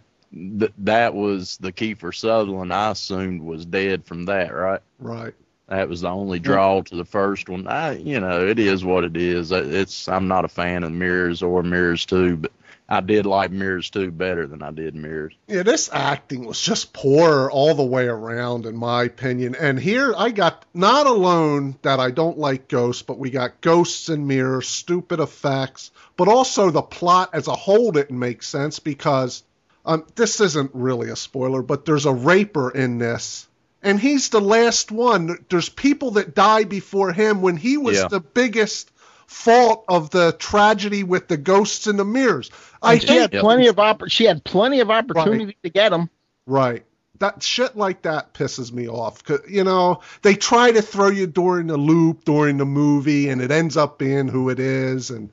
That was the Kiefer Sutherland I assumed was dead from that, right? Right. That was the only draw to the first one. It is what it is. I'm not a fan of Mirrors or Mirrors 2, but I did like Mirrors 2 better than I did Mirrors. Yeah, this acting was just poor all the way around, in my opinion. And here I got, not alone that I don't like Ghosts, but we got Ghosts and Mirrors, stupid effects, but also the plot as a whole didn't make sense because this isn't really a spoiler, but there's a raper in this. And he's the last one. There's people that die before him when he was the biggest fault of the tragedy with the ghosts in the mirrors. She had plenty of opportunity to get him. Right. That shit like that pisses me off. 'Cause, they try to throw you during the loop during the movie, and it ends up being who it is. And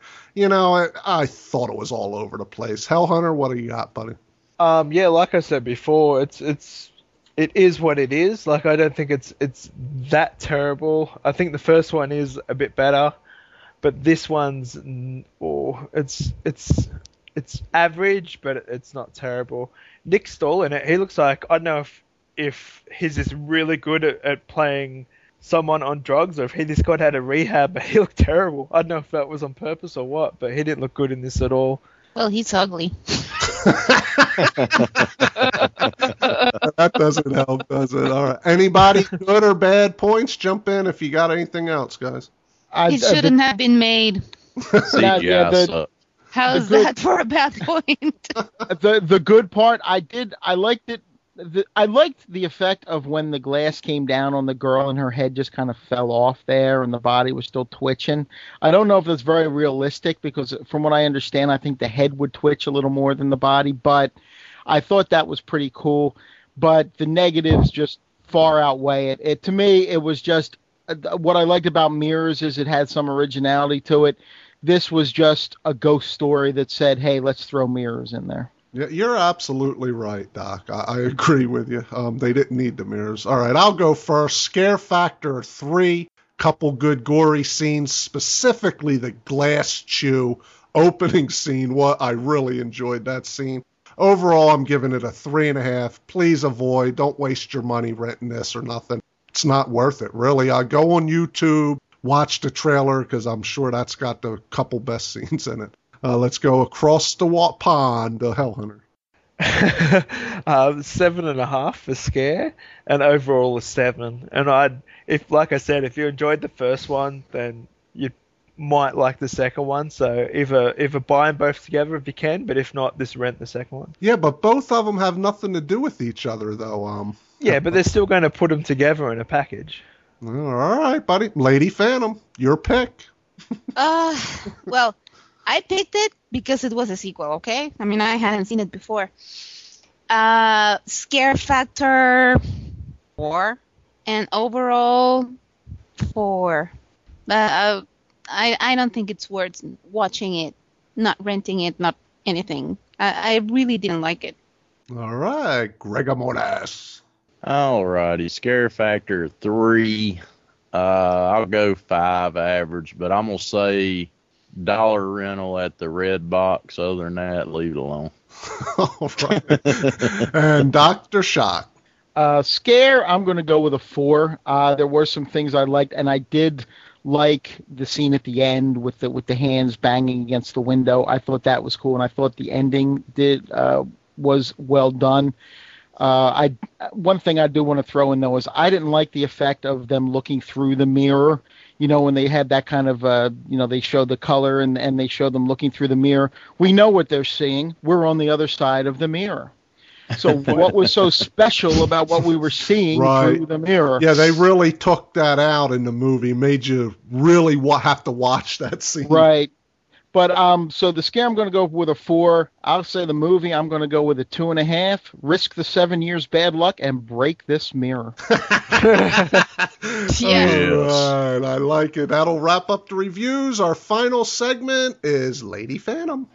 I thought it was all over the place. Hellhunter, what do you got, buddy? Yeah, like I said before, it is what it is. Like, I don't think it's that terrible. I think the first one is a bit better, but this one's it's average, but it's not terrible. Nick Stahl in it, he looks like, I don't know if he's just really good at playing someone on drugs, or if he just got out of rehab, but he looked terrible. I don't know if that was on purpose or what, but he didn't look good in this at all. Well, he's ugly. That doesn't help, does it? All right. Anybody good or bad points? Jump in if you got anything else, guys. It shouldn't have been made. CGI sucks. How's that for a bad point? The good part, I liked it. I liked the effect of when the glass came down on the girl and her head just kind of fell off there and the body was still twitching. I don't know if that's very realistic because from what I understand, I think the head would twitch a little more than the body, but I thought that was pretty cool. But the negatives just far outweigh it. To me, it was just what I liked about Mirrors is it had some originality to it. This was just a ghost story that said, hey, let's throw mirrors in there. Yeah, you're absolutely right, Doc. I agree with you. They didn't need the mirrors. All right, I'll go first. Scare factor 3. Couple good gory scenes, specifically the glass chew opening scene. What I really enjoyed that scene. Overall, I'm giving it a 3.5. Please avoid. Don't waste your money renting this or nothing. It's not worth it, really. Go on YouTube, watch the trailer, because I'm sure that's got the couple best scenes in it. Let's go across the pond to Hellhunter. 7.5 for scare, and overall a 7. And like I said, if you enjoyed the first one, then you might like the second one. So either buy them both together if you can, but if not, just rent the second one. Yeah, but both of them have nothing to do with each other, though. Yeah, but they're still going to put them together in a package. All right, buddy. Lady Phantom, your pick. Well, I picked it because it was a sequel, okay? I mean, I hadn't seen it before. Scare factor 4, and overall 4. I don't think it's worth watching it, not renting it, not anything. I really didn't like it. All right, Gregor Mortis. All righty, scare factor 3. I'll go 5 average, but I'm gonna say dollar rental at the Red Box. Other than that, leave it alone. All right. And Dr. Shock. Scare, I'm going to go with a 4. There were some things I liked, and I did like the scene at the end with the hands banging against the window. I thought that was cool, and I thought the ending was well done. One thing I do want to throw in, though, is I didn't like the effect of them looking through the mirror. You know, when they had that kind of, they show the color and they show them looking through the mirror. We know what they're seeing. We're on the other side of the mirror. So what was so special about what we were seeing through the mirror? Yeah, they really took that out in the movie, made you really have to watch that scene. Right. But so the scare, I'm going to go with a 4. I'll say the movie, I'm going to go with a 2.5. Risk the 7 years bad luck and break this mirror. Yeah. All right, I like it. That'll wrap up the reviews. Our final segment is Lady Phantom.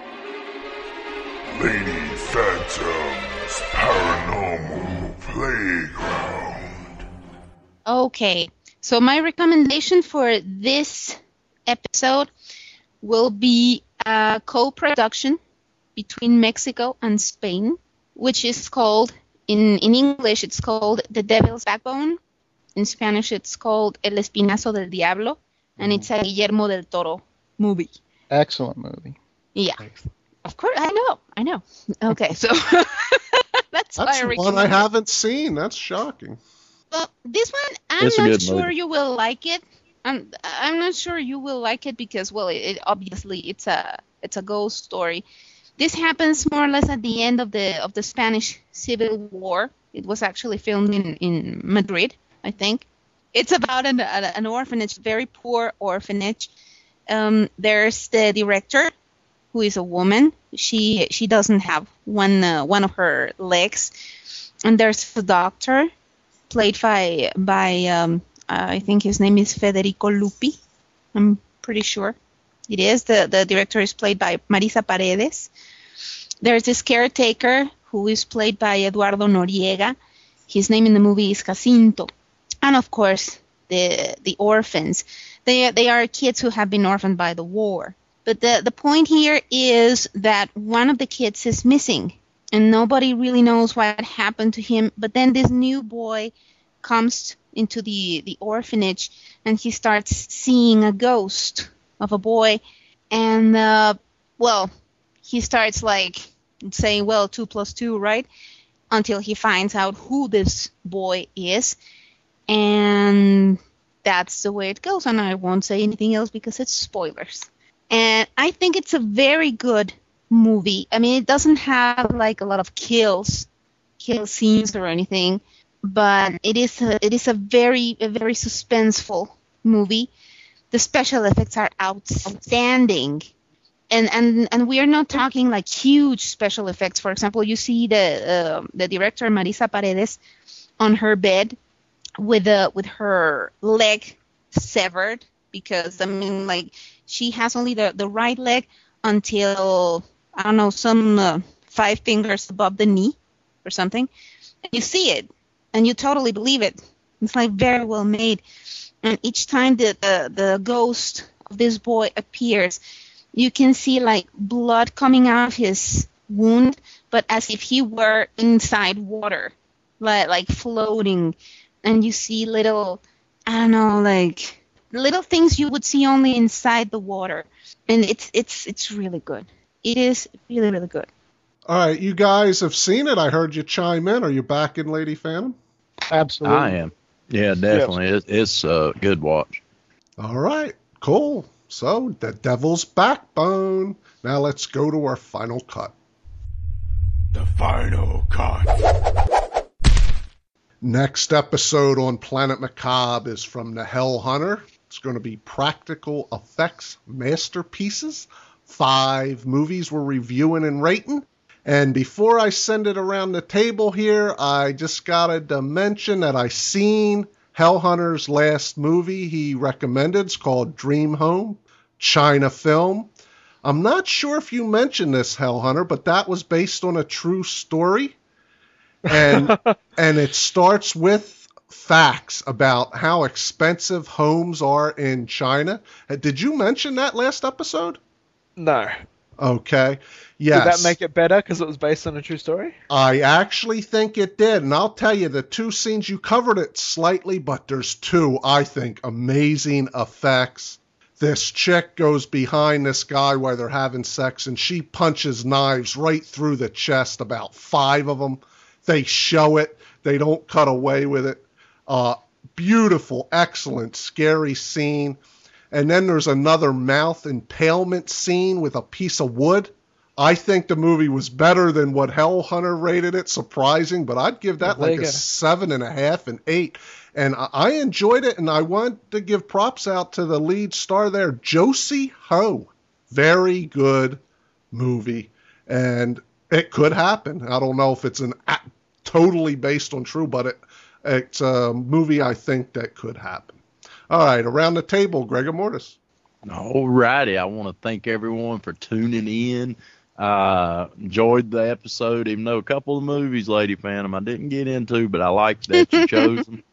Lady Phantom's Paranormal Playground. Okay, so my recommendation for this episode will be a co-production between Mexico and Spain, which is called, in English, it's called The Devil's Backbone. In Spanish, it's called El Espinazo del Diablo, and it's a Guillermo del Toro movie. Excellent movie. Yeah. Of course, I know. Okay, so that's why I recommend one I haven't seen. That's shocking. Well, this one, I'm not sure you will like it. I'm not sure you will like it because, well, it obviously it's a ghost story. This happens more or less at the end of the Spanish Civil War. It was actually filmed in Madrid, I think. It's about an orphanage, very poor orphanage. There's the director, who is a woman. She doesn't have one of her legs, and there's the doctor, played by I think his name is Federico Lupi. I'm pretty sure it is. The director is played by Marisa Paredes. There's this caretaker who is played by Eduardo Noriega. His name in the movie is Jacinto. And of course, the orphans. They are kids who have been orphaned by the war. But the point here is that one of the kids is missing, and nobody really knows what happened to him. But then this new boy comes into the orphanage, and he starts seeing a ghost of a boy, and he starts like saying, well, 2 + 2, right? Until he finds out who this boy is, and that's the way it goes. And I won't say anything else because it's spoilers. And I think it's a very good movie. I mean, it doesn't have like a lot of kill scenes or anything, but it is a very suspenseful movie. The special effects are outstanding, and we are not talking like huge special effects. For example, you see the director Marisa Paredes on her bed with her leg severed, because I mean, like, she has only the right leg until, I don't know, some 5 fingers above the knee or something. And you see it, and you totally believe it. It's like very well made. And each time the ghost of this boy appears, you can see like blood coming out of his wound, but as if he were inside water, like floating. And you see little, I don't know, like little things you would see only inside the water. And it's really good. It is really, really good. All right, you guys have seen it. I heard you chime in. Are you back in Lady Phantom? Absolutely. I am. Yeah, definitely. It's a good watch. All right, cool. So, The Devil's Backbone. Now let's go to our final cut. The final cut. Next episode on Planet Macabre is from The Hell Hunter. It's going to be practical effects masterpieces. 5 movies we're reviewing and rating. And before I send it around the table here, I just got to mention that I seen Hell Hunter's last movie he recommended. It's called Dream Home, China film. I'm not sure if you mentioned this, Hell Hunter, but that was based on a true story. And and it starts with facts about how expensive homes are in China. Did you mention that last episode? No. Okay. Yes. Did that make it better because it was based on a true story? I actually think it did. And I'll tell you, the 2 scenes, you covered it slightly, but there's 2, I think, amazing effects. This chick goes behind this guy while they're having sex, and she punches knives right through the chest, about 5 of them. They show it. They don't cut away with it. Beautiful, excellent, scary scene. And then there's another mouth impalement scene with a piece of wood. I think the movie was better than what Hell Hunter rated it. Surprising, but I'd give that like a 7.5 and 8. And I enjoyed it, and I want to give props out to the lead star there, Josie Ho. Very good movie, and it could happen. I don't know if it's totally based on true, but it's a movie I think that could happen. All right, around the table, Gregor Mortis. All righty. I want to thank everyone for tuning in. Enjoyed the episode, even though a couple of movies, Lady Phantom, I didn't get into, but I liked that you chose them.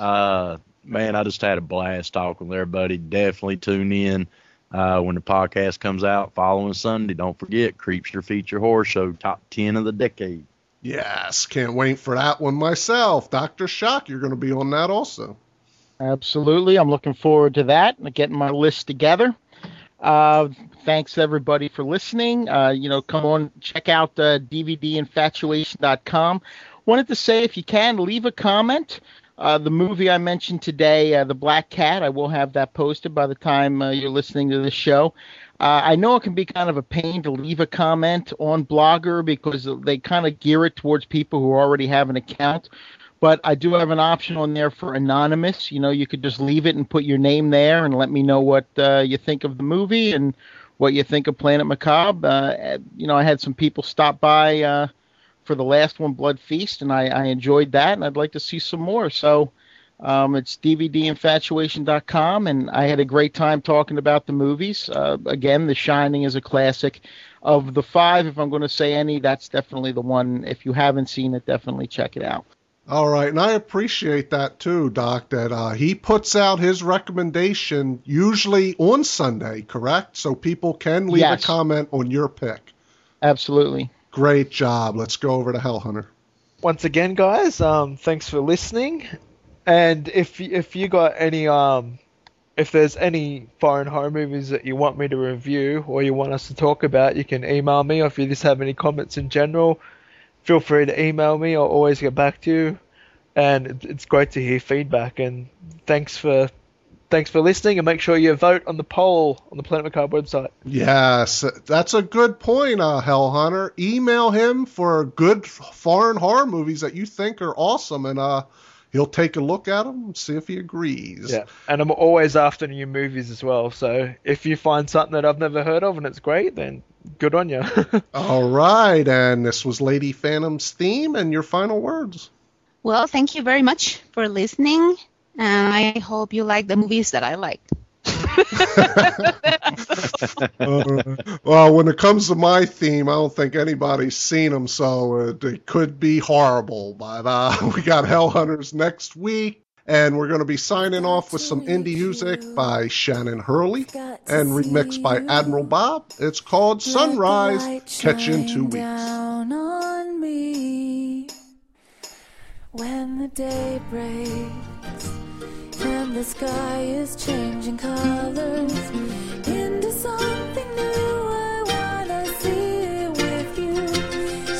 Man, I just had a blast talking with everybody. Definitely tune in when the podcast comes out following Sunday. Don't forget, Creepster Feature Horror Show, top 10 of the decade. Yes, can't wait for that one myself. Dr. Shock, you're going to be on that also. Absolutely. I'm looking forward to that and getting my list together. Thanks everybody for listening. Come on, check out DVDinfatuation.com. Wanted to say, if you can, leave a comment. The movie I mentioned today, The Black Cat, I will have that posted by the time you're listening to this show. I know it can be kind of a pain to leave a comment on Blogger because they kind of gear it towards people who already have an account. But I do have an option on there for anonymous. You could just leave it and put your name there and let me know what you think of the movie and what you think of Planet Macabre. I had some people stop by for the last one, Blood Feast, and I enjoyed that, and I'd like to see some more. So it's DVDinfatuation.com, and I had a great time talking about the movies. Again, The Shining is a classic. Of the 5, if I'm going to say any, that's definitely the one. If you haven't seen it, definitely check it out. All right, and I appreciate that too, Doc, that he puts out his recommendation usually on Sunday, correct? So people can leave a comment on your pick. Absolutely. Great job. Let's go over to Hell Hunter. Once again, guys, thanks for listening. And if you got any, if there's any foreign horror movies that you want me to review or you want us to talk about, you can email me, or if you just have any comments in general, feel free to email me. I'll always get back to you, and it's great to hear feedback. And thanks for listening, and make sure you vote on the poll on the Planet Macabre website. Yes, that's a good point, Hell Hunter. Email him for good foreign horror movies that you think are awesome, and he'll take a look at them and see if he agrees. Yeah, and I'm always after new movies as well. So if you find something that I've never heard of and it's great, then good on you. All right, and this was Lady Phantom's theme, and your final words. Well, thank you very much for listening, and I hope you like the movies that I liked. Well, when it comes to my theme, I don't think anybody's seen them, so it could be horrible. But we got Hell Hunters next week, and we're going to be signing off with some indie music by Shannon Hurley and remixed by Admiral Bob. It's called Sunrise. Catch you in 2 weeks. Down on me when the day breaks and the sky is changing colors into something new. I wanna see it with you.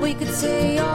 we could say